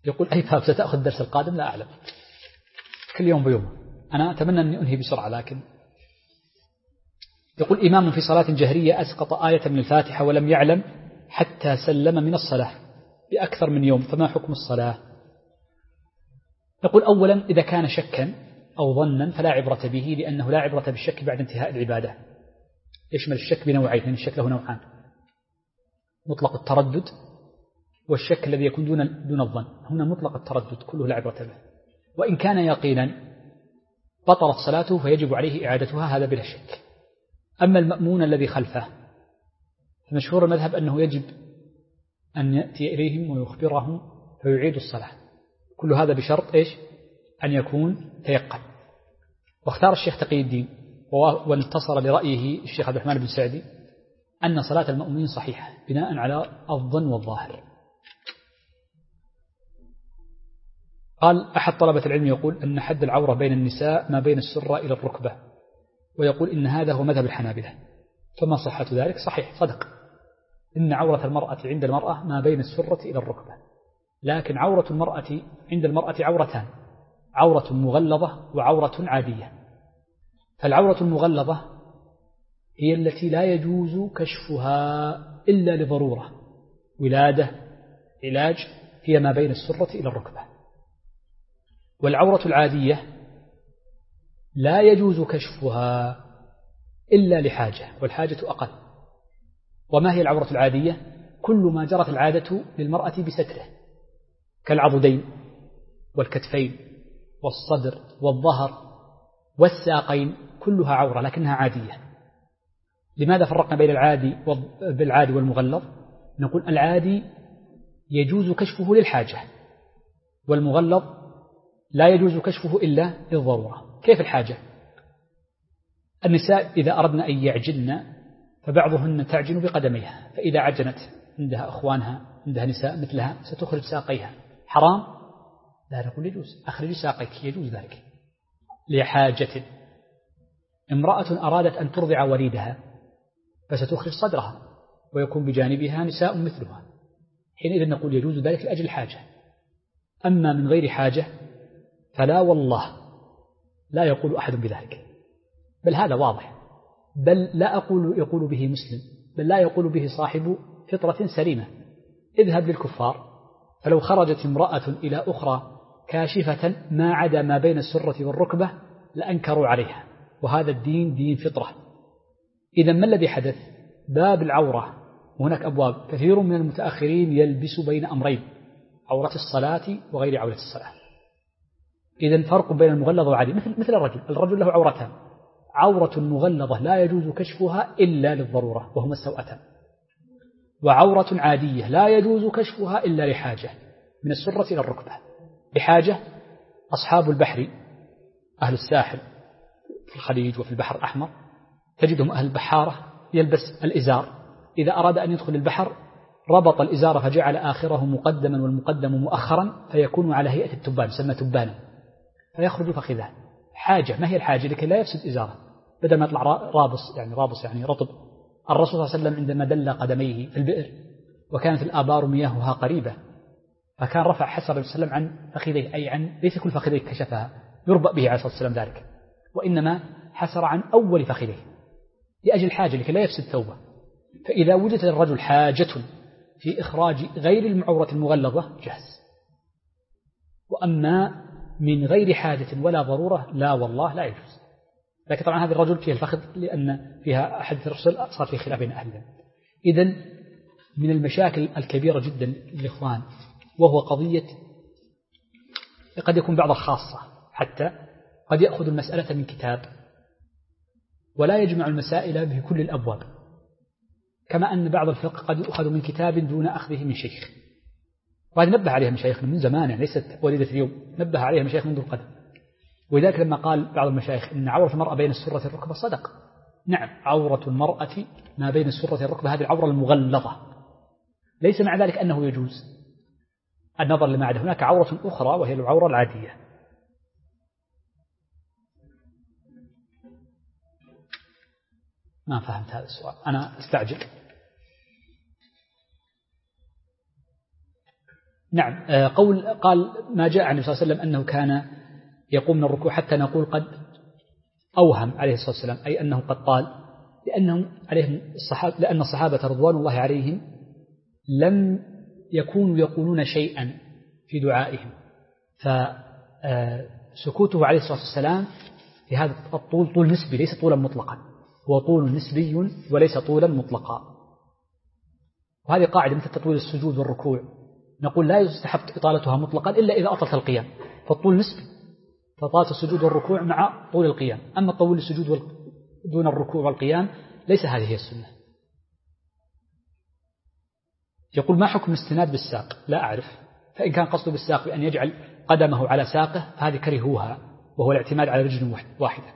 يقول أي باب ستأخذ الدرس القادم؟ لا أعلم، كل يوم بيوم. أنا أتمنى أن أنهي بسرعة. لكن يقول إمام في صلاة جهرية أسقط آية من الفاتحة ولم يعلم حتى سلم من الصلاة بأكثر من يوم، فما حكم الصلاة؟ نقول أولا إذا كان شكا أو ظنا فلا عبرة به، لأنه لا عبرة بالشك بعد انتهاء العبادة. يشمل الشك بنوعين، لأن الشك له نوعان: مطلق التردد والشك الذي يكون دون الظن. هنا مطلق التردد كله لا عبرة به، وإن كان يقينا بطلت صلاته فيجب عليه إعادتها، هذا بلا شك. أما المأمون الذي خلفه فمشهور المذهب أنه يجب أن يأتي إليهم ويخبرهم فيعيد الصلاة. كل هذا بشرط إيش؟ أن يكون تيقن. واختار الشيخ تقي الدين وانتصر لرأيه الشيخ عبد الرحمن بن سعدي أن صلاة المؤمنين صحيحة بناء على الظن والظاهر. قال أحد طلبة العلم يقول أن حد العورة بين النساء ما بين السرة إلى الركبة، ويقول إن هذا هو مذهب الحنابلة، فما صحة ذلك؟ صحيح، صدق، إن عورة المرأة عند المرأة ما بين السرة إلى الركبة، لكن عورة المرأة عند المرأة عورتان: عورة مغلظة وعورة عادية. فالعورة المغلظة هي التي لا يجوز كشفها إلا لضرورة، ولادة، علاج، هي ما بين السرة إلى الركبة. والعورة العادية لا يجوز كشفها إلا لحاجة، والحاجة أقل. وما هي العورة العادية؟ كل ما جرت العادة للمرأة بستره، كالعضدين والكتفين والصدر والظهر والساقين، كلها عورة لكنها عادية. لماذا فرقنا بين العادي والمغلظ؟ نقول العادي يجوز كشفه للحاجة، والمغلظ لا يجوز كشفه إلا للضرورة. كيف الحاجة؟ النساء إذا أردن أن يعجلن فبعضهن تعجن بقدميها، فإذا عجنت عندها أخوانها، عندها نساء مثلها، ستخرج ساقيها. حرام؟ لا، نقول يجوز، أخرج ساقيك، يجوز ذلك. لحاجة، امرأة أرادت أن ترضع وليدها فستخرج صدرها ويكون بجانبها نساء مثلها، حينئذ نقول يجوز ذلك لأجل الحاجة. أما من غير حاجة فلا والله لا يقول أحد بذلك، بل هذا واضح، بل لا يقول به مسلم، بل لا يقول به صاحب فطرة سليمة. اذهب للكفار، فلو خرجت امرأة إلى أخرى كاشفة ما عدا ما بين السرة والركبة لأنكروا عليها، وهذا الدين دين فطرة. إذا ما الذي حدث؟ باب العورة، وهناك أبواب، كثير من المتأخرين يلبس بين أمرين: عورة الصلاة وغير عورة الصلاة. إذن فرق بين المغلظ والعادي، مثل الرجل له عورتان: عورة مغلظة لا يجوز كشفها إلا للضرورة وهما السوأتان، وعورة عادية لا يجوز كشفها إلا لحاجة، من السرة إلى الركبة. بحاجة أصحاب البحر، أهل الساحل في الخليج وفي البحر الأحمر، تجدهم أهل البحارة يلبس الإزار، إذا أراد أن يدخل البحر ربط الإزار فجعل آخره مقدما والمقدم مؤخرا، فيكون على هيئة التبان، سمى تبانا، فيخرج فخذه. حاجة. ما هي الحاجة؟ لكي لا يفسد إزاره، بدل ما يطلع رابص يعني رطب. الرسول صلى الله عليه وسلم عندما دل قدميه في البئر وكانت الآبار مياهها قريبة، فكان رفع حسر النبي صلى الله عليه وسلم عن فخذيه، أي عن ليس كل فخذيه كشفها يربأ به عليه الصلاة والسلام ذلك، وإنما حسر عن أول فخذيه لأجل حاجة لكي لا يفسد ثوبه. فإذا وجدت للرجل حاجة في إخراج غير المعورة المغلظة جاز، وأما من غير حاجة ولا ضرورة لا والله لا يجوز. لكن طبعا هذا الرجل فيها الفخذ لأن فيها أحد الرسل صار في خلاف بين أهلها. إذن من المشاكل الكبيرة جدا للإخوان وهو قضية قد يكون بعض الخاصة، حتى قد يأخذ المسألة من كتاب ولا يجمع المسائل بكل الأبواب، كما أن بعض الفقه قد يؤخذ من كتاب دون أخذه من شيخ، وهذا نبه عليها مشايخنا من زمان، يعني ليست وليدة اليوم، نبه عليها مشايخ منذ القدم. ولذلك لما قال بعض المشايخ إن عورة المرأة بين السرة والركبة، صدق، نعم، عورة المرأة ما بين السرة والركبة هذه العورة المغلظة، ليس مع ذلك أنه يجوز النظر لما عدا. هناك عورة أخرى وهي العورة العادية. ما فهمت هذا السؤال، أنا استعجل. نعم. قال ما جاء عن النبي صلى الله عليه وسلم أنه كان يقوم من الركوع حتى نقول قد أوهم عليه الصلاة والسلام، أي أنه قد طال، لأن الصحابة رضوان الله عليهم لم يكونوا يقولون شيئا في دعائهم، فسكوته عليه الصلاة والسلام في هذا الطول طول نسبي ليس طولا مطلقا، هو طول نسبي وليس طولا مطلقا. وهذه قاعدة مثل تطويل السجود والركوع، نقول لا يستحب إطالتها مطلقا إلا إذا أطلت القيام، فالطول نسبي، فطالت السجود والركوع مع طول القيام. أما طول السجود دون الركوع والقيام ليس هذه هي السنة. يقول ما حكم الاستناد بالساق؟ لا أعرف، فإن كان قصده بالساق بأن يجعل قدمه على ساقه فهذه كرهوها، وهو الاعتماد على رجل واحدة.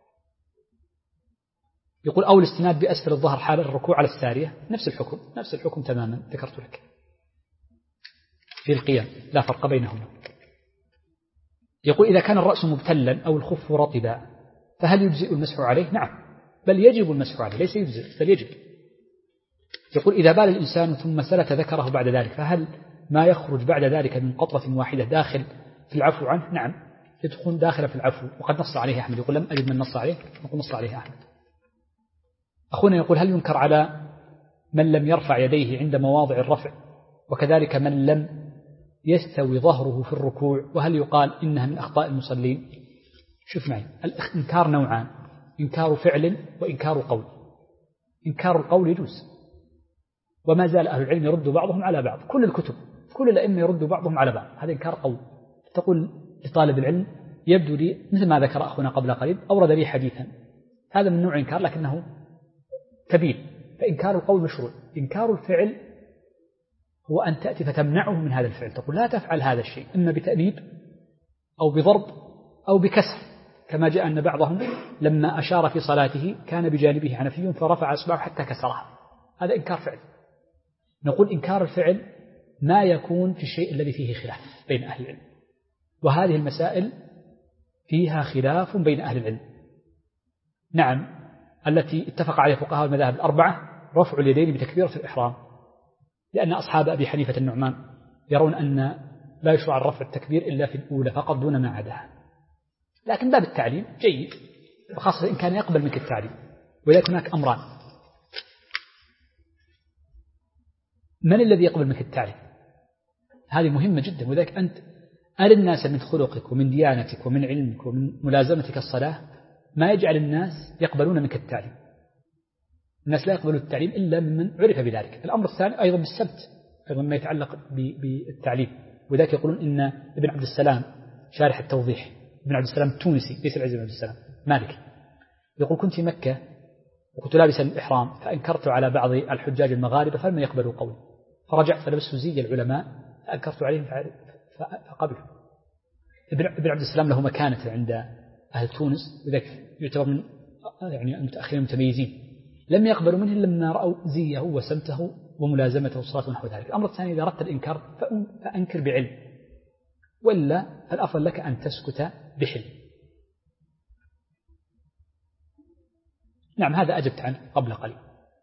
يقول أو الاستناد بأسفل الظهر حال الركوع على السارية، نفس الحكم تماما ذكرت لك في القيام، لا فرق بينهما. يقول إذا كان الرأس مبتلا أو الخف رطبا فهل يجزئ المسح عليه؟ نعم، بل يجب المسح عليه، ليس يجزئ بل يجب. يقول إذا بال الإنسان ثم سلت ذكره بعد ذلك فهل ما يخرج بعد ذلك من قطرة واحدة داخل في العفو عنه؟ نعم، يدخل داخل في العفو، وقد نص عليه أحمد. يقول لم أجد من نص عليه، نقول نص عليه أحمد. أخونا يقول هل ينكر على من لم يرفع يديه عند مواضع الرفع، وكذلك من لم يستوي ظهره في الركوع، وهل يقال إنها من أخطاء المصلين؟ شوف معي، الإنكار نوعان، إنكار فعل وإنكار قول. إنكار القول يجوز، وما زال أهل العلم يرد بعضهم على بعض، كل الكتب كل الأئمة يرد بعضهم على بعض، هذا إنكار قول. تقول لطالب العلم يبدو لي مثل ما ذكر أخونا قبل قليل أورد لي حديثا، هذا من نوع إنكار لكنه كبير، فإنكار القول مشروع. إنكار الفعل هو أن تأتي فتمنعه من هذا الفعل، تقول لا تفعل هذا الشيء، إما بتأنيب أو بضرب أو بكسر، كما جاء أن بعضهم لما أشار في صلاته كان بجانبه حنفي فرفع أصبعه حتى كسرها، هذا إنكار فعل. نقول إنكار الفعل ما يكون في الشيء الذي فيه خلاف بين أهل العلم، وهذه المسائل فيها خلاف بين أهل العلم. نعم، التي اتفق عليها فقهاء المذاهب الأربعة رفع اليدين بتكبيرة الإحرام، لأن أصحاب أبي حنيفة النعمان يرون أن لا يشرع الرفع التكبير إلا في الأولى فقط دون ما عداها، لكن باب التعليم جيد، وخاصة إن كان يقبل منك التعليم. ولكن هناك أمران، من الذي يقبل منك التعليم؟ هذه مهمة جدا، وذلك أنت أرى الناس من خلقك ومن ديانتك ومن علمك ومن ملازمتك الصلاة ما يجعل الناس يقبلون منك التعليم. الناس لا يقبلون التعليم إلا ممن عرف بذلك. الأمر الثاني أيضا بالسبت، أيضا ما يتعلق بالتعليم، وذلك يقولون إن ابن عبد السلام شارح التوضيح، ابن عبد السلام التونسي ليس العزيز بن عبد السلام مالك، يقول كنت في مكة وكنت لابسا الإحرام فأنكرت على بعض الحجاج المغاربة فلم يقبلوا قولي، فرجعت فلبست زي العلماء فأنكرت عليهم فقبلوا. ابن عبد السلام له مكانة عند أهل تونس، وذلك يعتبر من المتأخرين المتميزين، لم يقبلوا منه لما رأوا زيه وسمته وملازمته والصلاة ونحو ذلك. الأمر الثاني إذا أردت الإنكار فأنكر بعلم، ولا الأفضل لك أن تسكت بحلم. نعم، هذا أجبت عنه قبل قليل.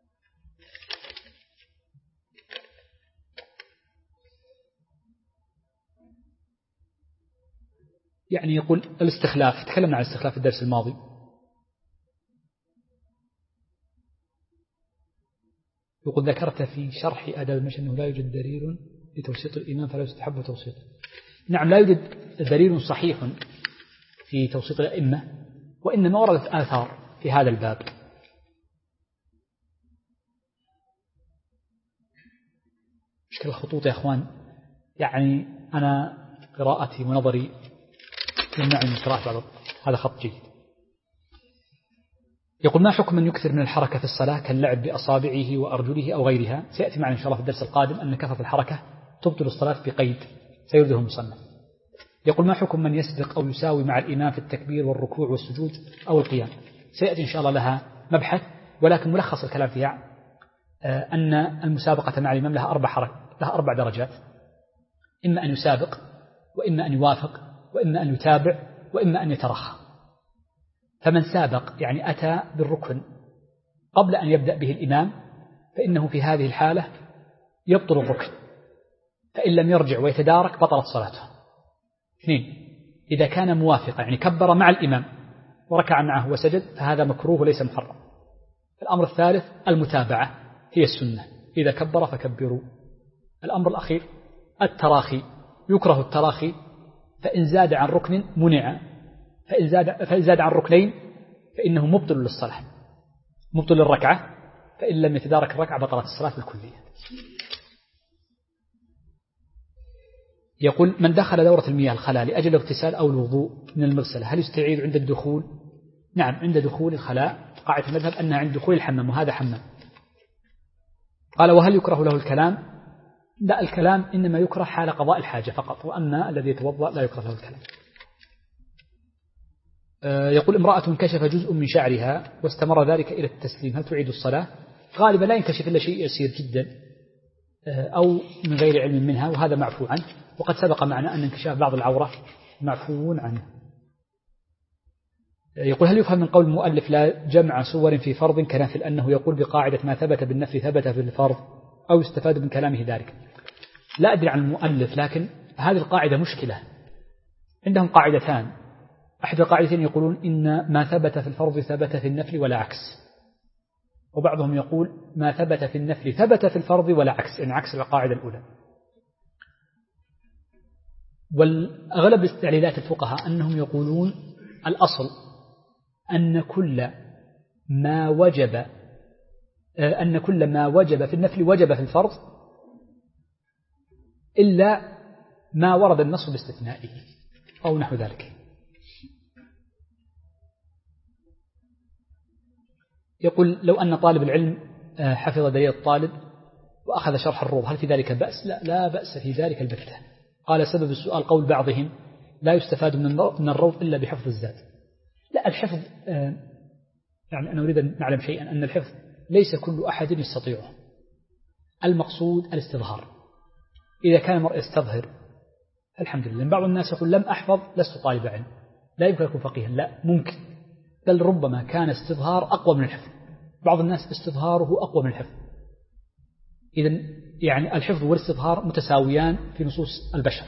يعني يقول الاستخلاف، تكلمنا عن الاستخلاف في الدرس الماضي. يقول ذكرت في شرح آداب المشي أنه لا يوجد دليل لتوسيط الإمام فلا يستحب توسيطه. نعم، لا يوجد دليل صحيح في توسيط الأئمة، وإنما وردت آثار في هذا الباب. مشكلة الخطوط يا أخوان، يعني أنا قراءتي ونظري يمنعني من قراءة بعض، هذا خط جيد. يقول ما حكم من يكثر من الحركة في الصلاة كاللعب بأصابعه وأرجله أو غيرها؟ سيأتي معنا إن شاء الله في الدرس القادم أن كثرة الحركة تبطل الصلاة بقيد سيرده المصنف. يقول ما حكم من يسبق أو يساوي مع الإمام في التكبير والركوع والسجود أو القيام؟ سيأتي إن شاء الله لها مبحث، ولكن ملخص الكلام فيها أن المسابقة مع الإمام لها 4 درجات، إما أن يسابق، وإما أن يوافق، وإما أن يتابع، وإما أن يترخى. فمن سابق يعني أتى بالركن قبل أن يبدأ به الإمام، فإنه في هذه الحالة يبطل الركن، فإن لم يرجع ويتدارك بطلت صلاته. 2 إذا كان موافقا يعني كبر مع الإمام وركع معه وسجد فهذا مكروه وليس محرم. الأمر الثالث المتابعة هي السنة، إذا كبر فكبروا. الأمر الأخير التراخي، يكره التراخي، فإن زاد عن ركن منع، فإن زاد عن ركنين فإنه مبطل للصلاة، مبطل للركعة، فإن لم يتدارك الركعة بطلت الصلاة بالكلية. يقول من دخل دورة المياه الخلاء لأجل اغتسال أو الوضوء من المغسلة هل يستعيد عند الدخول؟ نعم، عند دخول الخلاء، قاعدة المذهب أنها عند دخول الحمام، وهذا حمام. قال وهل يكره له الكلام؟ لا، الكلام إنما يكره حال قضاء الحاجة فقط، وأما الذي يتوضأ لا يكره له الكلام. يقول امرأة انكشف جزء من شعرها واستمر ذلك إلى التسليم هل تعيد الصلاة؟ غالبا لا ينكشف إلا شيء يسير جدا أو من غير علم منها، وهذا معفو عنه، وقد سبق معنا أن انكشاف بعض العورة معفو عنه. يقول هل يفهم من قول المؤلف لا جمع صور في فرض كنافل أنه يقول بقاعدة ما ثبت بالنفل ثبت في الفرض، أو يستفاد من كلامه ذلك؟ لا أدري عن المؤلف، لكن هذه القاعدة مشكلة. عندهم قاعدتان، أحد القاعدتين يقولون إن ما ثبت في الفرض ثبت في النفل ولا عكس، وبعضهم يقول ما ثبت في النفل ثبت في الفرض ولا عكس، يعني عكس القاعدة الأولى. والأغلب استعليلات الفقهاء أنهم يقولون الأصل أن كل ما وجب في النفل وجب في الفرض إلا ما ورد النص باستثنائه أو نحو ذلك. يقول لو أن طالب العلم حفظ دليل الطالب وأخذ شرح الروض هل في ذلك بأس؟ لا بأس في ذلك البتة. قال سبب السؤال قول بعضهم لا يستفاد من الروض إلا بحفظ الزاد. لا، الحفظ يعني أنا أريد أن نعلم شيئا، أن الحفظ ليس كل أحد يستطيعه، المقصود الاستظهار. إذا كان المرء يستظهر الحمد لله. بعض الناس يقول لم أحفظ لست طالب علم، لا يمكن يكون فقيها، لا ممكن، بل ربما كان استظهار أقوى من الحفظ. بعض الناس استظهاره أقوى من الحفظ. إذن يعني الحفظ والاستظهار متساويان في نصوص البشر،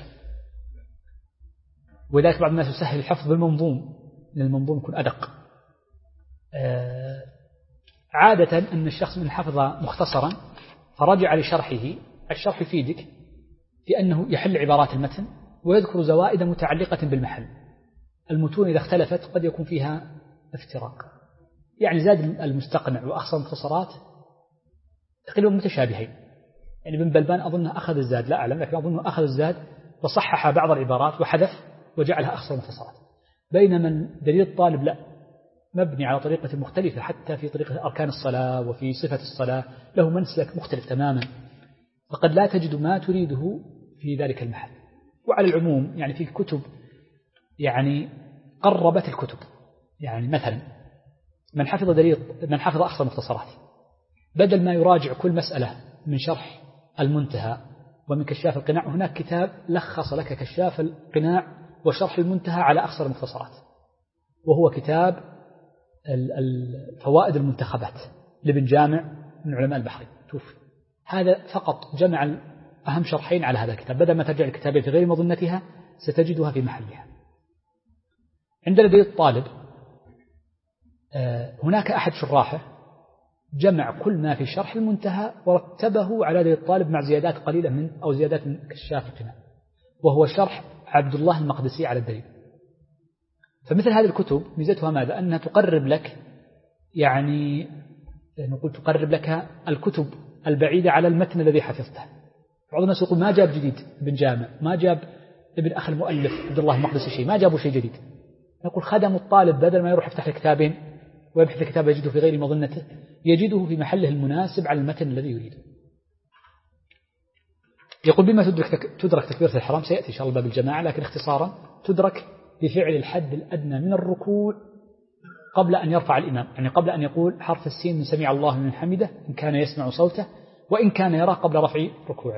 ولذلك بعض الناس يسهل الحفظ بالمنظوم لأن المنظوم يكون أدق. عادة أن الشخص من حفظ مختصرا فرجع لشرحه، الشرح يفيدك في أنه يحل عبارات المتن ويذكر زوائد متعلقة بالمحل. المتون إذا اختلفت قد يكون فيها افتراق، يعني زاد المستقنع وأخصر المختصرات تقريبا متشابهين. يعني ابن بلبان أظنه أخذ الزاد، لا أعلم، لكن أظنه أخذ الزاد وصحح بعض العبارات وحذف وجعلها أخصر المختصرات، بينما دليل الطالب لا، مبني على طريقة مختلفة، حتى في طريقة أركان الصلاة وفي صفة الصلاة له منسلك مختلف تماما، فقد لا تجد ما تريده في ذلك المحل. وعلى العموم يعني في كتب يعني قربت الكتب، يعني مثلا من حفظ أخصر المختصرات بدل ما يراجع كل مسألة من شرح المنتهى ومن كشاف القناع، هناك كتاب لخص لك كشاف القناع وشرح المنتهى على أخصر المختصرات، وهو كتاب الفوائد المنتخبات لابن جامع من علماء البحرين توفي. هذا فقط جمع أهم شرحين على هذا الكتاب، بدل ما ترجع الكتابين في غير مظنتها ستجدها في محلها. عندنا دليل الطالب هناك أحد شراحه جمع كل ما في شرح المنتهى ورتبه على دليل الطالب مع زيادات قليلة من أو زيادات من كشاف القناع، وهو شرح عبد الله المقدسي على الدليل. فمثل هذه الكتب ميزتها ماذا؟ أنها تقرب لك، يعني نقول تقرب لك الكتب البعيدة على المتن الذي حفظته. بعض الناس يقول ما جاب جديد ابن جامع، ما جاب ابن أخ المؤلف عبد الله المقدسي شيء، ما جابوا شيء جديد. نقول خدم الطالب بدل ما يروح يفتح الكتابين ويبحث الكتاب يجده في غير مظنته، يجده في محله المناسب على المتن الذي يريده. يقول بما تدرك تكبيرة الحرام، سيأتي إن شاء الله باب الجماعة، لكن اختصارا تدرك بفعل الحد الأدنى من الركوع قبل أن يرفع الإمام، يعني قبل أن يقول حرف السين من سمع الله من حمده إن كان يسمع صوته، وإن كان يراه قبل رفع ركوعه،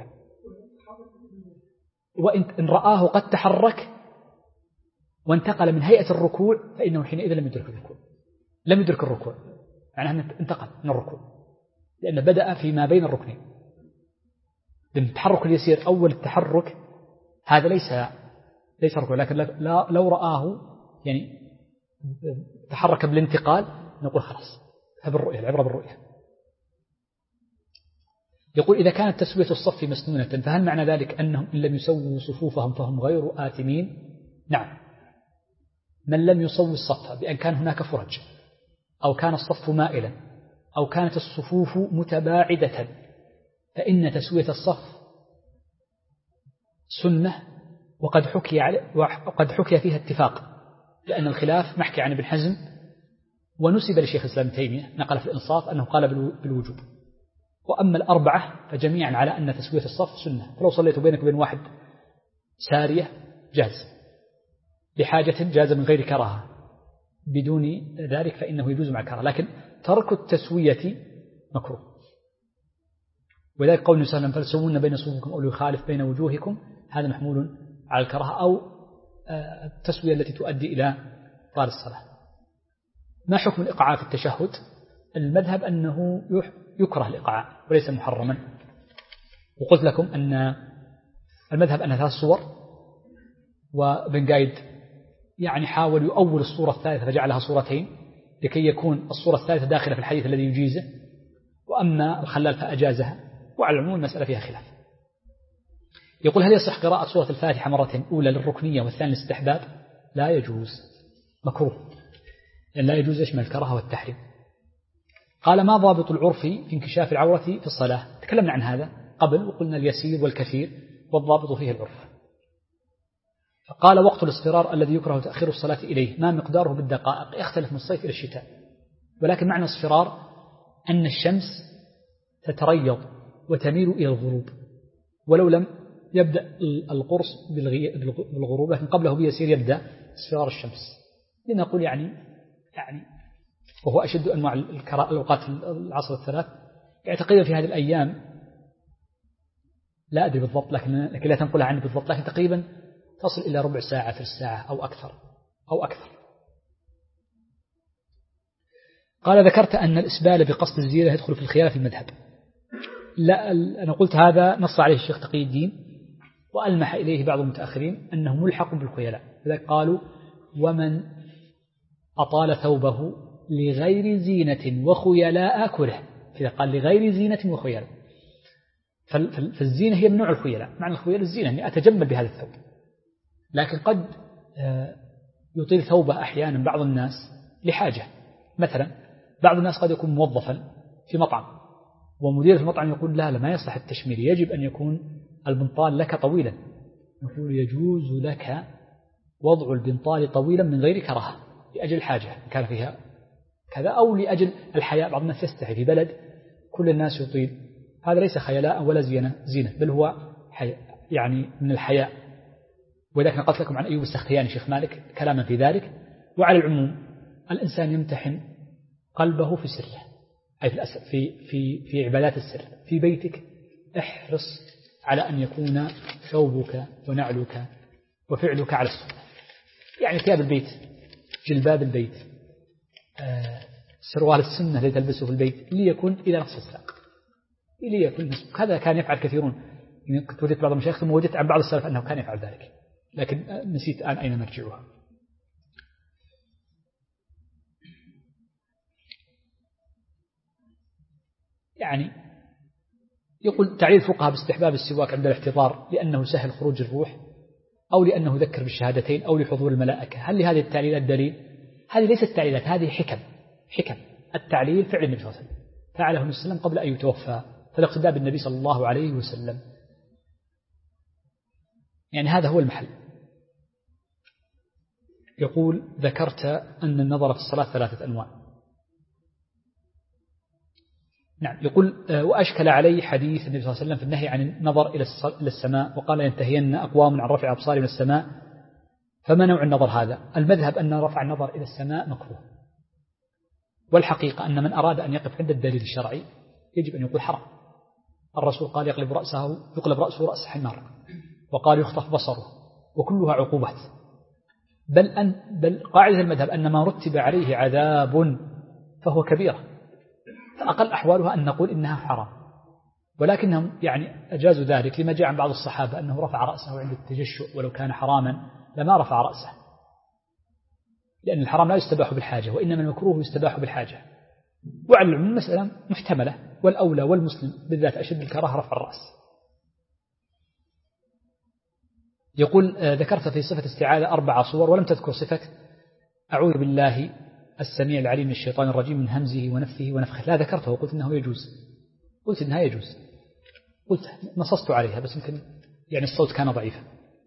وإن رآه قد تحرك وانتقل من هيئة الركوع فإنه حينئذ لم يدرك الركوع، يعني انتقل من الركوع لأنه بدأ فيما بين الركنين. لأن التحرك اليسير أول التحرك هذا ليس ركوع، لكن لو رآه يعني تحرك بالانتقال نقول خلاص بالرؤية، العبرة بالرؤية. يقول إذا كانت تسوية الصف مسنونة فهل معنى ذلك أنهم إن لم يسووا صفوفهم فهم غير آثمين؟ نعم، من لم يسوي الصف بأن كان هناك فرج أو كان الصف مائلا أو كانت الصفوف متباعدة فإن تسوية الصف سنة، وقد حكي فيها اتفاق، لأن الخلاف محكي عن ابن حزم ونسب لشيخ الإسلام تيمية نقل في الإنصاف أنه قال بالوجوب. وأما الأربعة فجميعا على أن تسوية الصف سنة، فلو صليت بينك وبين واحد سارية جاز، بحاجة جاز من غير كراهة، بدون ذلك فإنه يجوز مع الكراهة، لكن ترك التسوية مكروه. وذلك قول النبي صلى الله عليه وسلم فلتسوون بين صفوفكم أو يخالف بين وجوهكم، هذا محمول على الكراهة أو التسوية التي تؤدي إلى طال الصلاة. ما حكم الإقعاء في التشهد؟ المذهب أنه يكره الإقعاء وليس محرما، وقلت لكم أن المذهب أن 3 صور، وابن قايد يعني حاول يؤول الصورة الثالثة فجعلها صورتين لكي يكون الصورة الثالثة داخلة في الحديث الذي يجيزه، وأما الخلال فأجازها، وعلى العموم المسألة فيها خلاف. يقول هل يصح قراءة سورة الفاتحة مرة أولى للركنية والثانية للاستحباب؟ لا يجوز، مكروه، لأن لا يجوز يشمل الكراهة والتحريم. قال ما ضابط العرف في انكشاف العورة في الصلاة؟ تكلمنا عن هذا قبل وقلنا اليسير والكثير، والضابط فيه العرف. فقال وقت الاصفرار الذي يكره تأخير الصلاة إليه ما مقداره بالدقائق؟ يختلف من الصيف إلى الشتاء، ولكن معنى الاصفرار أن الشمس تتريض وتميل إلى الغروب، ولو لم يبدأ القرص بالغروب لكن قبله بيسير يبدأ اصفرار الشمس، لنقول يعني وهو أشد أنواع الأوقات العصر الثلاث، يعني تقريبا في هذه الأيام لا أدري بالضبط لكن لا تنقلها عني بالضبط، لكن تقريبا تصل إلى ربع ساعة في الساعة أو أكثر. قال ذكرت أن الإسبال بقصد الزينة يدخل في الخيار في المذهب. لا، أنا قلت هذا نص عليه الشيخ تقي الدين، وألمح إليه بعض المتأخرين أنه ملحق بالخيلاء، لذلك قالوا ومن أطال ثوبه لغير زينة وخيلاء كره، إذا قال لغير زينة وخيلاء، فالزينة هي من نوع الخيلاء، معنى الخيلاء الزينة أني أتجمل بهذا الثوب، لكن قد يطيل ثوبه أحيانا بعض الناس لحاجة، مثلا بعض الناس قد يكون موظفا في مطعم ومدير المطعم يقول لا ما يصلح التشمير، يجب أن يكون البنطال لك طويلا، نقول يجوز لك وضع البنطال طويلا من غير كراهة لأجل الحاجة كان فيها كذا، أو لأجل الحياء، بعض الناس يستحي في بلد كل الناس يطيل، هذا ليس خيلاء ولا زينة بل هو يعني من الحياء. ولكن قلت لكم عن أيوب السختياني شيخ مالك كلاما في ذلك. وعلى العموم الإنسان يمتحن قلبه في سره، أي في عبادات السر. في بيتك احرص على أن يكون ثوبك ونعلك وفعلك على السنة، يعني ثياب البيت، جلباب البيت، سروال السنة الذي تلبسه في البيت ليكن إلى نصف الساق، ليكن نصف. هذا كان يفعل كثيرون، كنت وجدت بعض المشايخ ثم وجدت عن بعض السلف أنه كان يفعل ذلك، لكن نسيت الآن أين مرجعها. يعني يقول تعليل الفقهاء باستحباب السواك عند الاحتضار لأنه سهل خروج الروح، أو لأنه ذكر بالشهادتين، أو لحضور الملائكة. هل لهذه التعليلات دليل؟ هذه ليست تعليلات، هذه حكم. التعليل فعل النبي صلى الله عليه وسلم، فعله النبي صلى الله عليه وسلم قبل أن يتوفى، فالاقتداء بالنبي صلى الله عليه وسلم، يعني هذا هو المحل. يقول ذكرت أن النظر في الصلاة 3 أنواع. نعم. يقول وأشكل عليه حديث النبي صلى الله عليه وسلم في النهي عن النظر إلى السماء، وقال ينتهين أقوام عن رفع أبصار من السماء، فما نوع النظر هذا؟ المذهب أن رفع النظر إلى السماء مكروه، والحقيقة أن من أراد أن يقف عند الدليل الشرعي يجب أن يقول حرام. الرسول قال يقلب رأسه رأس حمار، وقال يخطف بصره، وكلها عقوبات. بل قاعدة المذهب أن ما رتب عليه عذاب فهو كبيرة، فأقل أحوالها أن نقول إنها حرام، ولكنهم يعني أجازوا ذلك لما جاء عن بعض الصحابة أنه رفع رأسه عند التجشؤ ولو كان حراما لما رفع رأسه، لأن الحرام لا يستباح بالحاجة وإنما المكروه يستباح بالحاجة. وعلى العموم مسألة محتملة، والأولى والمسلم بالذات أشد الكراهة رفع الرأس. يقول ذكرت في صفة استعاذة 4 صور ولم تذكر صفة أعوذ بالله السميع العليم من الشيطان الرجيم من همزه ونفثه ونفخه، لا ذكرته وقلت إنه يجوز، قلت إنها يجوز، قلت نصصت عليها بس يمكن يعني الصوت كان ضعيفا.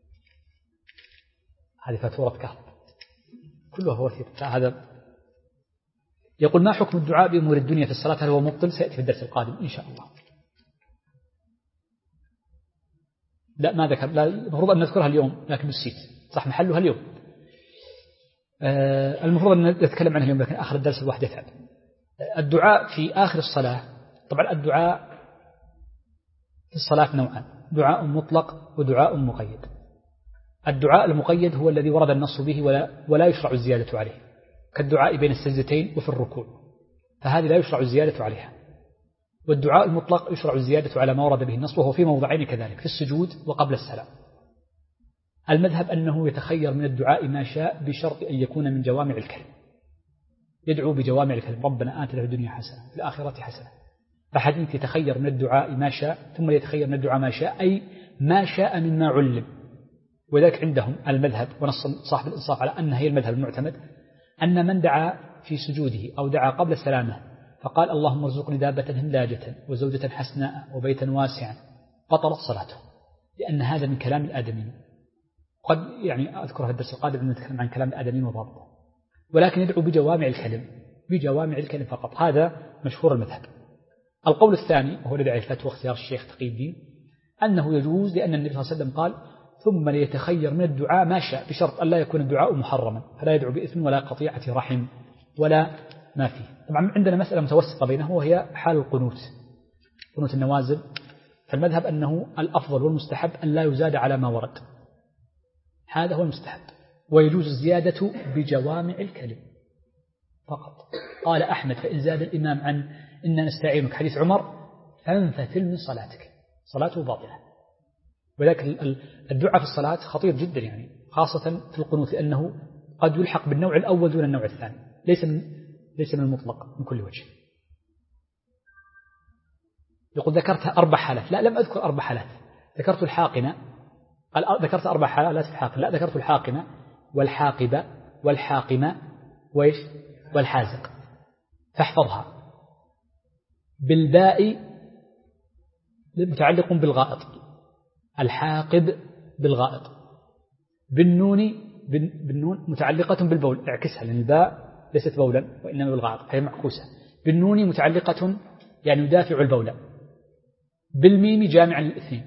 هذه فاتورة كهرب كلها هو هذا. يقول ما حكم الدعاء بأمور الدنيا في الصلاة، هل هو مبطل؟ سيأتي في الدرس القادم إن شاء الله. لا ما ذكر، لا المفروض أن نذكرها اليوم لكن نسيت، صح محلها اليوم. المفروض أن نتكلم عنها اليوم لكن آخر الدرس الواحد يتعب. الدعاء في آخر الصلاة، طبعا الدعاء في الصلاة نوعان، دعاء مطلق ودعاء مقيد. الدعاء المقيد هو الذي ورد النص به ولا يشرع الزيادة عليه، كالدعاء بين السجدتين وفي الركوع، فهذه لا يشرع الزيادة عليها. والدعاء المطلق يشرع الزيادة على ما ورد به النص، وهو في موضعين كذلك، في السجود وقبل السلام. المذهب أنه يتخير من الدعاء ما شاء بشرط أن يكون من جوامع الكلم، يدعو بجوامع الكلم، ربنا آتنا في الدنيا حسنة في الآخرة حسنة. فحديث يتخير من الدعاء ما شاء، ثم يتخير من الدعاء ما شاء أي ما شاء مما علم. وذلك عندهم المذهب ونص صاحب الإنصاف على أن هي المذهب المعتمد، أن من دعا في سجوده أو دعا قبل سلامه فقال اللهم ارزقني دابة هنداجة وزوجة حسناء وبيتا واسعا بطلت صلاته، لأن هذا من كلام الآدمين. قد يعني أذكرها في الدرس القادم أن نتكلم عن كلام الآدمين وضابطه، ولكن يدعو بجوامع الكلم، بجوامع الكلم فقط، هذا مشهور المذهب. القول الثاني وهو الذي عليه الفتوى واختيار الشيخ تقي الدين أنه يجوز، لأن النبي صلى الله عليه وسلم قال ثم ليتخير من الدعاء ما شاء بشرط أن لا يكون الدعاء محرما، فلا يدعو بإثم ولا قطيعة رحم ولا ما فيه. طبعا عندنا مسألة متوسطة بينه وهي حال القنوت، قنوت النوازل، فالمذهب أنه الأفضل والمستحب أن لا يزاد على ما ورد، هذا هو المستحب، ويجوز الزيادة بجوامع الكلم فقط. قال أحمد فإن زاد الإمام عن إن نستعينك حديث عمر فانفتل من صلاتك، صلاته باطلة. ولكن الدعاء في الصلاة خطير جدا، يعني خاصة في القنوت، لأنه قد يلحق بالنوع الأول دون النوع الثاني، ليس من المطلق من كل وجه. يقول ذكرت 4 حالات، لا لم أذكر 4 حالات، ذكرت الحاقنة، ذكرت 4 حالات في الحاقنة، لا ذكرت الحاقنة والحاقبة والحاقمة وإيش والحازق، فاحفظها. بالباء متعلق بالغائط، الحاقب بالغائط. بالنون متعلقة بالبول، اعكسها لأن الباء ليست بولا وإنما بالغائط فهي معكوسة. بالنون متعلقة يعني يدافع البول. بالميم جامعا للاثنين.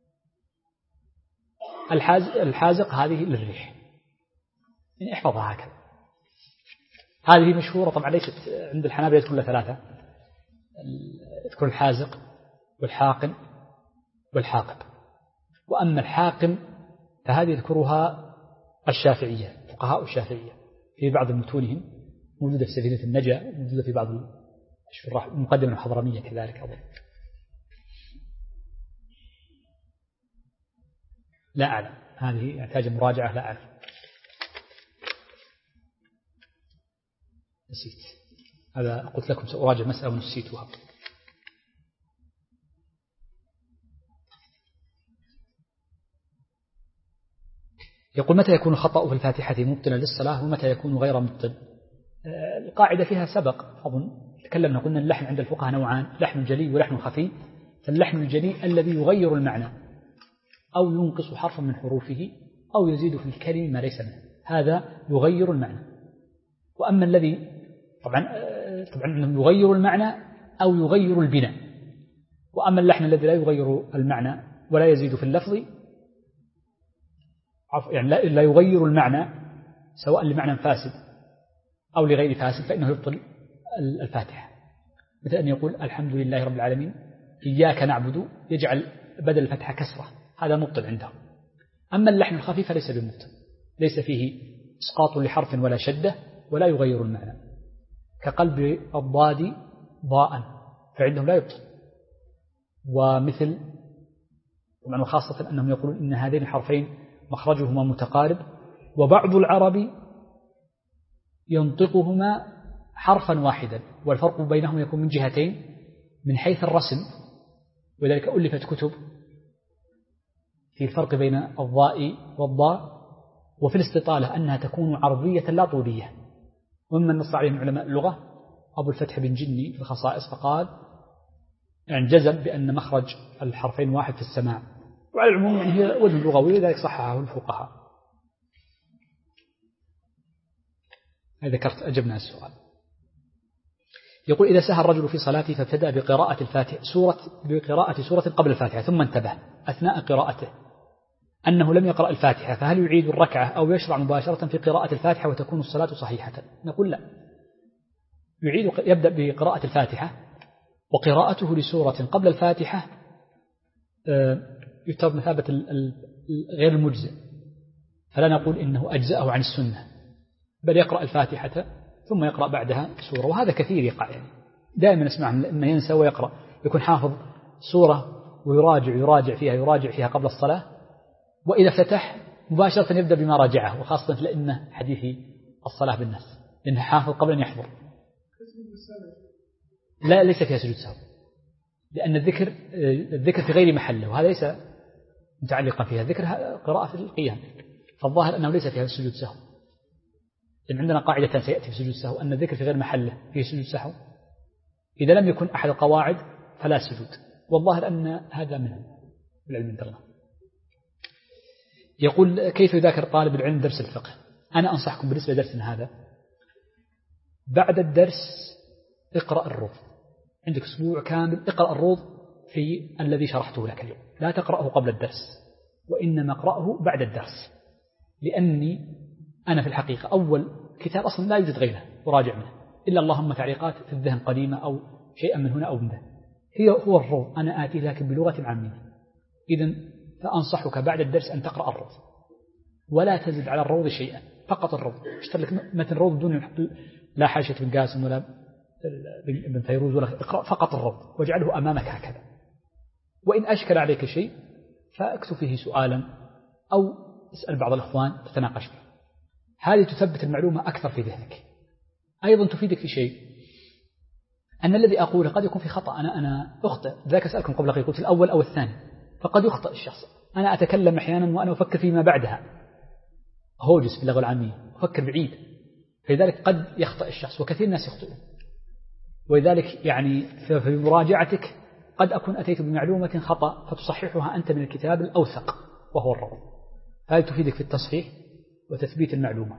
الحازق هذه للريح، يعني احفظها هكذا. هذه مشهورة طبعا، ليست عند الحنابلة يذكر لها 3، يذكر الحازق والحاقن والحاقب. وأما الحاقم فهذه يذكرها الشافعية، فقهاء الشافعية في بعض متونهم، موجودة في سفينة النجا، موجودة في بعض الشراح، المقدمة الحضرمية كذلك أظن. لا أعلم، هذه يحتاج مراجعة، لا أعلم، نسيت. هذا قلت لكم سأراجع مسألة ونسيتها. يقول متى يكون الخطأ في الفاتحة مبطلا للصلاة ومتى يكون غير مبطل؟ القاعدة فيها سبق أظن تكلمنا، قلنا اللحن عند الفقهاء نوعان، لحن جلي ولحن خفي. فاللحن الجلي الذي يغير المعنى أو ينقص حرفا من حروفه أو يزيد في الكلم ما ليس منه، هذا يغير المعنى. وأما الذي طبعا يغير المعنى أو يغير البناء. وأما اللحن الذي لا يغير المعنى ولا يزيد في اللفظ، يعني لا يغير المعنى سواء لمعنى فاسد أو لغير فاسد، فإنه يبطل الفاتحة. مثل أن يقول الحمد لله رب العالمين إياك نعبد، يجعل بدل الفتحة كسرة، هذا مبطل عندهم. أما اللحن الخفيف فليس بمبطل، ليس فيه إسقاط لحرف ولا شدة ولا يغير المعنى، كقلب الضاد ضاء، فعندهم لا يبطل. ومثل طبعا وخاصة أنهم يقولون إن هذين الحرفين مخرجهما متقارب، وبعض العرب ينطقهما حرفا واحدا والفرق بينهم يكون من جهتين: من حيث الرسم، ولذلك ألفت كتب في الفرق بين الضاء والضاء، وفي الاستطالة أنها تكون عرضية لا طولية. وممن نص عليه من علماء اللغة أبو الفتح بن جني في الخصائص، فقال يعني جزم بأن مخرج الحرفين واحد في السماع، وعلى العموم يعني هي وجه لغوي لذلك صححه الفقهاء. هذا ذكرت أجبنا السؤال. يقول: إذا سهى الرجل في صلاته فابتدأ بقراءة سورة قبل الفاتحة ثم انتبه أثناء قراءته أنه لم يقرأ الفاتحة، فهل يعيد الركعة أو يشرع مباشرة في قراءة الفاتحة وتكون الصلاة صحيحة؟ نقول لا، يبدأ بقراءة الفاتحة، وقراءته لسورة قبل الفاتحة يعتبر مثابة غير المجزئ، فلا نقول إنه أجزأه عن السنة، بل يقرأ الفاتحة ثم يقرأ بعدها سورة. وهذا كثير يقع، يعني دائما نسمع إما ينسى ويقرأ، يكون حافظ سورة ويراجع فيها قبل الصلاة، وإذا افتتح مباشرة يبدأ بما راجعه، وخاصة لأن حديث الصلاة بالناس لأنه حافظ قبل أن يحضر. لا، ليس فيها سجود سهو، لأن الذكر في غير محله، وهذا ليس متعلقا فيها، ذكر قراءة في القيام، فالظاهر أنه ليس فيها سجود سهو، لأن عندنا قاعدة سيأتي في سجود السهو أن الذكر في غير محله فيه سجود سهو، إذا لم يكن أحد القواعد فلا سجود، والظاهر أن هذا منه بالعلم عند الله. يقول: كيف يذاكر طالب العلم درس الفقه؟ أنا أنصحكم بالنسبة لدرسنا هذا بعد الدرس اقرأ الروض، عندك أسبوع كامل اقرأ الروض في الذي شرحته لك اليوم، لا تقرأه قبل الدرس، وإنما اقرأه بعد الدرس، لأني أنا في الحقيقة أول كتاب أصلا لا يوجد غيره وراجع منه، إلا اللهم تعليقات في الذهن قديمة أو شيئا من هنا أو من ذا، هو الروض أنا آتيه لكن بلغة عامية. إذن فأنصحك بعد الدرس أن تقرأ الروض، ولا تزد على الروض شيئا، فقط الروض، اشتري لك متن روض بدون لا حاشية بن قاسم ولا ابن فيروز ولا، اقرأ فقط الروض واجعله أمامك هكذا، وإن أشكل عليك شيء فاكتب فيه سؤالا أو اسأل بعض الأخوان تتناقش به، هذه تثبت المعلومة أكثر في ذهنك. أيضا تفيدك في شيء، أن الذي أقوله قد يكون في خطأ، أنا أخطئ، ذاك أسألكم قبل قليل قلت الأول أو الثاني، فقد يخطئ الشخص، أنا أتكلم أحيانا وأنا أفكر فيما بعدها، هوجس باللغة العامية، أفكر بعيد، فلذلك قد يخطئ الشخص، وكثير الناس يخطئون، ولذلك يعني في مراجعتك قد أكون أتيت بمعلومة خطأ فتصححها أنت من الكتاب الأوثق وهو الروض، هذه تفيدك في التصحيح وتثبيت المعلومة.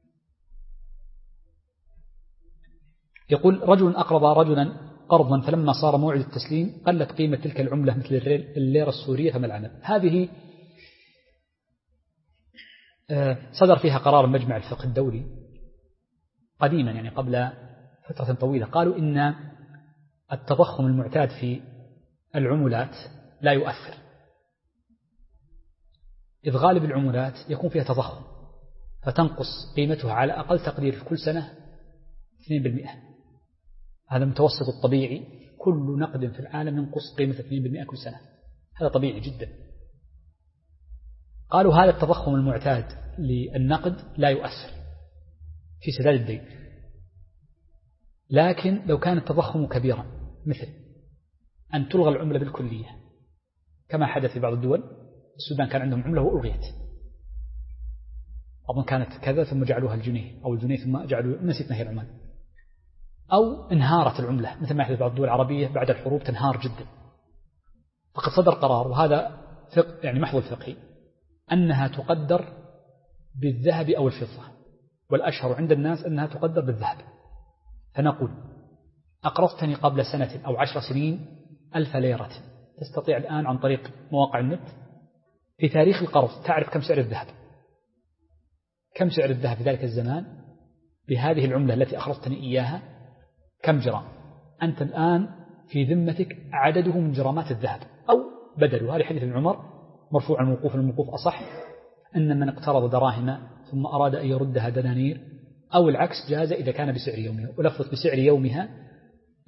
يقول: رجل أقرض رجلا قرضا فلما صار موعد التسليم قلت قيمة تلك العملة مثل الليرة السورية، فما العمل؟ هذه صدر فيها قرار مجمع الفقه الدولي قديما، يعني قبل فترة طويلة، قالوا إن التضخم المعتاد في العملات لا يؤثر، إذ غالب العملات يكون فيها تضخم فتنقص قيمتها على أقل تقدير في كل سنة 2%، هذا المتوسط الطبيعي، كل نقد في العالم ينقص قيمة 2% كل سنة، هذا طبيعي جدا. قالوا هذا التضخم المعتاد للنقد لا يؤثر في سداد الدين، لكن لو كان التضخم كبيرا مثل أن تلغى العملة بالكلية كما حدث في بعض الدول، السودان كان عندهم عملة وألغيت، أظن كانت كذا ثم جعلوها الجنيه أو الجنيه ثم جعلوا، نسيت ما هي العملة، أو انهارت العملة مثل ما يحدث في بعض الدول العربية بعد الحروب تنهار جدا، فقد صدر قرار، وهذا يعني محض الفقهي، أنها تقدر بالذهب أو الفضة، والأشهر عند الناس أنها تقدر بالذهب. فنقول: أقرضتني قبل سنة أو 10 سنين 1000 ليرة، تستطيع الآن عن طريق مواقع النت في تاريخ القرض تعرف كم سعر الذهب، كم سعر الذهب في ذلك الزمان بهذه العملة التي أخرجتني إياها، كم جرام أنت الآن في ذمتك عدده من جرامات الذهب أو بدله. هذا حديث ابن عمر مرفوع الموقوف، الموقوف أصح، أن من اقترض دراهم ثم أراد أن يردها دنانير أو العكس جاز إذا كان بسعر يومها، ولفظ بسعر يومها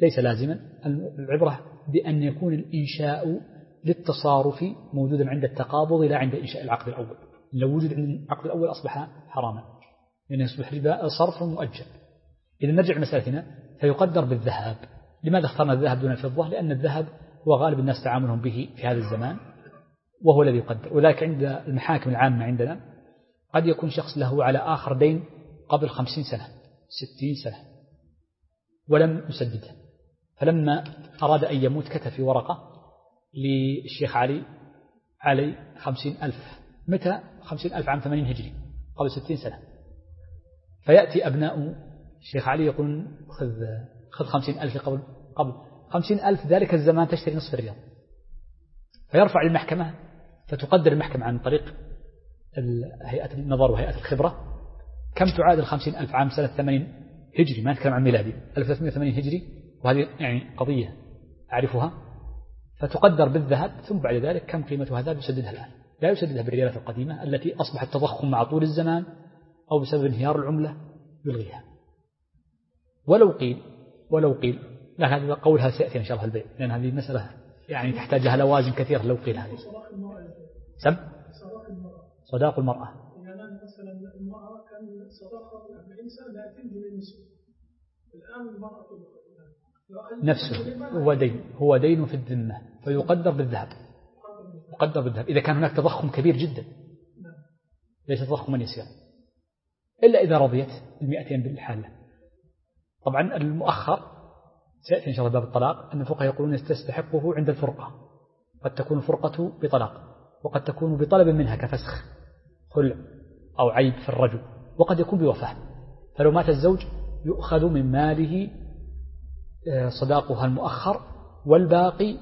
ليس لازما. العبرة بأن يكون الإنشاء للتصارف موجودا عند التقابض لا عند إنشاء العقد الأول. لو وجد عند العقد الأول أصبح حراما لأنه يصبح ربا صرف مؤجل. إذا نرجع لمسألتنا فيقدر بالذهب. لماذا اخترنا الذهب دون الفضة؟ لأن الذهب هو غالب الناس تعاملهم به في هذا الزمان وهو الذي يقدر. وذلك عند المحاكم العامة عندنا قد يكون شخص له على آخر دين قبل 50 سنة 60 سنة ولم يسدده، فلما أراد أن يموت كتب في ورقة للشيخ علي 50,000. متى 50,000؟ عام 80 هجري، قبل 60 سنة. فيأتي أبناء الشيخ علي يقولون خذ 50,000 قبل 50,000 ذلك الزمان تشتري نصف الريال. فيرفع للمحكمة فتقدر المحكمة عن طريق هيئة النظر وهيئة الخبرة كم تعادل 50,000 عام سنة 80 هجري، ما نتكلم عن ميلادي، 1380 هجري، وهذه يعني قضية أعرفها. فتقدر بالذهب ثم بعد ذلك كم قيمة هذا يسددها الآن. لا يسددها بالريالات القديمة التي أصبحت تضخم مع طول الزمان أو بسبب انهيار العملة يلغيها. ولو قيل لا، هذا قولها سيأتي إن شاء الله البيع، لأن هذه مسألة يعني تحتاج لها لوازم كثيرة. لو قيل هذه صداق المرأة يعني مثلا المرأة كان صداقها 40 سنة لا تنجي من النسبة، الآن المرأة نفسه هو دين في الذمة فيقدر بالذهب. إذا كان هناك تضخم كبير جدا ليس تضخما يسيرا، إلا إذا رضيت 200 بالحالة. طبعا المؤخر سيأتي إن شاء الله باب الطلاق أن الفقهاء يقولون تستحقه عند الفرقة. قد تكون الفرقة بطلاق وقد تكون بطلب منها كفسخ خلع أو عيب في الرجل، وقد يكون بوفاة. فلو مات الزوج يؤخذ من ماله صداقها المؤخر والباقي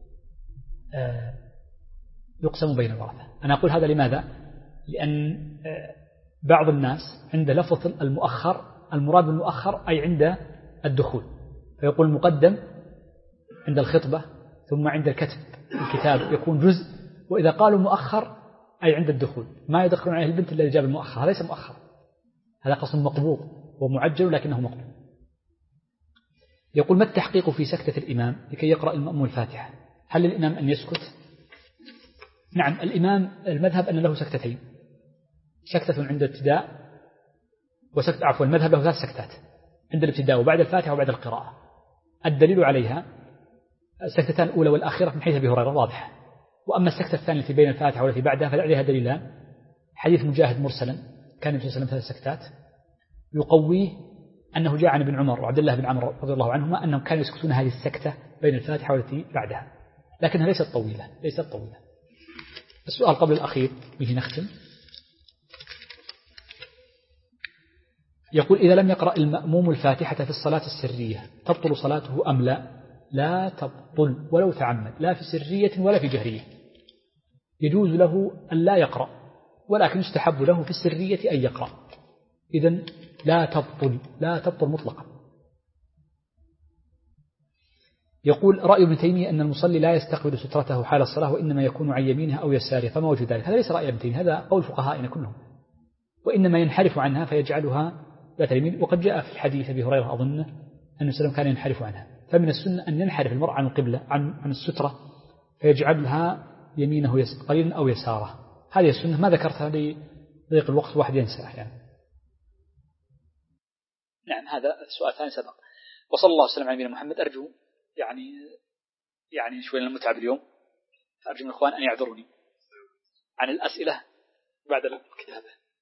يقسم بين الورثة. أنا أقول هذا لماذا؟ لأن بعض الناس عند لفظ المؤخر المراد بالمؤخر أي عند الدخول، فيقول المقدم عند الخطبة ثم عند الكتب الكتاب يكون جزء، وإذا قالوا مؤخر أي عند الدخول ما يدخلون عليه البنت الذي جاب المؤخر، هذا ليس مؤخر، هذا قسم مقبوض ومعجل لكنه مقبوض. يقول ما التحقيق في سكتة الإمام لكي يقرأ المأموم الفاتحة؟ هل للإمام أن يسكت؟ نعم، الإمام المذهب أن له سكتتين، سكتة عند الابتداء المذهب له 3 سكتات عند الابتداء وبعد الفاتحة وبعد القراءة. الدليل عليها السكتتان الأولى والأخيرة من حيث أبي هريرة واضحة، وأما السكتة الثانية التي بين الفاتحة والتي بعدها فلعليها دليلان. حديث مجاهد مرسلا كان النبي صلى الله عليه وسلم 3 سكتات يقويه أنه جاء عن ابن عمر وعبد الله بن عمرو رضي الله عنهما أنهم كانوا يسكتون هذه السكتة بين الفاتحة والتي بعدها، لكنها ليست طويلة. السؤال قبل الأخير به نختم. يقول إذا لم يقرأ المأموم الفاتحة في الصلاة السرية تبطل صلاته أم لا؟ لا تبطل ولو تعمد، لا في سرية ولا في جهرية. يجوز له أن لا يقرأ ولكن يستحب له في السرية أن يقرأ. إذن لا تبطل مطلقا. يقول رأي ابن تيمية أن المصلي لا يستقبل سترته حال الصلاة وإنما يكون عن يمينها أو يسارها، فما وجه ذلك؟ هذا ليس رأي ابن تيمية، هذا قول فقهائنا كلهم، وإنما ينحرف عنها فيجعلها ذات اليمين. وقد جاء في الحديث أبي هريرة أظنه أن السلام كان ينحرف عنها، فمن السنة أن ينحرف المرء عن القبلة عن السترة فيجعلها يمينه قليلا أو يساره. هذه السنة، ما ذكرتها لضيق الوقت واحد ينسى أحيانا. نعم، هذا السؤال الثاني سبق. وصلى الله وسلم على نبينا محمد. أرجو يعني شوي المتعب اليوم، فأرجو من الإخوان أن يعذروني عن الأسئلة بعد الكتابة.